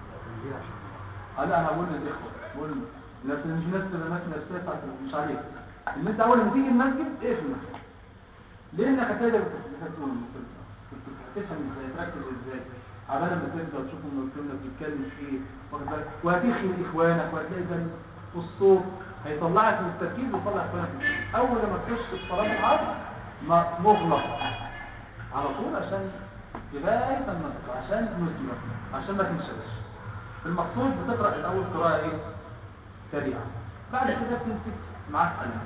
هلا انا بقول للاخوة بقول لكن مش نفس الناس نفسها بتاعت مش عليك ان انت اول ما تيجي المسجد اقفل لانك هتقدر تقول هتفهم ازاي تركز ازاي عبال ما تبدا وتشوف المكتوب بيتكلم في ايه واخد بالك وهتخلي اخوانك وهتلاقي ده الصوت هيطلعك من التركيز ويطلع اخوانك. اول ما تخش في صلاه العصر مغلق على طول عشان لغايه لما تطلع عشان نسمع عشان ما تنساش. المقصود بتقرا الاول قراءه ايه سريعة. بعد كده تمسك معاك قلم.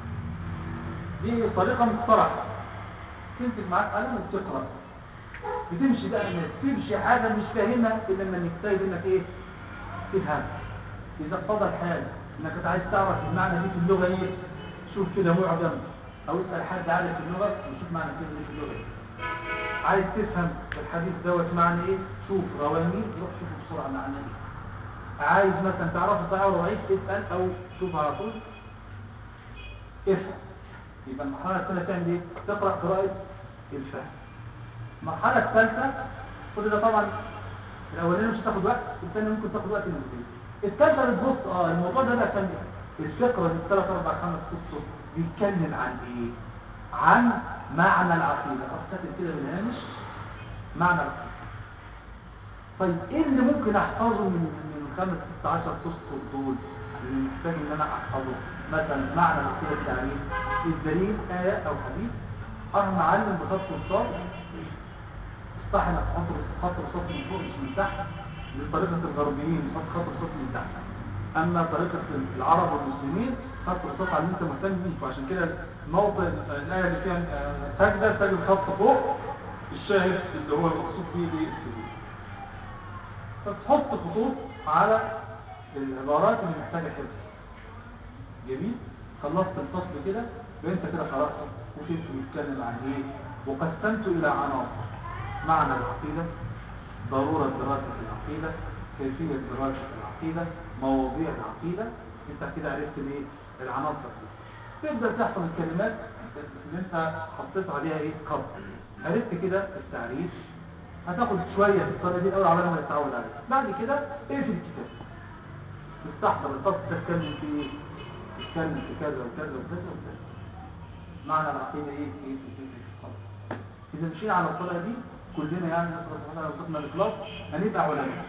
دي طريقة مقترحة. تمسك معاك قلم وتقرأ. بتمشي بقى ما تمشي حاجة مش فاهمها إلا لما نجتهد إنك إيه تفهم. إذا اقتضى الحال إنك عايز تعرف المعنى دي في اللغة إيه شوف كده معجم أو اسأل حد عارف في اللغة وشوف معنى كده في اللغة إيه. عايز تفهم الحديث دوت معنى إيه شوف رواني روح شوفه بسرعة معنى إيه. عايز مثلا تعرف صحيح ولا ضعيف اسال او شوف على طول افهم. يبقى المرحله الثانيه تعمل ايه تقرا قراءه الفهم. المرحله الثالثه كل ده طبعا الاولانيه مش هتاخد وقت، الثانيه ممكن تاخد وقت نسبي. الثالثه بتبص اه الموضوع ده بقى كان الفقره دي ثلاث اربع خمس ست بيتكلم عن ايه عن معنى العقيده. افتكر كده بالهامش معنى العقيده. طيب ايه اللي ممكن احفظه من خمس ست عشر تسطر دول اللي محتاج ان انا احفظه؟ مثلا معنى العقيده التعريف الدليل آية او حديث. انا معلم بخط الصاد صح انك تحط خط الصاد من فوق مش من تحت لطريقه الغربيين خط خط الصاد من تحت. اما طريقه العرب والمسلمين خط الصاد على اللي انت مهتم بيه. فعشان كده موضع الايه اللي فيها سجده تجد خط فوق الشاهد اللي هو المقصود بيه دي السجود. فتحط خطوط على العبارات اللي محتاجه حفظ. جميل. خلصت الفصل كده وانت كده قراته وشفت بيتكلم عن ايه وقسمته الى عناصر. معنى العقيده، ضروره دراسه العقيده، كيفيه دراسه العقيده، مواضيع العقيده. انت كده عرفت ايه العناصر دي. تبدا تحفظ الكلمات اللي انت حطيت عليها ايه خط. عرفت كده التعريف. هتاخد شويه في الطريقه دي الاول على ما تتعود عليها. بعد كده اقفل الكتاب تستحضر الفصل تتكلم في ايه تتكلم في كذا وكذا وكذا وكذا. معنى العقيده ايه ايه خلاص. اذا مشينا على الطريقه دي كلنا يعني نقرا سبحان الله وصلنا الاخلاص هنبقى علماء.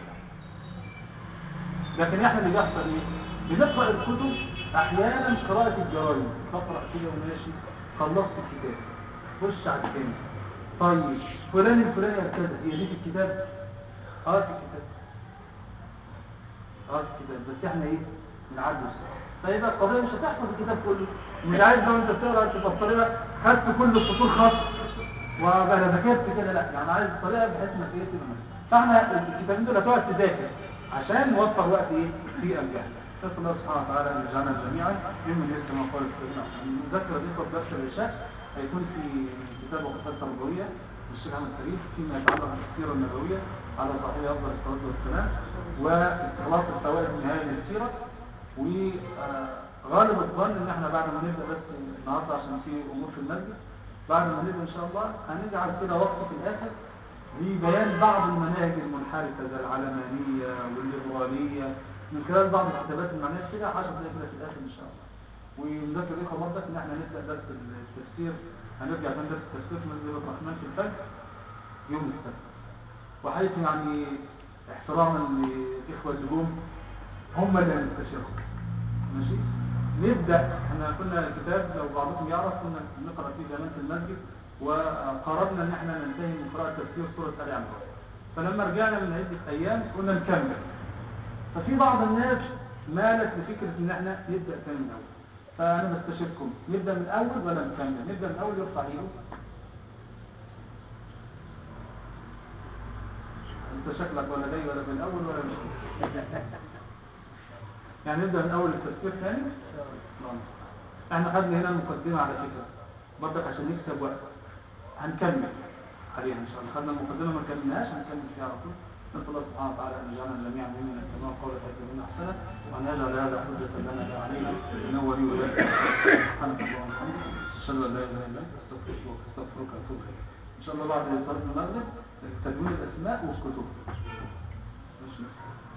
لكن احنا اللي بيحصل ايه بنقرا الكتب احيانا قراءه الجرايد تقرا كده وماشي خلصت الكتاب خش على الثاني. طيب فلان الفلاني كذا هي دي في الكتاب اه في الكتاب اه في الكتاب بس احنا ايه بنعدي الصراحه. فيبقى القضيه مش هتحفظ الكتاب كله. مش عايز لو انت بتقرا تبقى الطريقه خدت كل السطور خط وبقى ذاكرت كده لا يعني عايز الطريقه بحيث انك ايه تبقى. فاحنا الكتابين دول هتقعد تذاكر عشان نوفر وقت ايه في الجهل. نسال الله سبحانه وتعالى ان يجعلنا جميعا ممن يسمع قول الكريم. المذاكره دي قبل درس العشاء هيكون في كتاب وقفات تربويه للشيخ احمد فريد فيما يتعلق بالسيره النبويه على صحيح افضل الصلاه والسلام واستخلاص الفوائد النهائيه من السيره. وغالب الظن ان احنا بعد ما نبدا بس النهارده عشان في امور في المسجد بعد ما نبدأ إن شاء الله هنجعل كده وقت في الآخر لبيان بعض المناهج المنحرفة زي العلمانية والليبرالية من خلال بعض الكتابات المعنية كده عشر دقايق كده في الآخر إن شاء الله. ونذكر إخوة برضك إن إحنا نبدأ درس التفسير، هنرجع عشان درس التفسير في مسجد الرحمن في الفجر يوم السبت. وحيث يعني احتراما للإخوة الجمهور هم اللي هنستشيرهم. ماشي؟ نبدأ، احنا كنا كتاب لو بعضكم يعرف كنا نقرأ فيه زمان في المسجد، وقررنا ان احنا ننتهي من قراءة تفسير سورة آل عمران. فلما رجعنا من عدة ايام قلنا نكمل. ففي بعض الناس مالت لفكرة ان احنا نبدأ تاني من اول. فانا بستشيركم نبدأ من اول ولا نكمل؟ نبدأ من اول يرفع ايده. انت شكلك ولا جاي ولا من اول ولا مش يعني نبدأ من اول التفسير ثاني. احنا خدنا هنا المقدمة على فكرة برضك عشان نكسب وقت، هنكمل عليها ان شاء الله. خدنا المقدمة ما كملناش، هنكمل فيها على طول. نسأل الله سبحانه وتعالى ان يجعلنا جميعا ممن يتبعون قوله فيتبعون احسنه، وان يجعل هذا حجة لنا لا علينا انه ولي ذلك. سبحانك اللهم وبحمدك اشهد ان لا اله الا انت استغفرك واستغفرك واتوب اليك. ان شاء الله بعد صلاة المغرب تدوين الاسماء والكتب. ماشي.